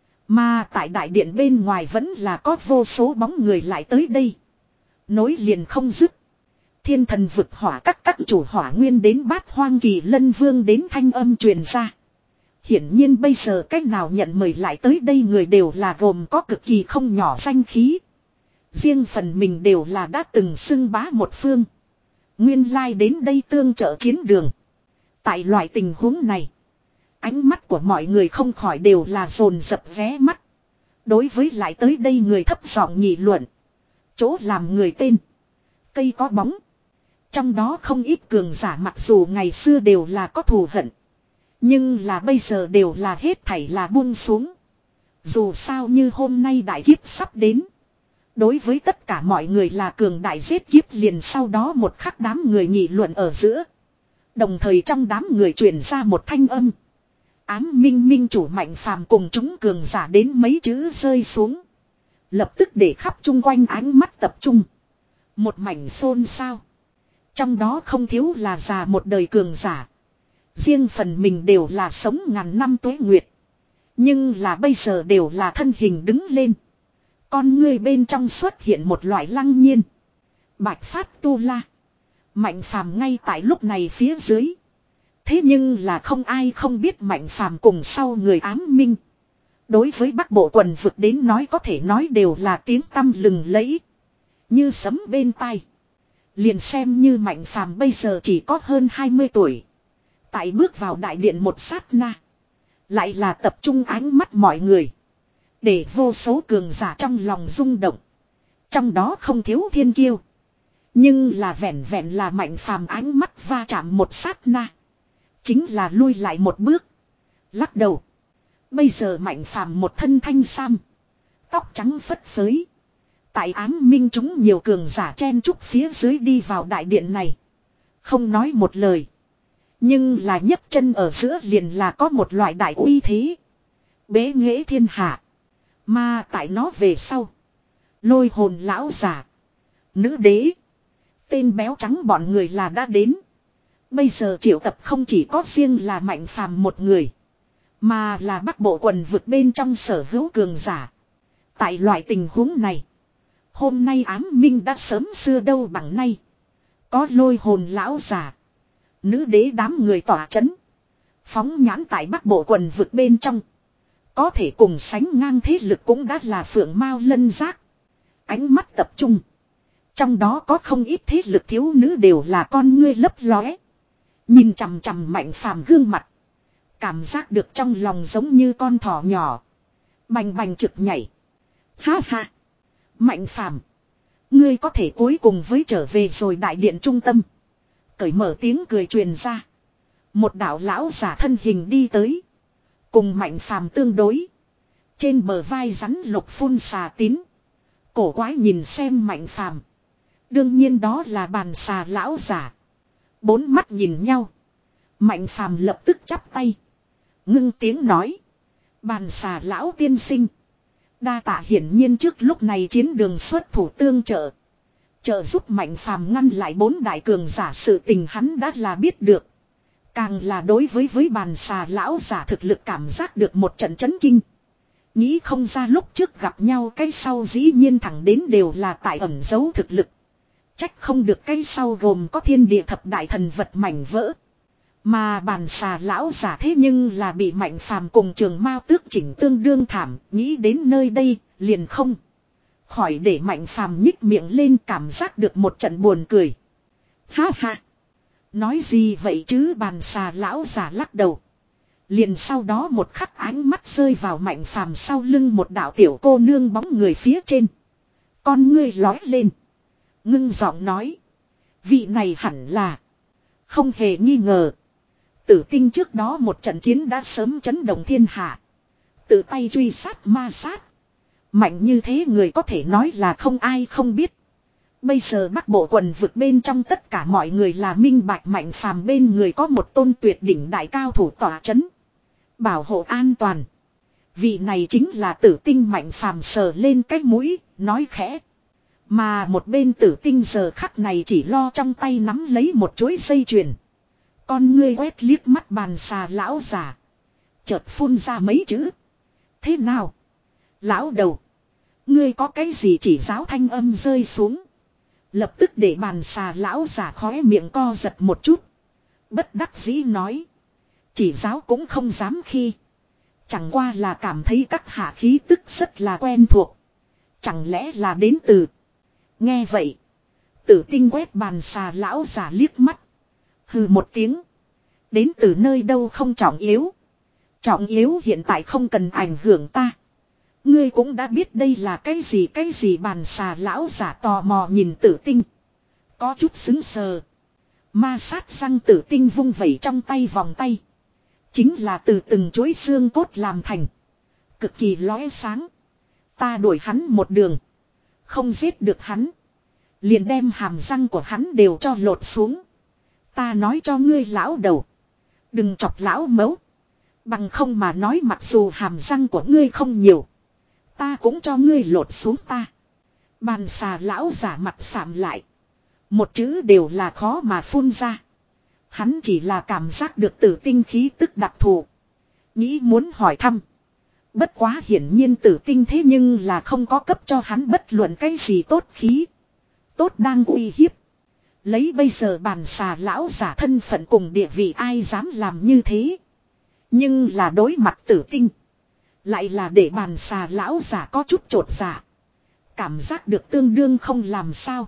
Mà tại đại điện bên ngoài vẫn là có vô số bóng người lại tới đây. Nối liền không dứt. Thiên thần vực hỏa các các chủ hỏa nguyên đến bát hoang kỳ lân vương đến thanh âm truyền ra. Hiển nhiên bây giờ cách nào nhận mời lại tới đây người đều là gồm có cực kỳ không nhỏ danh khí. Riêng phần mình đều là đã từng xưng bá một phương. Nguyên lai đến đây tương trợ chiến đường. Tại loại tình huống này. Ánh mắt của mọi người không khỏi đều là dồn dập ghé mắt. Đối với lại tới đây người thấp giọng nghị luận. Chỗ làm người tên. Cây có bóng. Trong đó không ít cường giả mặc dù ngày xưa đều là có thù hận. Nhưng là bây giờ đều là hết thảy là buông xuống. Dù sao như hôm nay đại kiếp sắp đến. Đối với tất cả mọi người là cường đại giết kiếp liền sau đó một khắc đám người nghị luận ở giữa. Đồng thời trong đám người truyền ra một thanh âm. Ám minh minh chủ Mạnh Phàm cùng chúng cường giả đến mấy chữ rơi xuống. Lập tức để khắp chung quanh ánh mắt tập trung. Một mảnh xôn xao. Trong đó không thiếu là già một đời cường giả. Riêng phần mình đều là sống ngàn năm tuế nguyệt. Nhưng là bây giờ đều là thân hình đứng lên. Con ngươi bên trong xuất hiện một loại lăng nhiên. Bạch phát tu la. Mạnh Phàm ngay tại lúc này phía dưới. Thế nhưng là không ai không biết Mạnh Phàm cùng sau người ám minh. Đối với Bắc Bộ quần vực đến nói có thể nói đều là tiếng tăm lừng lẫy. Như sấm bên tai. Liền xem như Mạnh Phàm bây giờ chỉ có hơn hai mươi tuổi. Tại bước vào đại điện một sát na. Lại là tập trung ánh mắt mọi người. Để vô số cường giả trong lòng rung động. Trong đó không thiếu thiên kiêu. Nhưng là vẹn vẹn là Mạnh Phàm ánh mắt va chạm một sát na. Chính là lui lại một bước. Lắc đầu. Bây giờ Mạnh Phàm một thân thanh sam. Tóc trắng phất phới. Tại ám minh chúng nhiều cường giả chen chúc phía dưới đi vào đại điện này. Không nói một lời. Nhưng là nhấc chân ở giữa liền là có một loại đại uy thế. Bế nghệ thiên hạ. Mà tại nó về sau. Lôi hồn lão giả. Nữ đế. Tên béo trắng bọn người là đã đến. Bây giờ triệu tập không chỉ có riêng là Mạnh Phàm một người. Mà là Bắc Bộ quần vực bên trong sở hữu cường giả. Tại loại tình huống này. Hôm nay ám minh đã sớm xưa đâu bằng nay. Có lôi hồn lão giả. Nữ đế đám người tỏa chấn. Phóng nhãn tại Bắc Bộ quần vực bên trong. Có thể cùng sánh ngang thế lực cũng đã là phượng mao lân giác. Ánh mắt tập trung. Trong đó có không ít thế lực thiếu nữ đều là con ngươi lấp lóe. Nhìn chằm chằm Mạnh Phàm gương mặt. Cảm giác được trong lòng giống như con thỏ nhỏ. Bành bành trực nhảy. Ha ha. Mạnh Phàm, ngươi có thể cuối cùng với trở về rồi đại điện trung tâm. Cởi mở tiếng cười truyền ra. Một đạo lão giả thân hình đi tới. Cùng Mạnh Phàm tương đối. Trên bờ vai rắn lục phun xà tín. Cổ quái nhìn xem Mạnh Phàm. Đương nhiên đó là bàn xà lão giả. Bốn mắt nhìn nhau. Mạnh Phàm lập tức chắp tay. Ngưng tiếng nói. Bàn xà lão tiên sinh. Đa tạ hiển nhiên trước lúc này chiến đường xuất thủ tương trợ. Trợ giúp Mạnh Phàm ngăn lại bốn đại cường giả sự tình hắn đã là biết được. Càng là đối với với bàn xà lão giả thực lực cảm giác được một trận chấn kinh. Nghĩ không ra lúc trước gặp nhau cái sau dĩ nhiên thẳng đến đều là tại ẩn giấu thực lực. Trách không được cái sau gồm có thiên địa thập đại thần vật mảnh vỡ. Mà bàn xà lão giả thế nhưng là bị Mạnh Phàm cùng Trường Mao tước chỉnh tương đương thảm, nghĩ đến nơi đây, liền không. Khỏi để Mạnh Phàm nhích miệng lên cảm giác được một trận buồn cười. Ha ha! Nói gì vậy chứ bàn xà lão giả lắc đầu. Liền sau đó một khắc ánh mắt rơi vào Mạnh Phàm sau lưng một đạo tiểu cô nương bóng người phía trên. Con ngươi lói lên. Ngưng giọng nói. Vị này hẳn là. Không hề nghi ngờ. Tử tinh trước đó một trận chiến đã sớm chấn động thiên hạ. Tự tay truy sát ma sát. Mạnh như thế người có thể nói là không ai không biết. Bây giờ Bắc Bộ quần vực bên trong tất cả mọi người là minh bạch Mạnh Phàm bên người có một tôn tuyệt đỉnh đại cao thủ tỏa chấn. Bảo hộ an toàn. Vị này chính là tử tinh Mạnh Phàm sờ lên cái mũi, nói khẽ. Mà một bên tử tinh giờ khắc này chỉ lo trong tay nắm lấy một chuỗi dây chuyền. Con ngươi quét liếc mắt bàn xà lão giả. Chợt phun ra mấy chữ. Thế nào? Lão đầu. Ngươi có cái gì chỉ giáo thanh âm rơi xuống. Lập tức để bàn xà lão giả khóe miệng co giật một chút. Bất đắc dĩ nói. Chỉ giáo cũng không dám khi. Chẳng qua là cảm thấy các hạ khí tức rất là quen thuộc. Chẳng lẽ là đến từ. Nghe vậy. Tử tinh quét bàn xà lão giả liếc mắt. Hừ một tiếng. Đến từ nơi đâu không trọng yếu. Trọng yếu hiện tại không cần ảnh hưởng ta. Ngươi cũng đã biết đây là cái gì cái gì bàn xà lão giả tò mò nhìn tử tinh. Có chút xứng sờ. Ma sát răng tử tinh vung vẩy trong tay vòng tay. Chính là từ từng chuỗi xương cốt làm thành. Cực kỳ lóe sáng. Ta đuổi hắn một đường. Không giết được hắn. Liền đem hàm răng của hắn đều cho lột xuống. Ta nói cho ngươi lão đầu. Đừng chọc lão mấu. Bằng không mà nói mặc dù hàm răng của ngươi không nhiều. Ta cũng cho ngươi lột xuống ta. Bàn xà lão giả mặt sạm lại. Một chữ đều là khó mà phun ra. Hắn chỉ là cảm giác được tử tinh khí tức đặc thù. Nghĩ muốn hỏi thăm. Bất quá hiển nhiên tử tinh thế nhưng là không có cấp cho hắn bất luận cái gì tốt khí. Tốt đang uy hiếp. Lấy bây giờ bàn xà lão giả thân phận cùng địa vị ai dám làm như thế. Nhưng là đối mặt tử tinh. Lại là để bàn xà lão giả có chút trột dạ. cảm giác được tương đương không làm sao.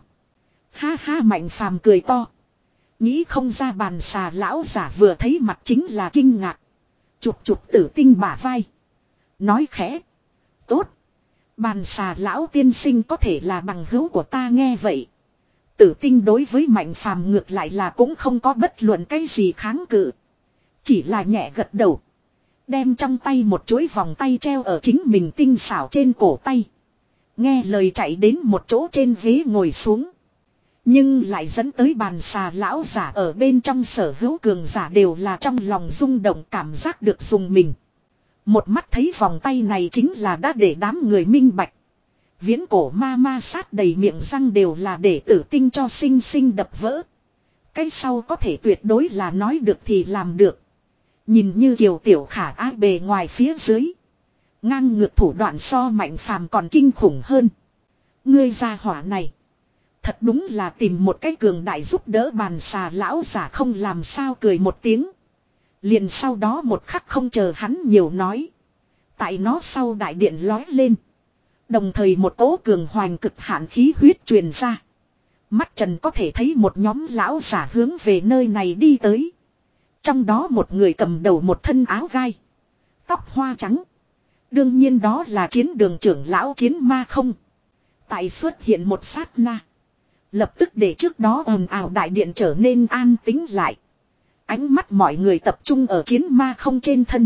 Ha ha, Mạnh Phàm cười to. Nghĩ không ra bàn xà lão giả vừa thấy mặt chính là kinh ngạc. Chụp chụp Tử Tinh bả vai. Nói khẽ. Tốt. Bàn xà lão tiên sinh có thể là bằng hữu của ta, nghe vậy. Tử Tinh đối với Mạnh Phàm ngược lại là cũng không có bất luận cái gì kháng cự. Chỉ là nhẹ gật đầu. Đem trong tay một chuỗi vòng tay treo ở chính mình tinh xảo trên cổ tay. Nghe lời chạy đến một chỗ trên ghế ngồi xuống. Nhưng lại dẫn tới bàn xà lão giả ở bên trong sở hữu cường giả đều là trong lòng rung động, cảm giác được dùng mình. Một mắt thấy vòng tay này chính là đã để đám người minh bạch. Viễn cổ ma ma sát đầy miệng răng đều là để Tử Tinh cho sinh sinh đập vỡ. Cái sau có thể tuyệt đối là nói được thì làm được. Nhìn như kiều tiểu khả ái bề ngoài phía dưới. Ngang ngược thủ đoạn so Mạnh Phàm còn kinh khủng hơn. Ngươi gia hỏa này. Thật đúng là tìm một cái cường đại giúp đỡ, bàn xà lão giả không làm sao cười một tiếng. Liền sau đó một khắc không chờ hắn nhiều nói. Tại nó sau đại điện lói lên. Đồng thời một cỗ cường hoành cực hạn khí huyết truyền ra. Mắt trần có thể thấy một nhóm lão giả hướng về nơi này đi tới. Trong đó một người cầm đầu một thân áo gai. Tóc hoa trắng. Đương nhiên đó là chiến đường trưởng lão Chiến Ma Không. Tại xuất hiện một sát na. Lập tức để trước đó ồn ào đại điện trở nên an tĩnh lại. Ánh mắt mọi người tập trung ở Chiến Ma Không trên thân.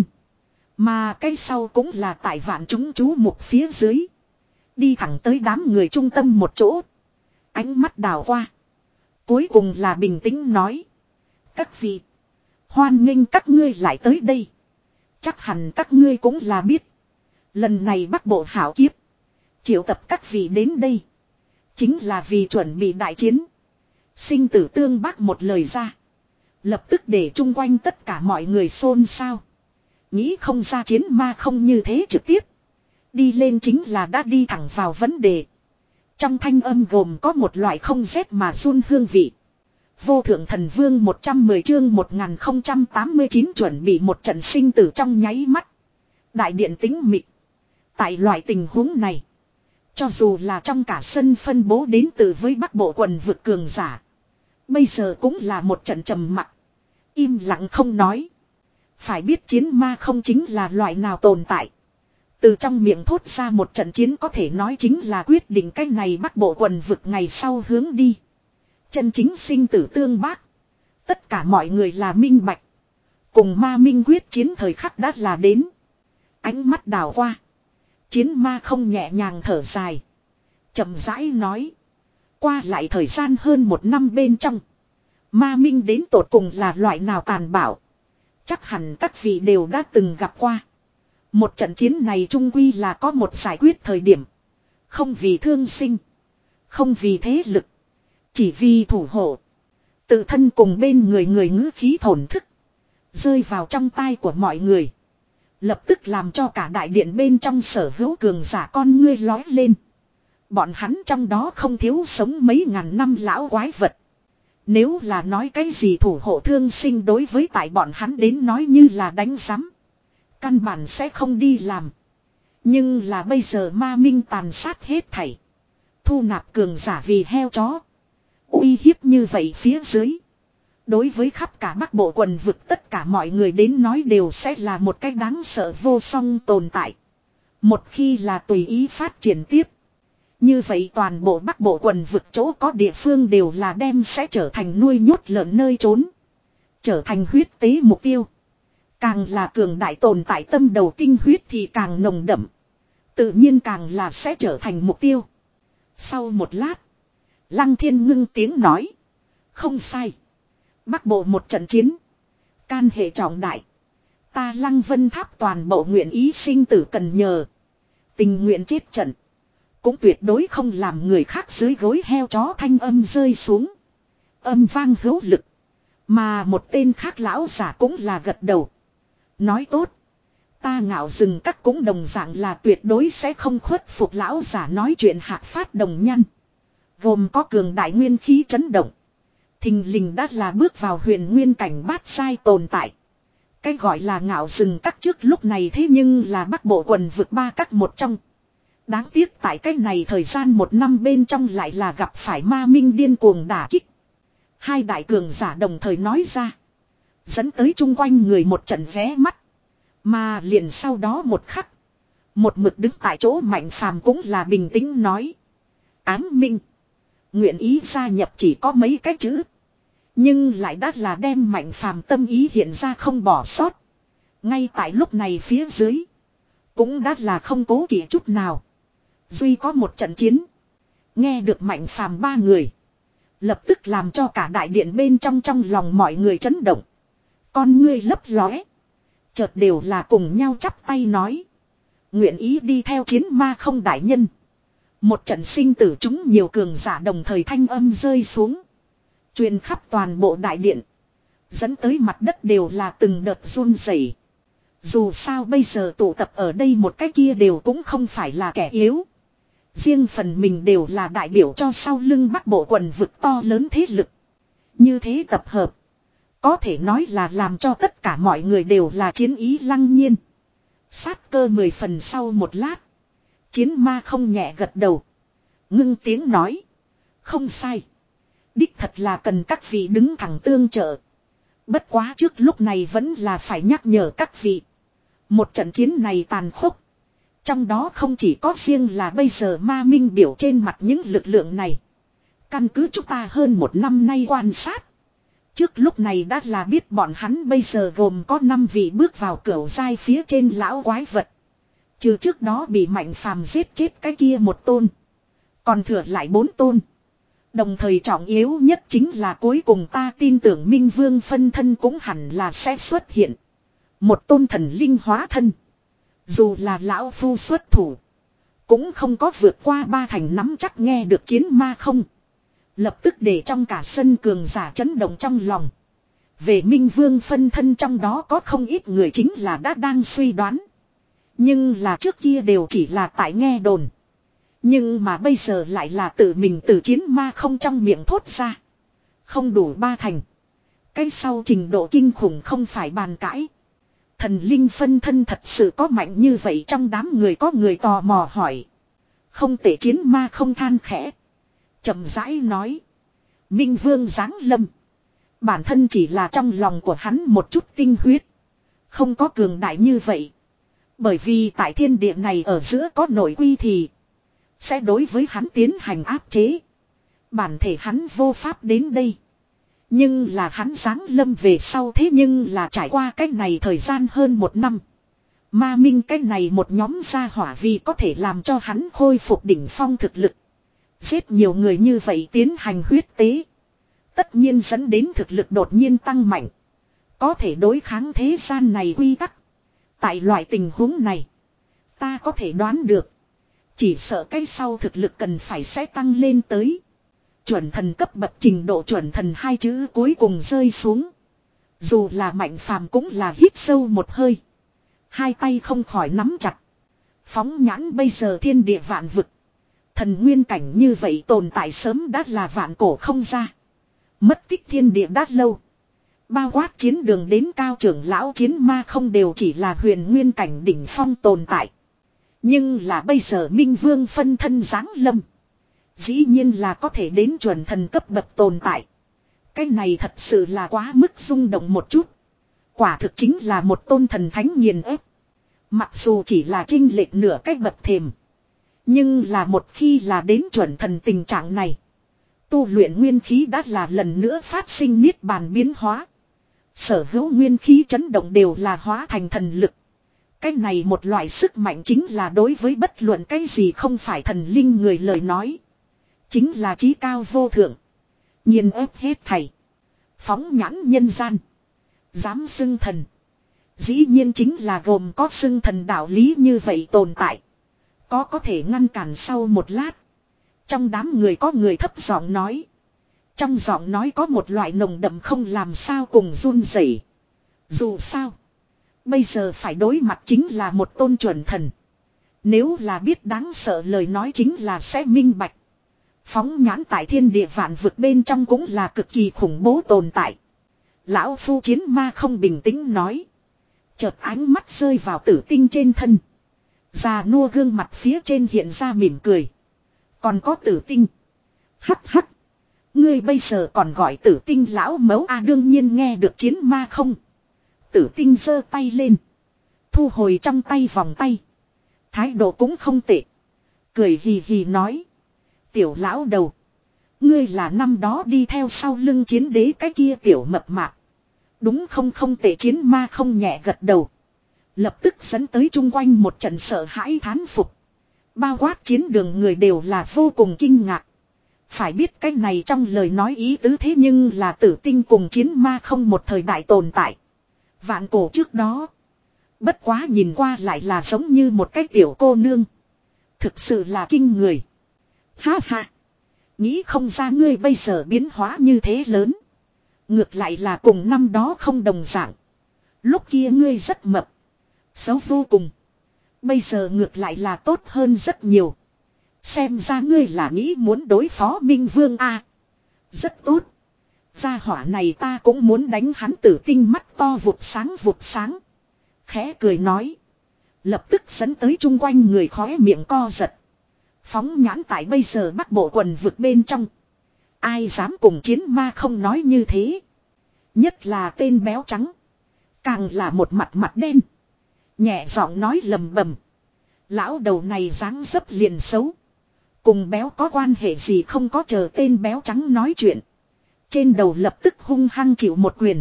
Mà cái sau cũng là tại vạn chúng chú mục phía dưới. Đi thẳng tới đám người trung tâm một chỗ. Ánh mắt đảo qua. Cuối cùng là bình tĩnh nói. Các vị. Hoan nghênh các ngươi lại tới đây. Chắc hẳn các ngươi cũng là biết. Lần này Bắc Bộ hảo kiếp. Triệu tập các vị đến đây. Chính là vì chuẩn bị đại chiến. Sinh tử tương bác một lời ra. Lập tức để chung quanh tất cả mọi người xôn xao. Nghĩ không ra Chiến Ma Không như thế trực tiếp. Đi lên chính là đã đi thẳng vào vấn đề. Trong thanh âm gồm có một loại không rét mà run hương vị. Vô thượng thần vương một trăm mười chương một nghìn không trăm tám mươi chín chuẩn bị một trận sinh tử trong nháy mắt. Đại điện tĩnh mịch. Tại loại tình huống này. Cho dù là trong cả sân phân bố đến từ với Bắc Bộ quần vực cường giả. Bây giờ cũng là một trận trầm mặc. Im lặng không nói. Phải biết Chiến Ma Không chính là loại nào tồn tại. Từ trong miệng thốt ra một trận chiến có thể nói chính là quyết định cái này Bắc Bộ quần vực ngày sau hướng đi. Chân chính sinh tử tương bác. Tất cả mọi người là minh bạch. Cùng ma minh quyết chiến thời khắc đã là đến. Ánh mắt đảo qua. Chiến Ma Không nhẹ nhàng thở dài. Chậm rãi nói. Qua lại thời gian hơn một năm bên trong. Ma minh đến tột cùng là loại nào tàn bạo. Chắc hẳn các vị đều đã từng gặp qua. Một trận chiến này trung quy là có một giải quyết thời điểm. Không vì thương sinh. Không vì thế lực. Chỉ vì thủ hộ. Tự thân cùng bên người người ngữ khí thổn thức. Rơi vào trong tai của mọi người. Lập tức làm cho cả đại điện bên trong sở hữu cường giả con ngươi lói lên. Bọn hắn trong đó không thiếu sống mấy ngàn năm lão quái vật. Nếu là nói cái gì thủ hộ thương sinh đối với tại bọn hắn đến nói như là đánh giám. Căn bản sẽ không đi làm. Nhưng là bây giờ ma minh tàn sát hết thảy. Thu nạp cường giả vì heo chó. Uy hiếp như vậy phía dưới. Đối với khắp cả Bắc Bộ quần vực tất cả mọi người đến nói đều sẽ là một cái đáng sợ vô song tồn tại. Một khi là tùy ý phát triển tiếp. Như vậy toàn bộ Bắc Bộ quần vực chỗ có địa phương đều là đem sẽ trở thành nuôi nhốt lợn nơi trốn. Trở thành huyết tế mục tiêu. Càng là cường đại tồn tại tâm đầu tinh huyết thì càng nồng đậm. Tự nhiên càng là sẽ trở thành mục tiêu. Sau một lát. Lăng Thiên ngưng tiếng nói. Không sai. Bắc Bộ một trận chiến. Can hệ trọng đại. Ta Lăng Vân Tháp toàn bộ nguyện ý sinh tử cần nhờ. Tình nguyện chết trận. Cũng tuyệt đối không làm người khác dưới gối heo chó thanh âm rơi xuống. Âm vang hữu lực. Mà một tên khác lão giả cũng là gật đầu. Nói tốt. Ta Ngạo Rừng Các cũng đồng dạng là tuyệt đối sẽ không khuất phục lão giả nói chuyện hạc phát đồng nhân. Gồm có cường đại nguyên khí chấn động. Thình lình đã là bước vào huyền nguyên cảnh bát sai tồn tại. Cái gọi là Ngạo Rừng Các trước lúc này thế nhưng là Bắc Bộ quần vực ba các một trong. Đáng tiếc tại cái này thời gian một năm bên trong lại là gặp phải ma minh điên cuồng đả kích. Hai đại cường giả đồng thời nói ra. Dẫn tới chung quanh người một trận vé mắt. Mà liền sau đó một khắc. Một mực đứng tại chỗ Mạnh Phàm cũng là bình tĩnh nói. Ám minh. Nguyện ý gia nhập chỉ có mấy cái chữ. Nhưng lại đã là đem Mạnh Phàm tâm ý hiện ra không bỏ sót. Ngay tại lúc này phía dưới. Cũng đã là không cố kỵ chút nào. Duy có một trận chiến. Nghe được Mạnh Phàm ba người. Lập tức làm cho cả đại điện bên trong trong lòng mọi người chấn động. Con ngươi lấp lóe. Chợt đều là cùng nhau chắp tay nói. Nguyện ý đi theo chiến ma không đại nhân. Một trận sinh tử chúng nhiều cường giả đồng thời thanh âm rơi xuống. Truyền khắp toàn bộ đại điện. Dẫn tới mặt đất đều là từng đợt run rẩy. Dù sao bây giờ tụ tập ở đây một cái kia đều cũng không phải là kẻ yếu. Riêng phần mình đều là đại biểu cho sau lưng Bắc Bộ quần vực to lớn thế lực. Như thế tập hợp. Có thể nói là làm cho tất cả mọi người đều là chiến ý lăng nhiên. Sát cơ mười phần sau một lát. Chiến ma không nhẹ gật đầu. Ngưng tiếng nói. Không sai. Đích thật là cần các vị đứng thẳng tương trợ. Bất quá trước lúc này vẫn là phải nhắc nhở các vị. Một trận chiến này tàn khốc. Trong đó không chỉ có riêng là bây giờ ma minh biểu trên mặt những lực lượng này. Căn cứ chúng ta hơn một năm nay quan sát. Trước lúc này đã là biết bọn hắn bây giờ gồm có năm vị bước vào cửu giai phía trên lão quái vật. Trừ trước đó bị Mạnh Phàm giết chết cái kia một tôn. Còn thừa lại bốn tôn. Đồng thời trọng yếu nhất chính là cuối cùng ta tin tưởng Minh Vương phân thân cũng hẳn là sẽ xuất hiện. Một tôn thần linh hóa thân. Dù là lão phu xuất thủ. Cũng không có vượt qua ba thành nắm chắc nghe được chiến ma không. Lập tức để trong cả sân cường giả chấn động trong lòng. Về Minh Vương phân thân trong đó có không ít người chính là đã đang suy đoán. Nhưng là trước kia đều chỉ là tại nghe đồn. Nhưng mà bây giờ lại là tự mình từ chiến ma không trong miệng thốt ra. Không đủ ba thành. Cái sau trình độ kinh khủng không phải bàn cãi. Thần linh phân thân thật sự có mạnh như vậy trong đám người có người tò mò hỏi. Không tệ chiến ma không than khẽ. Chậm rãi nói. Minh Vương giáng lâm. Bản thân chỉ là trong lòng của hắn một chút tinh huyết. Không có cường đại như vậy. Bởi vì tại thiên địa này ở giữa có nội quy thì. Sẽ đối với hắn tiến hành áp chế. Bản thể hắn vô pháp đến đây. Nhưng là hắn giáng lâm về sau thế nhưng là trải qua cách này thời gian hơn một năm. Ma minh cách này một nhóm gia hỏa vì có thể làm cho hắn khôi phục đỉnh phong thực lực. Giết nhiều người như vậy tiến hành huyết tế. Tất nhiên dẫn đến thực lực đột nhiên tăng mạnh. Có thể đối kháng thế gian này quy tắc. Tại loại tình huống này. Ta có thể đoán được. Chỉ sợ cái sau thực lực cần phải sẽ tăng lên tới. Chuẩn thần cấp bậc trình độ chuẩn thần hai chữ cuối cùng rơi xuống. Dù là Mạnh Phàm cũng là hít sâu một hơi. Hai tay không khỏi nắm chặt. Phóng nhãn bây giờ thiên địa vạn vực. Thần nguyên cảnh như vậy tồn tại sớm đã là vạn cổ không ra. Mất tích thiên địa đã lâu. Bao quát chiến đường đến cao trưởng lão chiến ma không đều chỉ là huyền nguyên cảnh đỉnh phong tồn tại. Nhưng là bây giờ Minh Vương phân thân giáng lâm. Dĩ nhiên là có thể đến chuẩn thần cấp bậc tồn tại. Cái này thật sự là quá mức rung động một chút. Quả thực chính là một tôn thần thánh nghiền ép. Mặc dù chỉ là chênh lệch nửa cái bậc thềm. Nhưng là một khi là đến chuẩn thần tình trạng này. Tu luyện nguyên khí đã là lần nữa phát sinh niết bàn biến hóa. Sở hữu nguyên khí chấn động đều là hóa thành thần lực. Cái này một loại sức mạnh chính là đối với bất luận cái gì không phải thần linh người lời nói. Chính là trí cao vô thượng. Nhiên ép hết thảy. Phóng nhãn nhân gian. Dám xưng thần. Dĩ nhiên chính là gồm có xưng thần đạo lý như vậy tồn tại. Có có thể ngăn cản sau một lát. Trong đám người có người thấp giọng nói. Trong giọng nói có một loại nồng đậm không làm sao cùng run rẩy. Dù sao. Bây giờ phải đối mặt chính là một tôn chuẩn thần. Nếu là biết đáng sợ lời nói chính là sẽ minh bạch. Phóng nhãn tại thiên địa vạn vực bên trong cũng là cực kỳ khủng bố tồn tại. Lão phu chiến ma không bình tĩnh nói. Chợt ánh mắt rơi vào tử tinh trên thân. Già nua gương mặt phía trên hiện ra mỉm cười. Còn có tử tinh. Hắc hắc. Ngươi bây giờ còn gọi tử tinh lão mấu a à, đương nhiên nghe được chiến ma không. Tử tinh giơ tay lên. Thu hồi trong tay vòng tay. Thái độ cũng không tệ. Cười hì hì nói. Tiểu lão đầu. Ngươi là năm đó đi theo sau lưng chiến đế cái kia tiểu mập mạp. Đúng không không tệ chiến ma không nhẹ gật đầu. Lập tức dẫn tới chung quanh một trận sợ hãi thán phục. Bao quát chiến đường người đều là vô cùng kinh ngạc. Phải biết cái này trong lời nói ý tứ thế nhưng là tử tinh cùng chiến ma không một thời đại tồn tại. Vạn cổ trước đó. Bất quá nhìn qua lại là giống như một cái tiểu cô nương. Thực sự là kinh người. Ha ha. Nghĩ không ra ngươi bây giờ biến hóa như thế lớn. Ngược lại là cùng năm đó không đồng dạng. Lúc kia ngươi rất mập. Xấu vô cùng. Bây giờ ngược lại là tốt hơn rất nhiều. Xem ra ngươi là nghĩ muốn đối phó Minh Vương a. Rất tốt. Gia hỏa này ta cũng muốn đánh hắn tử tinh mắt to vụt sáng vụt sáng. Khẽ cười nói. Lập tức dẫn tới chung quanh người khóe miệng co giật. Phóng nhãn tại bây giờ Bắc Bộ quần vực bên trong. Ai dám cùng chiến ma không nói như thế. Nhất là tên béo trắng. Càng là một mặt mặt đen. Nhẹ giọng nói lầm bầm. Lão đầu này dáng dấp liền xấu. Cùng béo có quan hệ gì không có chờ tên béo trắng nói chuyện. Trên đầu lập tức hung hăng chịu một quyền.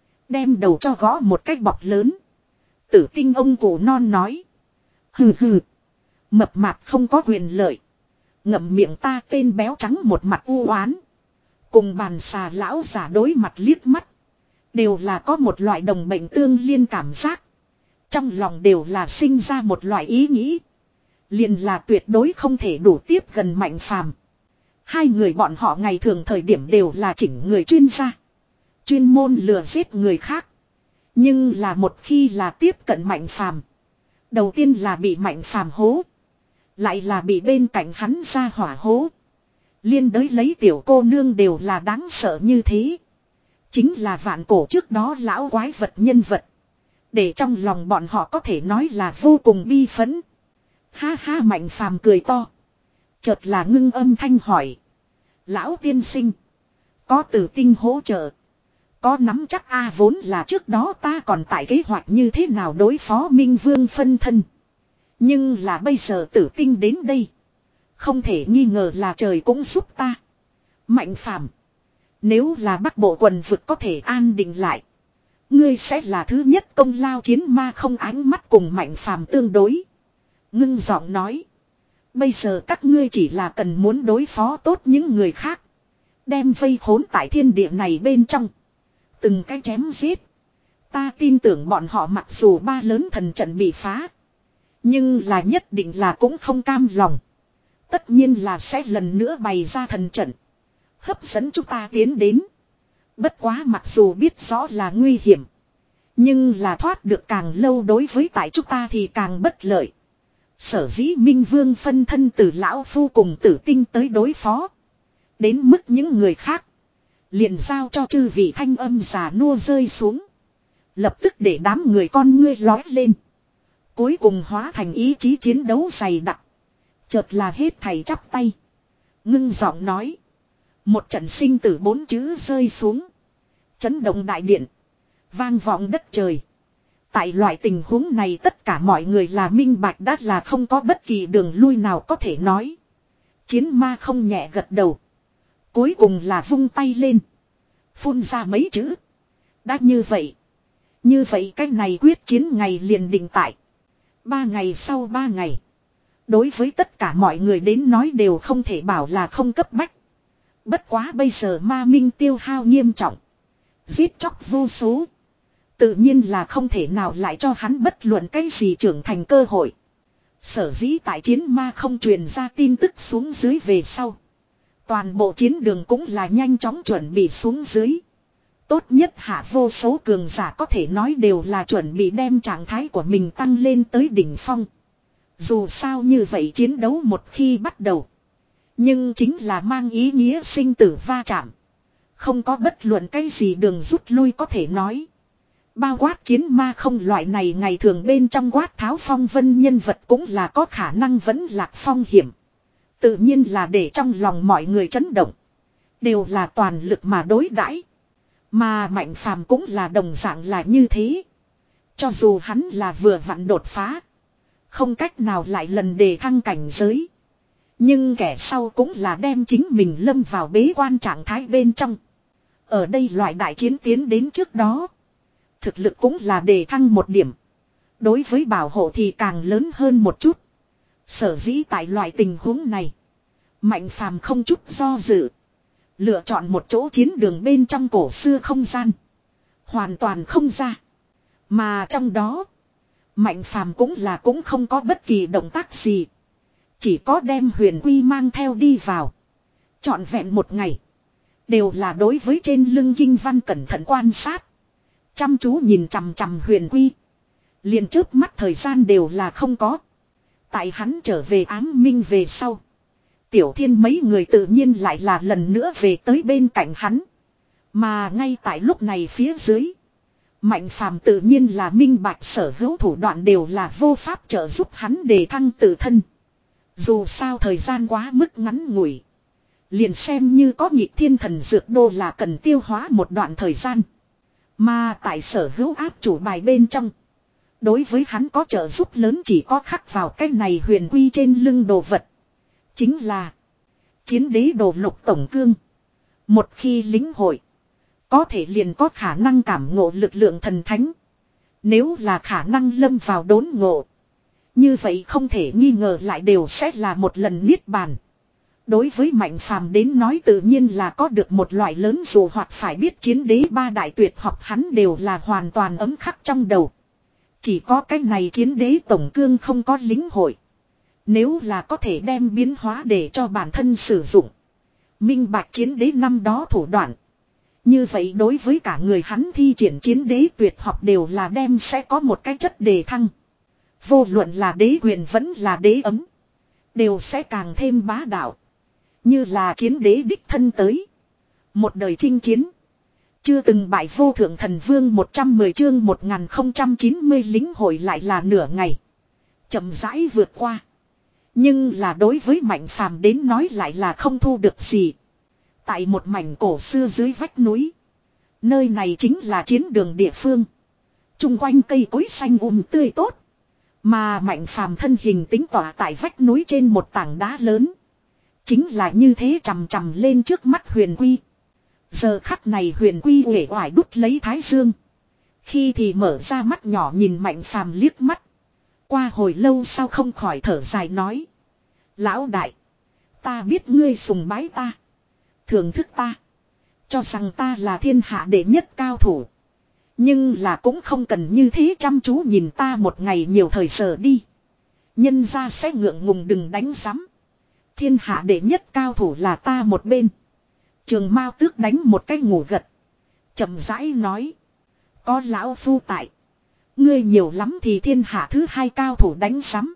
Đem đầu cho gõ một cái bọc lớn. Tử tinh ông cụ non nói. Hừ hừ. Mập mạp không có quyền lợi. Ngậm miệng ta tên béo trắng một mặt u oán. Cùng bàn xà lão giả đối mặt liếc mắt. Đều là có một loại đồng bệnh tương liên cảm giác. Trong lòng đều là sinh ra một loại ý nghĩ. Liền là tuyệt đối không thể đủ tiếp gần Mạnh Phàm. Hai người bọn họ ngày thường thời điểm đều là chỉnh người chuyên gia. Chuyên môn lừa giết người khác. Nhưng là một khi là tiếp cận Mạnh Phàm. Đầu tiên là bị Mạnh Phàm hố. Lại là bị bên cạnh hắn ra hỏa hố. Liên đới lấy tiểu cô nương đều là đáng sợ như thế. Chính là vạn cổ trước đó lão quái vật nhân vật. Để trong lòng bọn họ có thể nói là vô cùng bi phấn. Ha ha Mạnh Phàm cười to. Chợt là ngưng âm thanh hỏi. Lão tiên sinh. Có tử tinh hỗ trợ. Có nắm chắc a vốn là trước đó ta còn tại kế hoạch như thế nào đối phó Minh Vương phân thân. Nhưng là bây giờ tử tinh đến đây. Không thể nghi ngờ là trời cũng giúp ta. Mạnh Phàm. Nếu là Bắc Bộ quần vực có thể an định lại. Ngươi sẽ là thứ nhất công lao chiến ma không ánh mắt cùng Mạnh Phàm tương đối. Ngưng giọng nói. Bây giờ các ngươi chỉ là cần muốn đối phó tốt những người khác. Đem vây khốn tại thiên địa này bên trong. Từng cái chém giết. Ta tin tưởng bọn họ mặc dù ba lớn thần trận bị phá. Nhưng là nhất định là cũng không cam lòng. Tất nhiên là sẽ lần nữa bày ra thần trận. Hấp dẫn chúng ta tiến đến. Bất quá mặc dù biết rõ là nguy hiểm. Nhưng là thoát được càng lâu đối với tại chúng ta thì càng bất lợi. Sở dĩ Minh Vương phân thân từ lão phu cùng tử tinh tới đối phó. Đến mức những người khác. Liền giao cho chư vị thanh âm già nua rơi xuống. Lập tức để đám người con ngươi lói lên. Cuối cùng hóa thành ý chí chiến đấu dày đặc. Chợt là hết thầy chắp tay. Ngưng giọng nói. Một trận sinh tử bốn chữ rơi xuống. Chấn động đại điện. Vang vọng đất trời. Tại loại tình huống này tất cả mọi người là minh bạch đã là không có bất kỳ đường lui nào có thể nói. Chiến ma không nhẹ gật đầu. Cuối cùng là vung tay lên. Phun ra mấy chữ. Đã như vậy. Như vậy cái này quyết chiến ngày liền định tại. Ba ngày sau ba ngày. Đối với tất cả mọi người đến nói đều không thể bảo là không cấp bách. Bất quá bây giờ ma minh tiêu hao nghiêm trọng. Giết chóc vô số. Tự nhiên là không thể nào lại cho hắn bất luận cái gì trưởng thành cơ hội. Sở dĩ tại chiến ma không truyền ra tin tức xuống dưới về sau. Toàn bộ chiến đường cũng là nhanh chóng chuẩn bị xuống dưới. Tốt nhất hạ vô số cường giả có thể nói đều là chuẩn bị đem trạng thái của mình tăng lên tới đỉnh phong. Dù sao như vậy chiến đấu một khi bắt đầu. Nhưng chính là mang ý nghĩa sinh tử va chạm. Không có bất luận cái gì đường rút lui có thể nói. Bao quát chiến ma không loại này ngày thường bên trong quát tháo phong vân nhân vật cũng là có khả năng vẫn lạc phong hiểm. Tự nhiên là để trong lòng mọi người chấn động. Đều là toàn lực mà đối đãi. Mà Mạnh Phàm cũng là đồng dạng là như thế. Cho dù hắn là vừa vặn đột phá. Không cách nào lại lần đề thăng cảnh giới. Nhưng kẻ sau cũng là đem chính mình lâm vào bế quan trạng thái bên trong. Ở đây loại đại chiến tiến đến trước đó. Thực lực cũng là đề thăng một điểm. Đối với bảo hộ thì càng lớn hơn một chút. Sở dĩ tại loại tình huống này. Mạnh Phàm không chút do dự. Lựa chọn một chỗ chiến đường bên trong cổ xưa không gian. Hoàn toàn không ra. Mà trong đó. Mạnh Phàm cũng là cũng không có bất kỳ động tác gì. Chỉ có đem Huyền Quy mang theo đi vào. Trọn vẹn một ngày. Đều là đối với trên lưng kinh văn cẩn thận quan sát. Chăm chú nhìn chằm chằm Huyền Quy. Liền trước mắt thời gian đều là không có. Tại hắn trở về ám minh về sau. Tiểu Thiên mấy người tự nhiên lại là lần nữa về tới bên cạnh hắn. Mà ngay tại lúc này phía dưới. Mạnh Phàm tự nhiên là minh bạch sở hữu thủ đoạn đều là vô pháp trợ giúp hắn đề thăng tự thân. Dù sao thời gian quá mức ngắn ngủi. Liền xem như có nhịp thiên thần dược đô là cần tiêu hóa một đoạn thời gian. Mà tại sở hữu áp chủ bài bên trong. Đối với hắn có trợ giúp lớn chỉ có khắc vào cái này huyền quy trên lưng đồ vật. Chính là chiến đế đồ lục tổng cương. Một khi lính hội. Có thể liền có khả năng cảm ngộ lực lượng thần thánh. Nếu là khả năng lâm vào đốn ngộ. Như vậy không thể nghi ngờ lại đều sẽ là một lần niết bàn. Đối với Mạnh Phàm đến nói tự nhiên là có được một loại lớn dù hoặc phải biết chiến đế ba đại tuyệt học hắn đều là hoàn toàn ấm khắc trong đầu. Chỉ có cái này chiến đế tổng cương không có lính hội. Nếu là có thể đem biến hóa để cho bản thân sử dụng. Minh bạch chiến đế năm đó thủ đoạn. Như vậy đối với cả người hắn thi triển chiến đế tuyệt học đều là đem sẽ có một cái chất đề thăng. Vô luận là đế quyền vẫn là đế ấm. Đều sẽ càng thêm bá đạo. Như là chiến đế đích thân tới. Một đời chinh chiến. Chưa từng bại vô thượng thần vương một trăm mười chương một nghìn không trăm chín mươi lính hội lại là nửa ngày. Chậm rãi vượt qua. Nhưng là đối với Mạnh Phàm đến nói lại là không thu được gì. Tại một mảnh cổ xưa dưới vách núi. Nơi này chính là chiến đường địa phương. Trung quanh cây cối xanh um tươi tốt. Mà Mạnh Phàm thân hình tính tỏa tại vách núi trên một tảng đá lớn. Chính là như thế chằm chằm lên trước mắt Huyền Quy. Giờ khắc này Huyền Quy uể oải đút lấy thái dương. Khi thì mở ra mắt nhỏ nhìn Mạnh Phàm liếc mắt. Qua hồi lâu sau không khỏi thở dài nói. Lão đại. Ta biết ngươi sùng bái ta. Thưởng thức ta. Cho rằng ta là thiên hạ đệ nhất cao thủ. Nhưng là cũng không cần như thế chăm chú nhìn ta một ngày nhiều thời giờ đi. Nhân ra sẽ ngượng ngùng đừng đánh giám. Thiên hạ đệ nhất cao thủ là ta một bên. Trường Mao Tước đánh một cái ngủ gật. Chậm rãi nói. Có lão phu tại. Ngươi nhiều lắm thì thiên hạ thứ hai cao thủ đánh giám.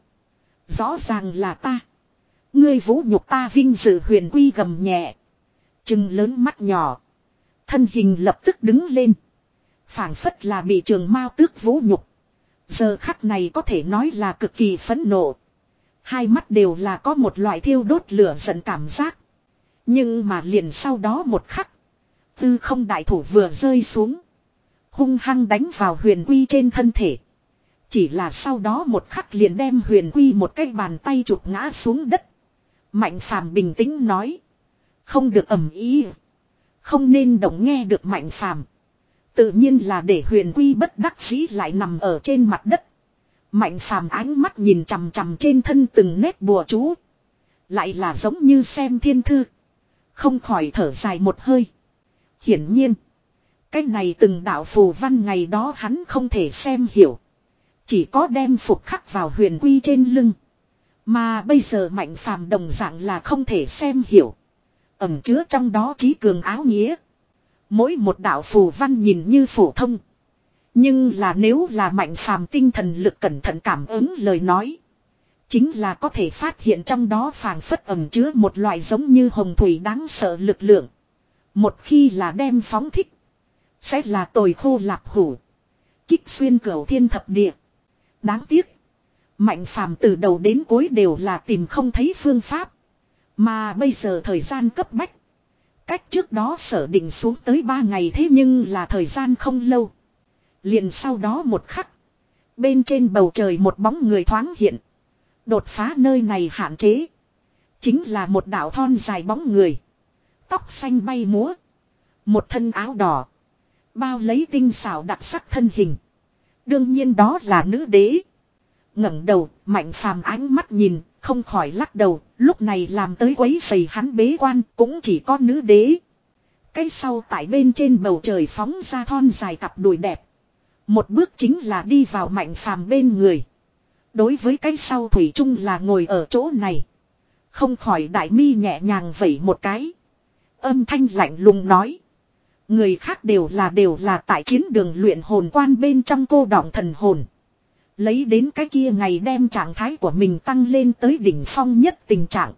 Rõ ràng là ta. Ngươi vũ nhục ta vinh dự Huyền Quy gầm nhẹ. Trừng lớn mắt nhỏ. Thân hình lập tức đứng lên. Phảng phất là bị Trường Mao Tước vũ nhục. Giờ khắc này có thể nói là cực kỳ phẫn nộ. Hai mắt đều là có một loại thiêu đốt lửa giận cảm giác. Nhưng mà liền sau đó một khắc. Tư không đại thủ vừa rơi xuống. Hung hăng đánh vào Huyền Quy trên thân thể. Chỉ là sau đó một khắc liền đem Huyền Quy một cái bàn tay chụp ngã xuống đất. Mạnh Phàm bình tĩnh nói. Không được ầm ý. Không nên động nghe được Mạnh Phàm. Tự nhiên là để Huyền Quy bất đắc dĩ lại nằm ở trên mặt đất. Mạnh Phàm ánh mắt nhìn chằm chằm trên thân từng nét bùa chú. Lại là giống như xem thiên thư. Không khỏi thở dài một hơi. Hiển nhiên. Cái này từng đạo phù văn ngày đó hắn không thể xem hiểu. Chỉ có đem phục khắc vào Huyền Quy trên lưng. Mà bây giờ Mạnh Phàm đồng dạng là không thể xem hiểu. Ẩn chứa trong đó trí cường áo nghĩa. Mỗi một đạo phù văn nhìn như phổ thông. Nhưng là nếu là Mạnh Phàm tinh thần lực cẩn thận cảm ứng lời nói. Chính là có thể phát hiện trong đó phảng phất ẩn chứa một loại giống như hồng thủy đáng sợ lực lượng. Một khi là đem phóng thích. Sẽ là tồi khô lạp hủ. kích xuyên cửu thiên thập địa. Đáng tiếc. Mạnh phàm từ đầu đến cuối đều là tìm không thấy phương pháp. Mà bây giờ thời gian cấp bách. Cách trước đó sở định xuống tới ba ngày thế nhưng là thời gian không lâu. Liền sau đó một khắc. Bên trên bầu trời một bóng người thoáng hiện. Đột phá nơi này hạn chế. Chính là một đạo thon dài bóng người. Tóc xanh bay múa. Một thân áo đỏ. Bao lấy tinh xảo đặc sắc thân hình. Đương nhiên đó là nữ đế. Ngẩng đầu, Mạnh phàm ánh mắt nhìn, không khỏi lắc đầu. Lúc này làm tới quấy rầy hắn bế quan cũng chỉ có nữ đế. Cái sau tại bên trên bầu trời phóng ra thon dài cặp đùi đẹp. Một bước chính là đi vào Mạnh phàm bên người. Đối với cái sau thủy chung là ngồi ở chỗ này. Không khỏi đại mi nhẹ nhàng vẩy một cái. Âm thanh lạnh lùng nói. Người khác đều là đều là tại chiến đường luyện hồn quan bên trong cô đọng thần hồn. Lấy đến cái kia ngày đem trạng thái của mình tăng lên tới đỉnh phong nhất tình trạng.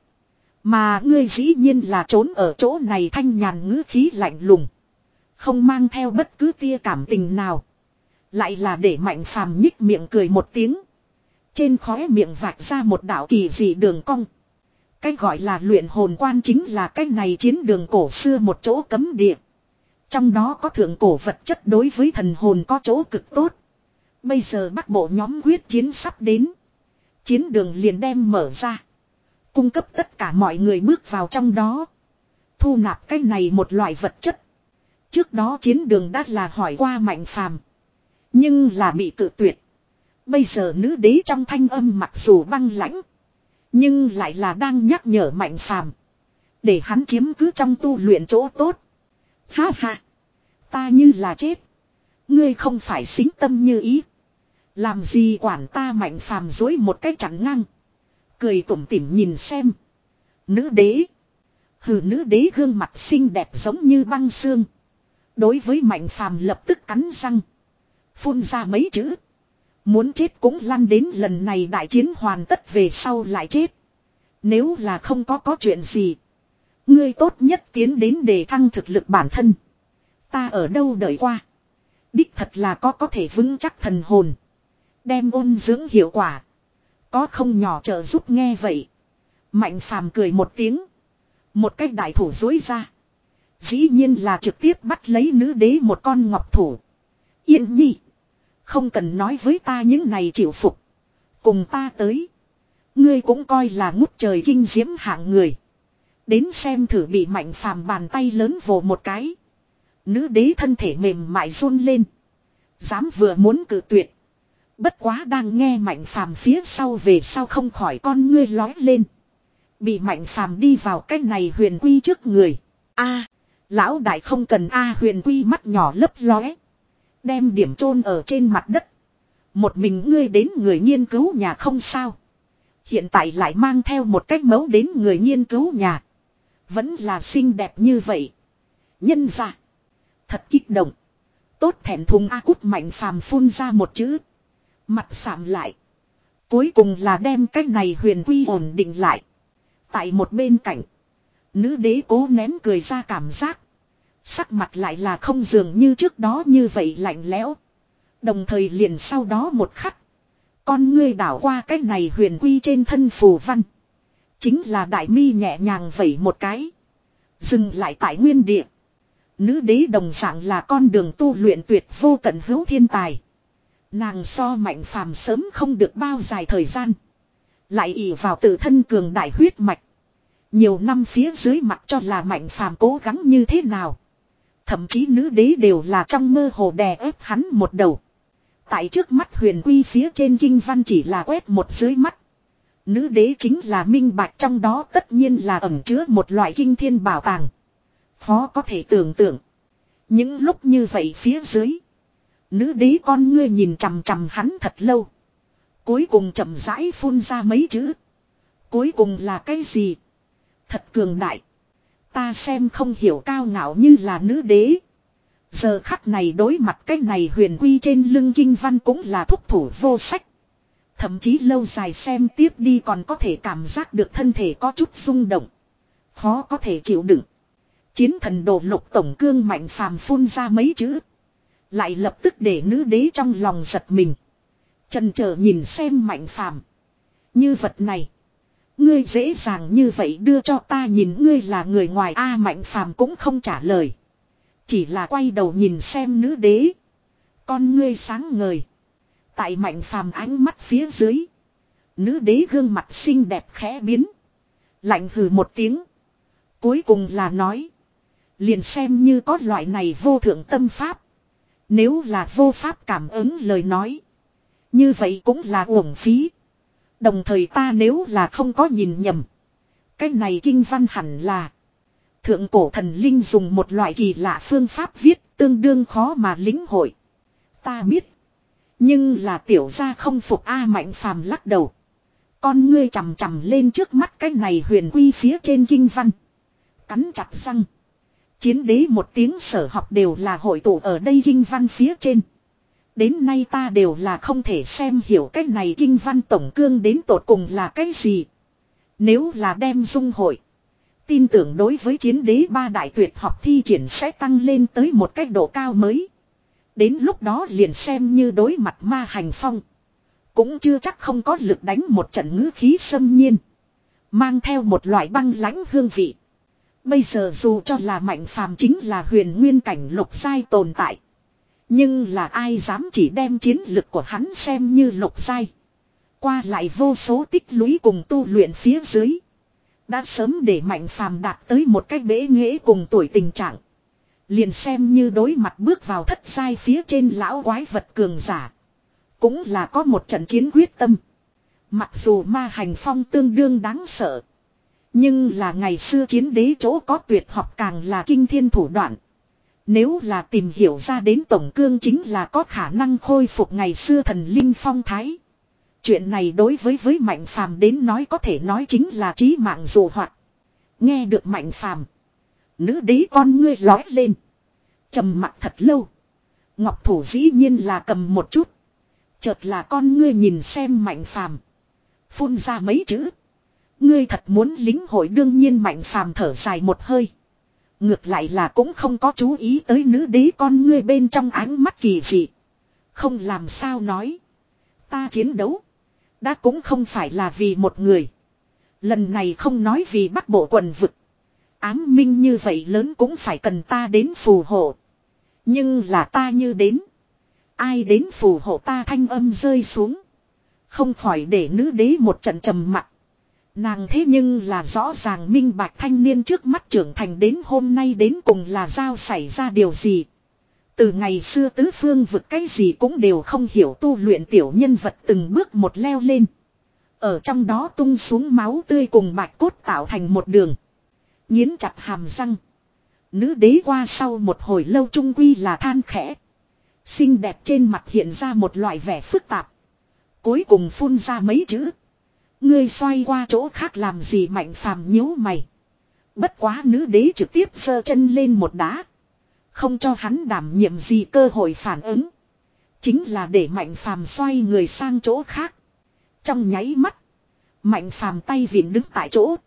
Mà ngươi dĩ nhiên là trốn ở chỗ này thanh nhàn ngữ khí lạnh lùng. Không mang theo bất cứ tia cảm tình nào. Lại là để Mạnh phàm nhích miệng cười một tiếng. Trên khóe miệng vạch ra một đạo kỳ dị đường cong. Cái gọi là luyện hồn quan chính là cái này chiến đường cổ xưa một chỗ cấm địa. Trong đó có thượng cổ vật chất đối với thần hồn có chỗ cực tốt. Bây giờ Bắc Bộ nhóm quyết chiến sắp đến. Chiến đường liền đem mở ra. Cung cấp tất cả mọi người bước vào trong đó. Thu nạp cái này một loại vật chất. Trước đó chiến đường đã là hỏi qua Mạnh phàm. Nhưng là bị cự tuyệt. Bây giờ nữ đế trong thanh âm mặc dù băng lãnh. Nhưng lại là đang nhắc nhở Mạnh phàm. Để hắn chiếm cứ trong tu luyện chỗ tốt. Ha ha. Ta như là chết. Ngươi không phải xính tâm như ý. Làm gì quản ta Mạnh phàm dối một cái chắn ngang. Cười tủm tỉm nhìn xem. Nữ đế. Hừ, nữ đế gương mặt xinh đẹp giống như băng xương. Đối với Mạnh phàm lập tức cắn răng. Phun ra mấy chữ. Muốn chết cũng lăn đến lần này đại chiến hoàn tất về sau lại chết. Nếu là không có có chuyện gì. Ngươi tốt nhất tiến đến để thăng thực lực bản thân. Ta ở đâu đợi qua. Đích thật là có có thể vững chắc thần hồn. Đem ôn dưỡng hiệu quả. Có không nhỏ trợ giúp nghe vậy. Mạnh phàm cười một tiếng. Một cách đại thủ dối ra. Dĩ nhiên là trực tiếp bắt lấy nữ đế một con ngọc thủ. Yên nhi. Không cần nói với ta những này chịu phục. Cùng ta tới. Ngươi cũng coi là ngút trời kinh diễm hạng người. Đến xem thử bị Mạnh phàm bàn tay lớn vồ một cái. Nữ đế thân thể mềm mại run lên. Dám vừa muốn cự tuyệt. Bất quá đang nghe Mạnh phàm phía sau về sau không khỏi con ngươi lói lên. Bị Mạnh phàm đi vào cái này huyền quy trước người. A, lão đại không cần A, huyền quy mắt nhỏ lấp lóe. Đem điểm chôn ở trên mặt đất. Một mình ngươi đến người nghiên cứu nhà không sao. Hiện tại lại mang theo một cách mấu đến người nghiên cứu nhà. Vẫn là xinh đẹp như vậy. Nhân ra. Thật kích động. Tốt thẹn thùng A, cút Mạnh phàm phun ra một chữ. Mặt sạm lại. Cuối cùng là đem cái này huyền quy ổn định lại. Tại một bên cạnh. Nữ đế cố nén cười ra cảm giác. Sắc mặt lại là không dường như trước đó như vậy lạnh lẽo. Đồng thời liền sau đó một khắc. Con ngươi đảo qua cái này huyền quy trên thân phù văn. Chính là đại mi nhẹ nhàng vẩy một cái. Dừng lại tại nguyên địa. Nữ đế đồng dạng là con đường tu luyện tuyệt vô cận hữu thiên tài. Nàng so Mạnh phàm sớm không được bao dài thời gian. Lại ỷ vào tự thân cường đại huyết mạch. Nhiều năm phía dưới mặt cho là Mạnh phàm cố gắng như thế nào. Thậm chí nữ đế đều là trong mơ hồ đè ép hắn một đầu. Tại trước mắt huyền quy phía trên kinh văn chỉ là quét một dưới mắt. Nữ đế chính là minh bạch trong đó tất nhiên là ẩn chứa một loại kinh thiên bảo tàng. Khó có thể tưởng tượng. Những lúc như vậy phía dưới. Nữ đế con ngươi nhìn chằm chằm hắn thật lâu. Cuối cùng chậm rãi phun ra mấy chữ. Cuối cùng là cái gì? Thật cường đại. Ta xem không hiểu cao ngạo như là nữ đế. Giờ khắc này đối mặt cái này huyền quy trên lưng kinh văn cũng là thúc thủ vô sách. Thậm chí lâu dài xem tiếp đi còn có thể cảm giác được thân thể có chút rung động. Khó có thể chịu đựng. Chiến thần đồ lục tổng cương Mạnh phàm phun ra mấy chữ. Lại lập tức để nữ đế trong lòng giật mình. Chần chờ nhìn xem Mạnh Phàm. Như vật này. Ngươi dễ dàng như vậy đưa cho ta, nhìn ngươi là người ngoài a à, Mạnh Phàm cũng không trả lời. Chỉ là quay đầu nhìn xem nữ đế. Con ngươi sáng ngời. Tại Mạnh Phàm ánh mắt phía dưới. Nữ đế gương mặt xinh đẹp khẽ biến. Lạnh hừ một tiếng. Cuối cùng là nói. Liền xem như có loại này vô thượng tâm pháp. Nếu là vô pháp cảm ứng lời nói. Như vậy cũng là uổng phí. Đồng thời ta nếu là không có nhìn nhầm. Cái này kinh văn hẳn là. Thượng cổ thần linh dùng một loại kỳ lạ phương pháp viết, tương đương khó mà lĩnh hội. Ta biết. Nhưng là tiểu gia không phục a Mạnh Phàm lắc đầu. Con ngươi chằm chằm lên trước mắt cái này huyền quy phía trên kinh văn. Cắn chặt răng. Chiến đế một tiếng sở học đều là hội tụ ở đây kinh văn phía trên. Đến nay ta đều là không thể xem hiểu cái này kinh văn tổng cương đến tột cùng là cái gì. Nếu là đem dung hội. Tin tưởng đối với chiến đế ba đại tuyệt học thi triển sẽ tăng lên tới một cách độ cao mới. Đến lúc đó liền xem như đối mặt ma hành phong. Cũng chưa chắc không có lực đánh một trận ngữ khí xâm nhiên. Mang theo một loại băng lãnh hương vị. Bây giờ dù cho là Mạnh Phàm chính là huyền nguyên cảnh lục giai tồn tại. Nhưng là ai dám chỉ đem chiến lực của hắn xem như lục giai. Qua lại vô số tích lũy cùng tu luyện phía dưới. Đã sớm để Mạnh Phàm đạt tới một cách bế nghễ cùng tuổi tình trạng. Liền xem như đối mặt bước vào thất giai phía trên lão quái vật cường giả. Cũng là có một trận chiến quyết tâm. Mặc dù ma hành phong tương đương đáng sợ. Nhưng là ngày xưa chiến đế chỗ có tuyệt học càng là kinh thiên thủ đoạn. Nếu là tìm hiểu ra đến tổng cương chính là có khả năng khôi phục ngày xưa thần linh phong thái. Chuyện này đối với với Mạnh Phàm đến nói có thể nói chính là chí mạng dụ hoạt. Nghe được Mạnh Phàm, nữ đế con ngươi lói lên. Trầm mặc thật lâu. Ngọc thủ dĩ nhiên là cầm một chút. Chợt là con ngươi nhìn xem Mạnh Phàm, phun ra mấy chữ. Ngươi thật muốn lính hội, đương nhiên Mạnh Phàm thở dài một hơi. Ngược lại là cũng không có chú ý tới nữ đế con ngươi bên trong ánh mắt kỳ dị. Không làm sao nói. Ta chiến đấu. Đã cũng không phải là vì một người. Lần này không nói vì Bắc Bộ quần vực. Ám minh như vậy lớn cũng phải cần ta đến phù hộ. Nhưng là ta như đến. Ai đến phù hộ ta, thanh âm rơi xuống. Không khỏi để nữ đế một trận trầm mặc. Nàng thế nhưng là rõ ràng minh bạch thanh niên trước mắt trưởng thành đến hôm nay đến cùng là giao xảy ra điều gì. Từ ngày xưa tứ phương vực cái gì cũng đều không hiểu tu luyện tiểu nhân vật từng bước một leo lên. Ở trong đó tung xuống máu tươi cùng bạch cốt tạo thành một đường. Nghiến chặt hàm răng. Nữ đế qua sau một hồi lâu trung quy là than khẽ. Xinh đẹp trên mặt hiện ra một loại vẻ phức tạp. Cuối cùng phun ra mấy chữ. Ngươi xoay qua chỗ khác làm gì, Mạnh Phàm nhíu mày. Bất quá nữ đế trực tiếp giơ chân lên một đá. Không cho hắn đảm nhiệm gì cơ hội phản ứng. Chính là để Mạnh Phàm xoay người sang chỗ khác. Trong nháy mắt. Mạnh Phàm tay vịn đứng tại chỗ.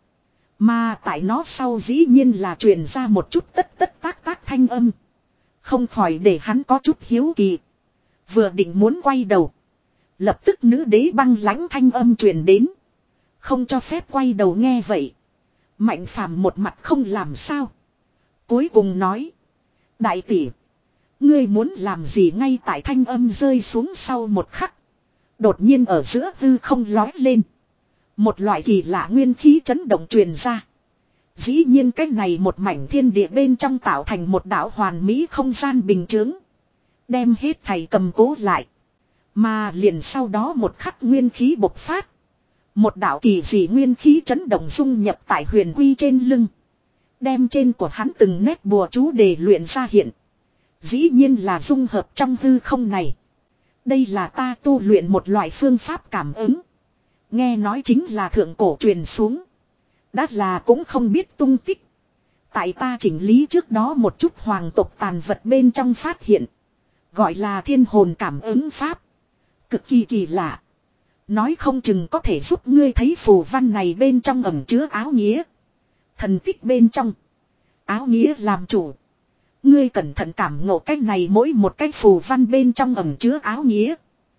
Mà tại nó sau dĩ nhiên là truyền ra một chút tất tất tác tác thanh âm. Không khỏi để hắn có chút hiếu kỳ. Vừa định muốn quay đầu. Lập tức nữ đế băng lãnh thanh âm truyền đến. Không cho phép quay đầu, nghe vậy. Mạnh Phàm một mặt không làm sao. Cuối cùng nói. Đại tỷ. Ngươi muốn làm gì, ngay tại thanh âm rơi xuống sau một khắc. Đột nhiên ở giữa hư không lói lên. Một loại kỳ lạ nguyên khí chấn động truyền ra. Dĩ nhiên cái này một mảnh thiên địa bên trong tạo thành một đạo hoàn mỹ không gian bình chướng. Đem hết thầy cầm cố lại. Mà liền sau đó một khắc nguyên khí bộc phát. Một đạo kỳ dị nguyên khí chấn động dung nhập tại huyền quy trên lưng. Đem trên của hắn từng nét bùa chú để luyện ra hiện. Dĩ nhiên là dung hợp trong hư không này. Đây là ta tu luyện một loại phương pháp cảm ứng. Nghe nói chính là thượng cổ truyền xuống. Đã là cũng không biết tung tích. Tại ta chỉnh lý trước đó một chút hoàng tộc tàn vật bên trong phát hiện. Gọi là thiên hồn cảm ứng pháp. Cực kỳ kỳ lạ. Nói không chừng có thể giúp ngươi thấy phù văn này bên trong ẩn chứa áo nghĩa. Thần tích bên trong. Áo nghĩa làm chủ. Ngươi cẩn thận cảm ngộ cách này mỗi một cái phù văn bên trong ẩn chứa áo nghĩa.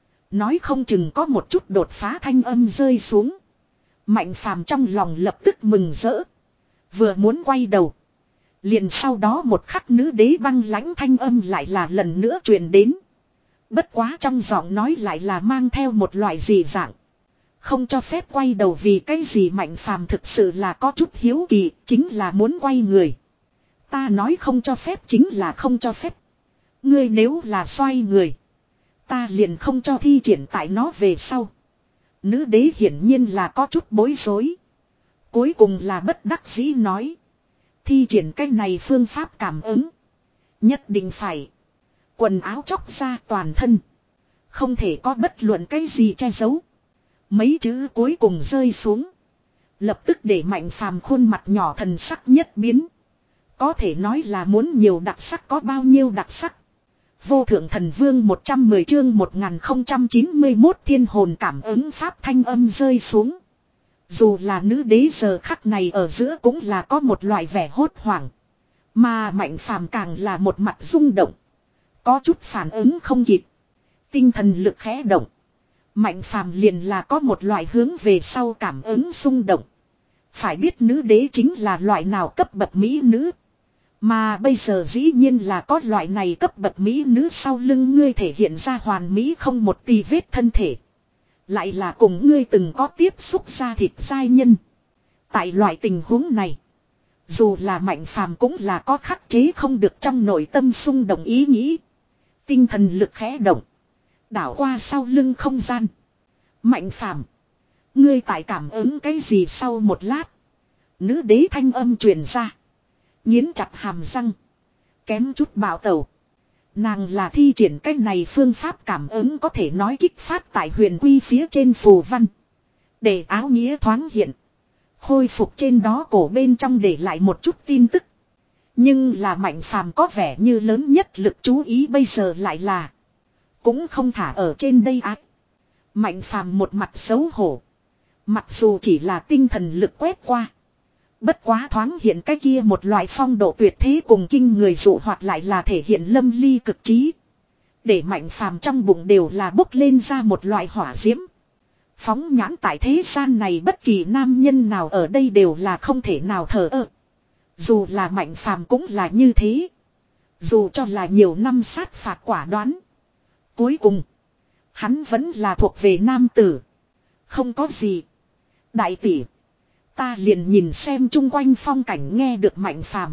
Nói không chừng có một chút đột phá thanh âm rơi xuống. Mạnh phàm trong lòng lập tức mừng rỡ. Vừa muốn quay đầu. Liền sau đó một khắc nữ đế băng lãnh thanh âm lại là lần nữa truyền đến. Bất quá trong giọng nói lại là mang theo một loại dị dạng. Không cho phép quay đầu vì cái gì Mạnh phàm thực sự là có chút hiếu kỳ, chính là muốn quay người. Ta nói không cho phép chính là không cho phép. Ngươi nếu là xoay người. Ta liền không cho thi triển tại nó về sau. Nữ đế hiển nhiên là có chút bối rối. Cuối cùng là bất đắc dĩ nói. Thi triển cái này phương pháp cảm ứng. Nhất định phải. Quần áo chóc ra toàn thân. Không thể có bất luận cái gì che giấu. Mấy chữ cuối cùng rơi xuống. Lập tức để Mạnh phàm khuôn mặt nhỏ thần sắc nhất biến. Có thể nói là muốn nhiều đặc sắc có bao nhiêu đặc sắc. Vô thượng thần vương một trăm mười chương một nghìn không trăm chín mươi mốt thiên hồn cảm ứng pháp thanh âm rơi xuống. Dù là nữ đế giờ khắc này ở giữa cũng là có một loại vẻ hốt hoảng. Mà Mạnh phàm càng là một mặt rung động. Có chút phản ứng không kịp. Tinh thần lực khẽ động. Mạnh phàm liền là có một loại hướng về sau cảm ứng xung động. Phải biết nữ đế chính là loại nào cấp bậc mỹ nữ. Mà bây giờ dĩ nhiên là có loại này cấp bậc mỹ nữ sau lưng ngươi thể hiện ra hoàn mỹ không một tì vết thân thể. Lại là cùng ngươi từng có tiếp xúc ra thịt giai nhân. Tại loại tình huống này. Dù là Mạnh phàm cũng là có khắc chế không được trong nội tâm xung động ý nghĩ. Tinh thần lực khẽ động. Đảo qua sau lưng không gian. Mạnh phàm. Ngươi tại cảm ứng cái gì sau một lát. Nữ đế thanh âm truyền ra. Nghiến chặt hàm răng. Kém chút bạo tẩu. Nàng là thi triển cách này phương pháp cảm ứng có thể nói kích phát tại huyền quy phía trên phù văn. Để áo nghĩa thoáng hiện. Khôi phục trên đó cổ bên trong để lại một chút tin tức. Nhưng là Mạnh phàm có vẻ như lớn nhất lực chú ý bây giờ lại là. Cũng không thả ở trên đây ác. Mạnh phàm một mặt xấu hổ. Mặc dù chỉ là tinh thần lực quét qua. Bất quá thoáng hiện cái kia một loại phong độ tuyệt thế cùng kinh người dụ hoặc lại là thể hiện lâm ly cực trí. Để Mạnh phàm trong bụng đều là bốc lên ra một loại hỏa diễm. Phóng nhãn tại thế gian này bất kỳ nam nhân nào ở đây đều là không thể nào thờ ơ. Dù là Mạnh phàm cũng là như thế. Dù cho là nhiều năm sát phạt quả đoán. Cuối cùng, hắn vẫn là thuộc về nam tử. Không có gì. Đại tỷ. Ta liền nhìn xem chung quanh phong cảnh nghe được Mạnh phàm.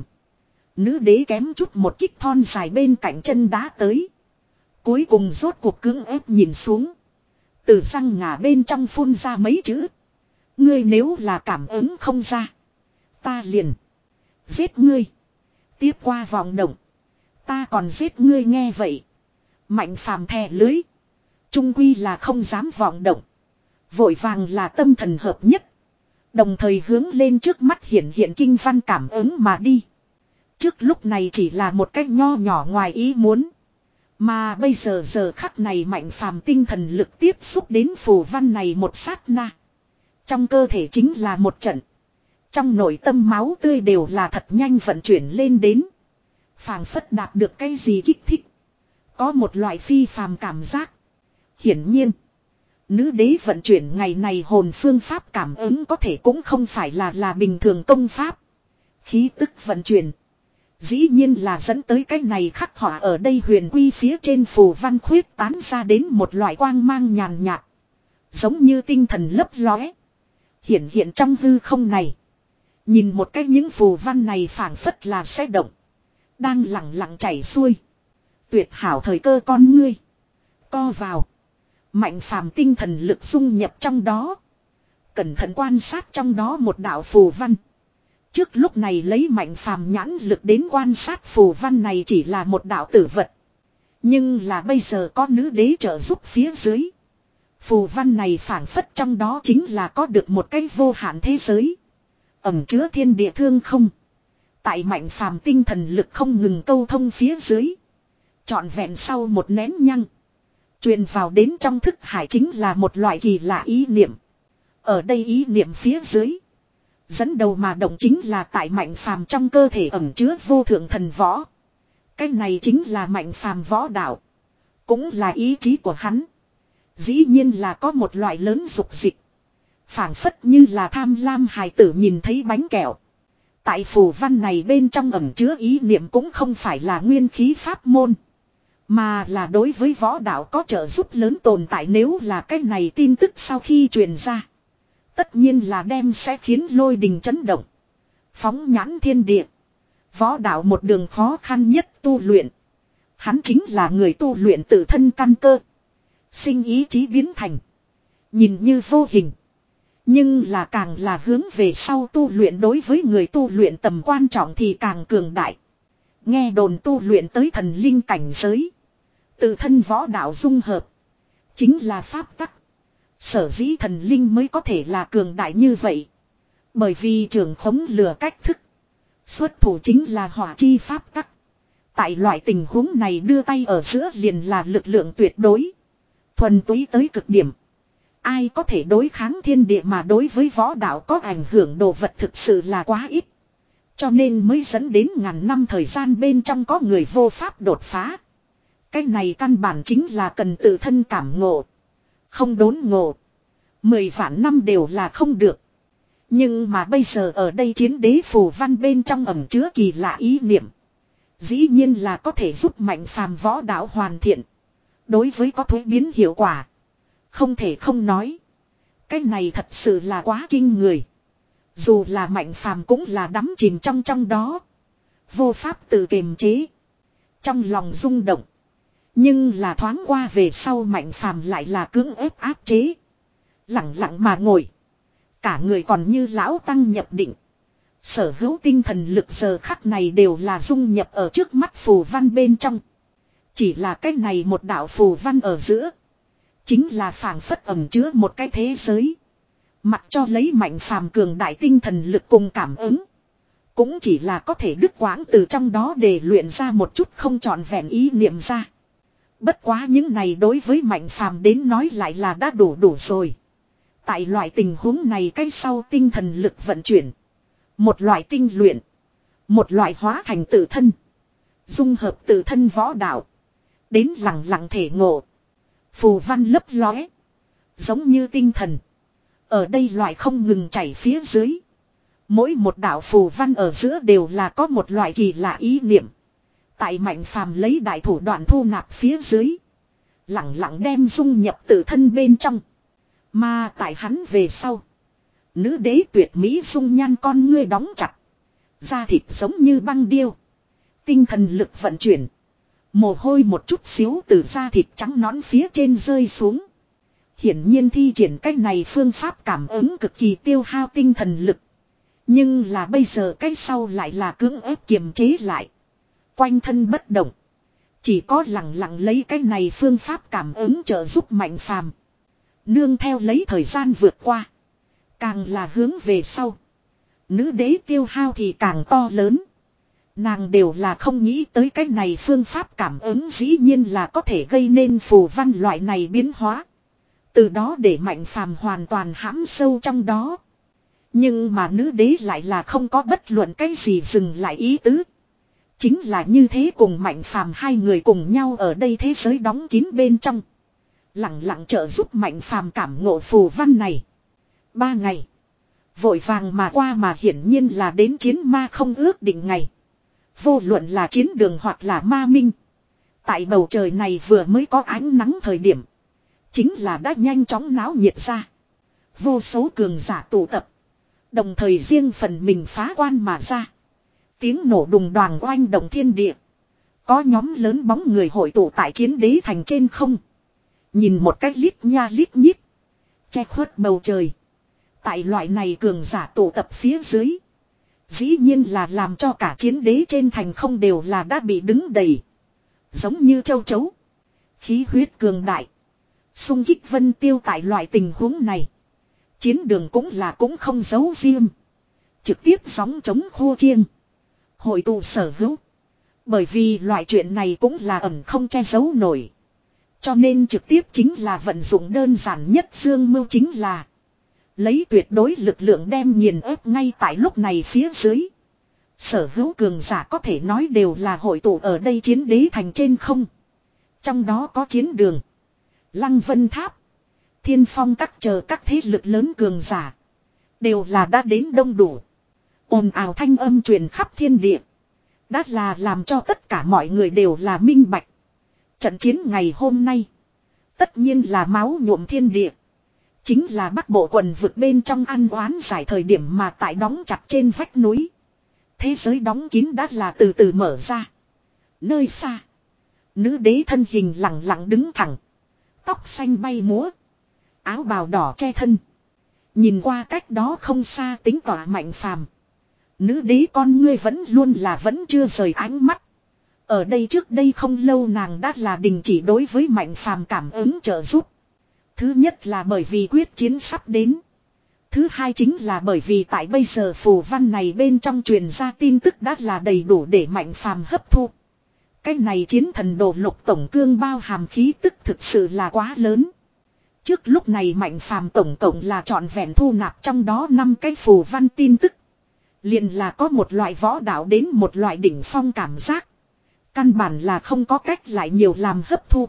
Nữ đế kém chút một kích thon dài bên cạnh chân đá tới. Cuối cùng rốt cuộc cưỡng ép nhìn xuống. Từ răng ngà bên trong phun ra mấy chữ. Ngươi nếu là cảm ứng không ra. Ta liền. Giết ngươi. Tiếp qua vòng động. Ta còn giết ngươi nghe vậy. Mạnh phàm thè lưới. Trung quy là không dám vọng động. Vội vàng là tâm thần hợp nhất. Đồng thời hướng lên trước mắt hiện hiện kinh văn cảm ứng mà đi. Trước lúc này chỉ là một cách nho nhỏ ngoài ý muốn. Mà bây giờ giờ khắc này Mạnh phàm tinh thần lực tiếp xúc đến phù văn này một sát na. Trong cơ thể chính là một trận. Trong nội tâm máu tươi đều là thật nhanh vận chuyển lên đến. Phàng phất đạt được cái gì kích thích. Có một loại phi phàm cảm giác. Hiển nhiên. Nữ đế vận chuyển ngày này hồn phương pháp cảm ứng có thể cũng không phải là là bình thường công pháp. Khí tức vận chuyển. Dĩ nhiên là dẫn tới cái này khắc họa ở đây huyền quy phía trên phù văn khuyết tán ra đến một loại quang mang nhàn nhạt. Giống như tinh thần lấp lóe. Hiện hiện trong hư không này. Nhìn một cách những phù văn này phảng phất là sẽ động. Đang lặng lặng chảy xuôi. Tuyệt hảo thời cơ con ngươi. Co vào. Mạnh phàm tinh thần lực dung nhập trong đó. Cẩn thận quan sát trong đó một đạo phù văn. Trước lúc này lấy Mạnh phàm nhãn lực đến quan sát phù văn này chỉ là một đạo tử vật. Nhưng là bây giờ có nữ đế trợ giúp phía dưới. Phù văn này phảng phất trong đó chính là có được một cái vô hạn thế giới. Ẩm chứa thiên địa thương không. Tại Mạnh phàm tinh thần lực không ngừng câu thông phía dưới. Trọn vẹn sau một nén nhăng. Truyền vào đến trong thức hải chính là một loại kỳ lạ ý niệm. Ở đây ý niệm phía dưới. Dẫn đầu mà động chính là tại Mạnh phàm trong cơ thể ẩn chứa vô thượng thần võ. Cái này chính là Mạnh Phàm võ đạo. Cũng là ý chí của hắn. Dĩ nhiên là có một loại lớn dục dịch. Phảng phất như là tham lam hài tử nhìn thấy bánh kẹo. Tại phù văn này bên trong ẩn chứa ý niệm cũng không phải là nguyên khí pháp môn. Mà là đối với võ đạo có trợ giúp lớn tồn tại, nếu là cái này tin tức sau khi truyền ra. Tất nhiên là đem sẽ khiến lôi đình chấn động. Phóng nhãn thiên địa. Võ đạo một đường khó khăn nhất tu luyện. Hắn chính là người tu luyện tự thân căn cơ. Sinh ý chí biến thành. Nhìn như vô hình. Nhưng là càng là hướng về sau tu luyện, đối với người tu luyện tầm quan trọng thì càng cường đại. Nghe đồn tu luyện tới thần linh cảnh giới. Tự thân võ đạo dung hợp. Chính là pháp tắc. Sở dĩ thần linh mới có thể là cường đại như vậy. Bởi vì trường khống lừa cách thức. Xuất thủ chính là hỏa chi pháp tắc. Tại loại tình huống này đưa tay ở giữa liền là lực lượng tuyệt đối. Thuần túy tới cực điểm. Ai có thể đối kháng thiên địa, mà đối với võ đạo có ảnh hưởng đồ vật thực sự là quá ít. Cho nên mới dẫn đến ngàn năm thời gian bên trong có người vô pháp đột phá. Cái này căn bản chính là cần tự thân cảm ngộ. Không đốn ngộ. Mười vạn năm đều là không được. Nhưng mà bây giờ ở đây chiến đế phù văn bên trong ẩn chứa kỳ lạ ý niệm. Dĩ nhiên là có thể giúp Mạnh Phàm võ đạo hoàn thiện. Đối với có thuế biến hiệu quả. Không thể không nói. Cái này thật sự là quá kinh người. Dù là Mạnh Phàm cũng là đắm chìm trong trong đó. Vô pháp tự kiềm chế. Trong lòng rung động. Nhưng là thoáng qua về sau Mạnh Phàm lại là cưỡng ép áp chế. Lặng lặng mà ngồi. Cả người còn như lão tăng nhập định. Sở hữu tinh thần lực giờ khắc này đều là dung nhập ở trước mắt phù văn bên trong. Chỉ là cái này một đạo phù văn ở giữa. Chính là phảng phất ẩn chứa một cái thế giới. Mặc cho lấy Mạnh Phàm cường đại tinh thần lực cùng cảm ứng. Cũng chỉ là có thể đứt quãng từ trong đó để luyện ra một chút không trọn vẹn ý niệm ra. Bất quá những này đối với Mạnh Phàm đến nói lại là đã đủ đủ rồi. Tại loại tình huống này cái sau tinh thần lực vận chuyển. Một loại tinh luyện. Một loại hóa thành tự thân. Dung hợp tự thân võ đạo. Đến lặng lặng thể ngộ. Phù văn lấp lóe. Giống như tinh thần. Ở đây loại không ngừng chảy phía dưới. Mỗi một đạo phù văn ở giữa đều là có một loại kỳ lạ ý niệm. Tại Mạnh Phàm lấy đại thủ đoạn thu nạp phía dưới. Lặng lặng đem dung nhập tự thân bên trong. Mà tại hắn về sau. Nữ đế tuyệt mỹ dung nhan con ngươi đóng chặt. Da thịt giống như băng điêu. Tinh thần lực vận chuyển. Mồ hôi một chút xíu từ da thịt trắng nõn phía trên rơi xuống. Hiển nhiên thi triển cách này phương pháp cảm ứng cực kỳ tiêu hao tinh thần lực. Nhưng là bây giờ cái sau lại là cưỡng ép kiềm chế lại. Quanh thân bất động. Chỉ có lặng lặng lấy cái này phương pháp cảm ứng trợ giúp Mạnh Phàm. Nương theo lấy thời gian vượt qua. Càng là hướng về sau. Nữ đế tiêu hao thì càng to lớn. Nàng đều là không nghĩ tới cái này phương pháp cảm ứng dĩ nhiên là có thể gây nên phù văn loại này biến hóa. Từ đó để Mạnh Phàm hoàn toàn hãm sâu trong đó. Nhưng mà nữ đế lại là không có bất luận cái gì dừng lại ý tứ. Chính là như thế cùng Mạnh Phàm hai người cùng nhau ở đây thế giới đóng kín bên trong. Lặng lặng trợ giúp Mạnh Phàm cảm ngộ phù văn này. Ba ngày. Vội vàng mà qua, mà hiển nhiên là đến chiến ma không ước định ngày. Vô luận là chiến đường hoặc là ma minh. Tại bầu trời này vừa mới có ánh nắng thời điểm. Chính là đã nhanh chóng náo nhiệt ra. Vô số cường giả tụ tập. Đồng thời riêng phần mình phá quan mà ra. Tiếng nổ đùng đoàng oanh động thiên địa. Có nhóm lớn bóng người hội tụ tại chiến đế thành trên không. Nhìn một cách lít nha lít nhít. Che khuất bầu trời. Tại loại này cường giả tụ tập phía dưới. Dĩ nhiên là làm cho cả chiến đế trên thành không đều là đã bị đứng đầy. Giống như châu chấu. Khí huyết cường đại. Xung kích vân tiêu tại loại tình huống này. Chiến đường cũng là cũng không giấu riêng. Trực tiếp sóng chống khô chiêng. Hội tụ sở hữu. Bởi vì loại chuyện này cũng là ẩn không che giấu nổi. Cho nên trực tiếp chính là vận dụng đơn giản nhất dương mưu, chính là lấy tuyệt đối lực lượng đem nghiền ép ngay tại lúc này phía dưới. Sở hữu cường giả có thể nói đều là hội tụ ở đây chiến đế thành trên không. Trong đó có chiến đường, Lăng Vân Tháp, Thiên Phong các chờ các thế lực lớn cường giả. Đều là đã đến đông đủ. Ồn ào thanh âm truyền khắp thiên địa. Đã là làm cho tất cả mọi người đều là minh bạch. Trận chiến ngày hôm nay. Tất nhiên là máu nhuộm thiên địa. Chính là Bắc Bộ quần vực bên trong ăn oán giải thời điểm mà tại đóng chặt trên vách núi. Thế giới đóng kín đã là từ từ mở ra. Nơi xa. Nữ đế thân hình lặng lặng đứng thẳng. Tóc xanh bay múa. Áo bào đỏ che thân. Nhìn qua cách đó không xa tính tỏa Mạnh Phàm. Nữ đế con ngươi vẫn luôn là vẫn chưa rời ánh mắt. Ở đây trước đây không lâu nàng đã là đình chỉ đối với Mạnh Phàm cảm ứng trợ giúp. Thứ nhất là bởi vì quyết chiến sắp đến. Thứ hai chính là bởi vì tại bây giờ phù văn này bên trong truyền ra tin tức đã là đầy đủ để Mạnh Phàm hấp thu. Cái này chiến thần đồ lục tổng cương bao hàm khí tức thực sự là quá lớn. Trước lúc này Mạnh Phàm tổng cộng là trọn vẹn thu nạp trong đó năm cái phù văn tin tức. Liền là có một loại võ đạo đến một loại đỉnh phong cảm giác. Căn bản là không có cách lại nhiều làm hấp thu.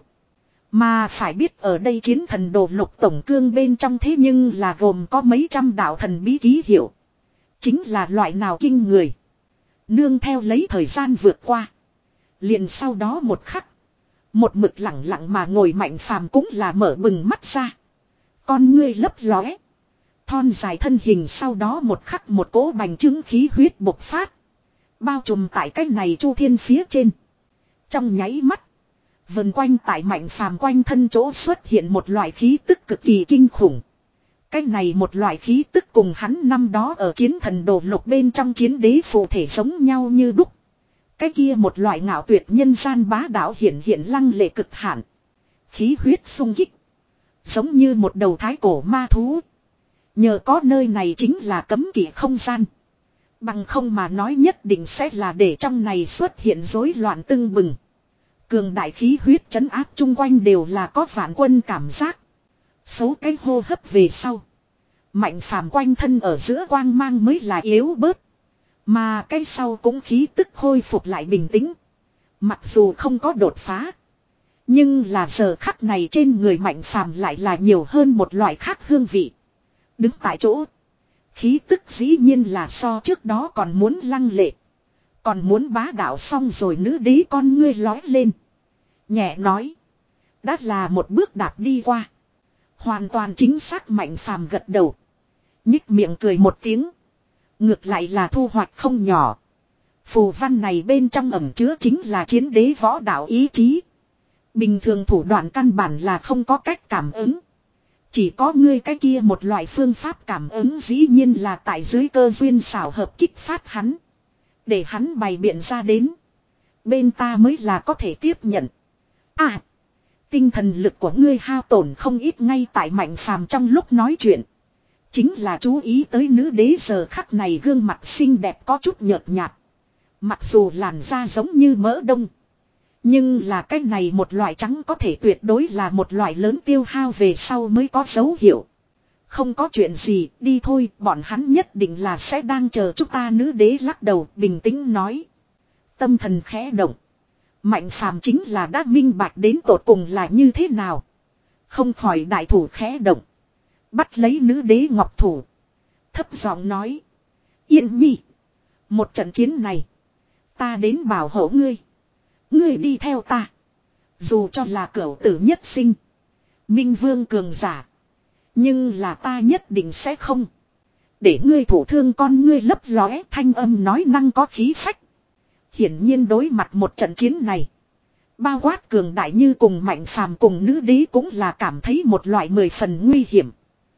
Mà phải biết ở đây chiến thần đồ lục tổng cương bên trong thế nhưng là gồm có mấy trăm đạo thần bí ký hiệu. Chính là loại nào kinh người. Nương theo lấy thời gian vượt qua. Liền sau đó một khắc. Một mực lặng lặng mà ngồi Mạnh Phàm cũng là mở bừng mắt ra. Con ngươi lấp lóe. Thon dài thân hình sau đó một khắc một cỗ bành trướng khí huyết bộc phát. Bao trùm tại cái này chu thiên phía trên. Trong nháy mắt. Vần quanh tại Mạnh Phàm quanh thân chỗ xuất hiện một loại khí tức cực kỳ kinh khủng. Cái này một loại khí tức cùng hắn năm đó ở chiến thần đồ lục bên trong chiến đế phù thể giống nhau như đúc. Cái kia một loại ngạo tuyệt nhân gian bá đạo hiển hiện lăng lệ cực hạn. Khí huyết sung kích. Giống như một đầu thái cổ ma thú. Nhờ có nơi này chính là cấm kỵ không gian. Bằng không mà nói nhất định sẽ là để trong này xuất hiện rối loạn tưng bừng. Cường đại khí huyết trấn áp chung quanh đều là có vạn quân cảm giác. Số cái hô hấp về sau. Mạnh Phàm quanh thân ở giữa quang mang mới là yếu bớt. Mà cái sau cũng khí tức khôi phục lại bình tĩnh. Mặc dù không có đột phá. Nhưng là giờ khắc này trên người Mạnh Phàm lại là nhiều hơn một loại khác hương vị. Đứng tại chỗ. Khí tức dĩ nhiên là so trước đó còn muốn lăng lệ. Còn muốn bá đạo xong rồi nữ đế con ngươi lói lên. Nhẹ nói. Đã là một bước đạp đi qua. Hoàn toàn chính xác Mạnh Phàm gật đầu. Nhích miệng cười một tiếng. Ngược lại là thu hoạch không nhỏ. Phù văn này bên trong ẩn chứa chính là chiến đế võ đạo ý chí. Bình thường thủ đoạn căn bản là không có cách cảm ứng. Chỉ có ngươi cái kia một loại phương pháp cảm ứng dĩ nhiên là tại dưới cơ duyên xảo hợp kích phát hắn. Để hắn bày biện ra đến. Bên ta mới là có thể tiếp nhận. À. Tinh thần lực của ngươi hao tổn không ít ngay tại Mạnh Phàm trong lúc nói chuyện. Chính là chú ý tới nữ đế giờ khắc này gương mặt xinh đẹp có chút nhợt nhạt. Mặc dù làn da giống như mỡ đông. Nhưng là cái này một loại trắng có thể tuyệt đối là một loại lớn tiêu hao về sau mới có dấu hiệu. Không có chuyện gì, đi thôi, bọn hắn nhất định là sẽ đang chờ chúng ta. Nữ đế lắc đầu, bình tĩnh nói. Tâm thần khẽ động. Mạnh Phàm chính là đã minh bạch đến tột cùng là như thế nào. Không khỏi đại thủ khẽ động. Bắt lấy nữ đế ngọc thủ. Thấp giọng nói. Yên nhi. Một trận chiến này. Ta đến bảo hộ ngươi. Ngươi đi theo ta. Dù cho là cửu tử nhất sinh. Minh vương cường giả. Nhưng là ta nhất định sẽ không. Để ngươi thủ thương con ngươi lấp lóe thanh âm nói năng có khí phách. Hiển nhiên đối mặt một trận chiến này. Bao quát cường đại như cùng Mạnh Phàm cùng nữ đế cũng là cảm thấy một loại mười phần nguy hiểm.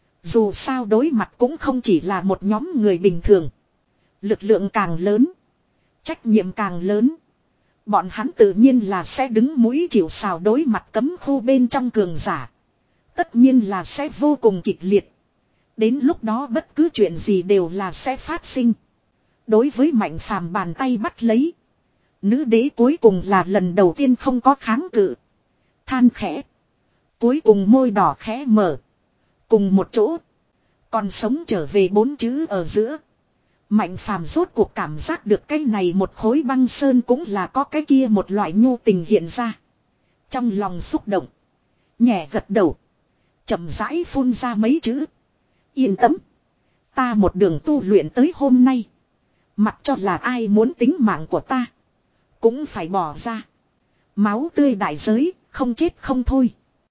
Dù sao đối mặt cũng không chỉ là một nhóm người bình thường. Lực lượng càng lớn. Trách nhiệm càng lớn. Bọn hắn tự nhiên là sẽ đứng mũi chịu sào đối mặt cấm khu bên trong cường giả. Tất nhiên là sẽ vô cùng kịch liệt. Đến lúc đó bất cứ chuyện gì đều là sẽ phát sinh. Đối với Mạnh Phàm bàn tay bắt lấy. Nữ đế cuối cùng là lần đầu tiên không có kháng cự. Than khẽ. Cuối cùng môi đỏ khẽ mở. Cùng một chỗ. Còn sống trở về bốn chữ ở giữa. Mạnh phàm rốt cuộc cảm giác được cái này một khối băng sơn cũng là có cái kia một loại nhu tình hiện ra. Trong lòng xúc động. Nhẹ gật đầu. Chậm rãi phun ra mấy chữ. Yên tâm. Ta một đường tu luyện tới hôm nay. Mặc cho là ai muốn tính mạng của ta. Cũng phải bỏ ra. Máu tươi đại giới, không chết không thôi.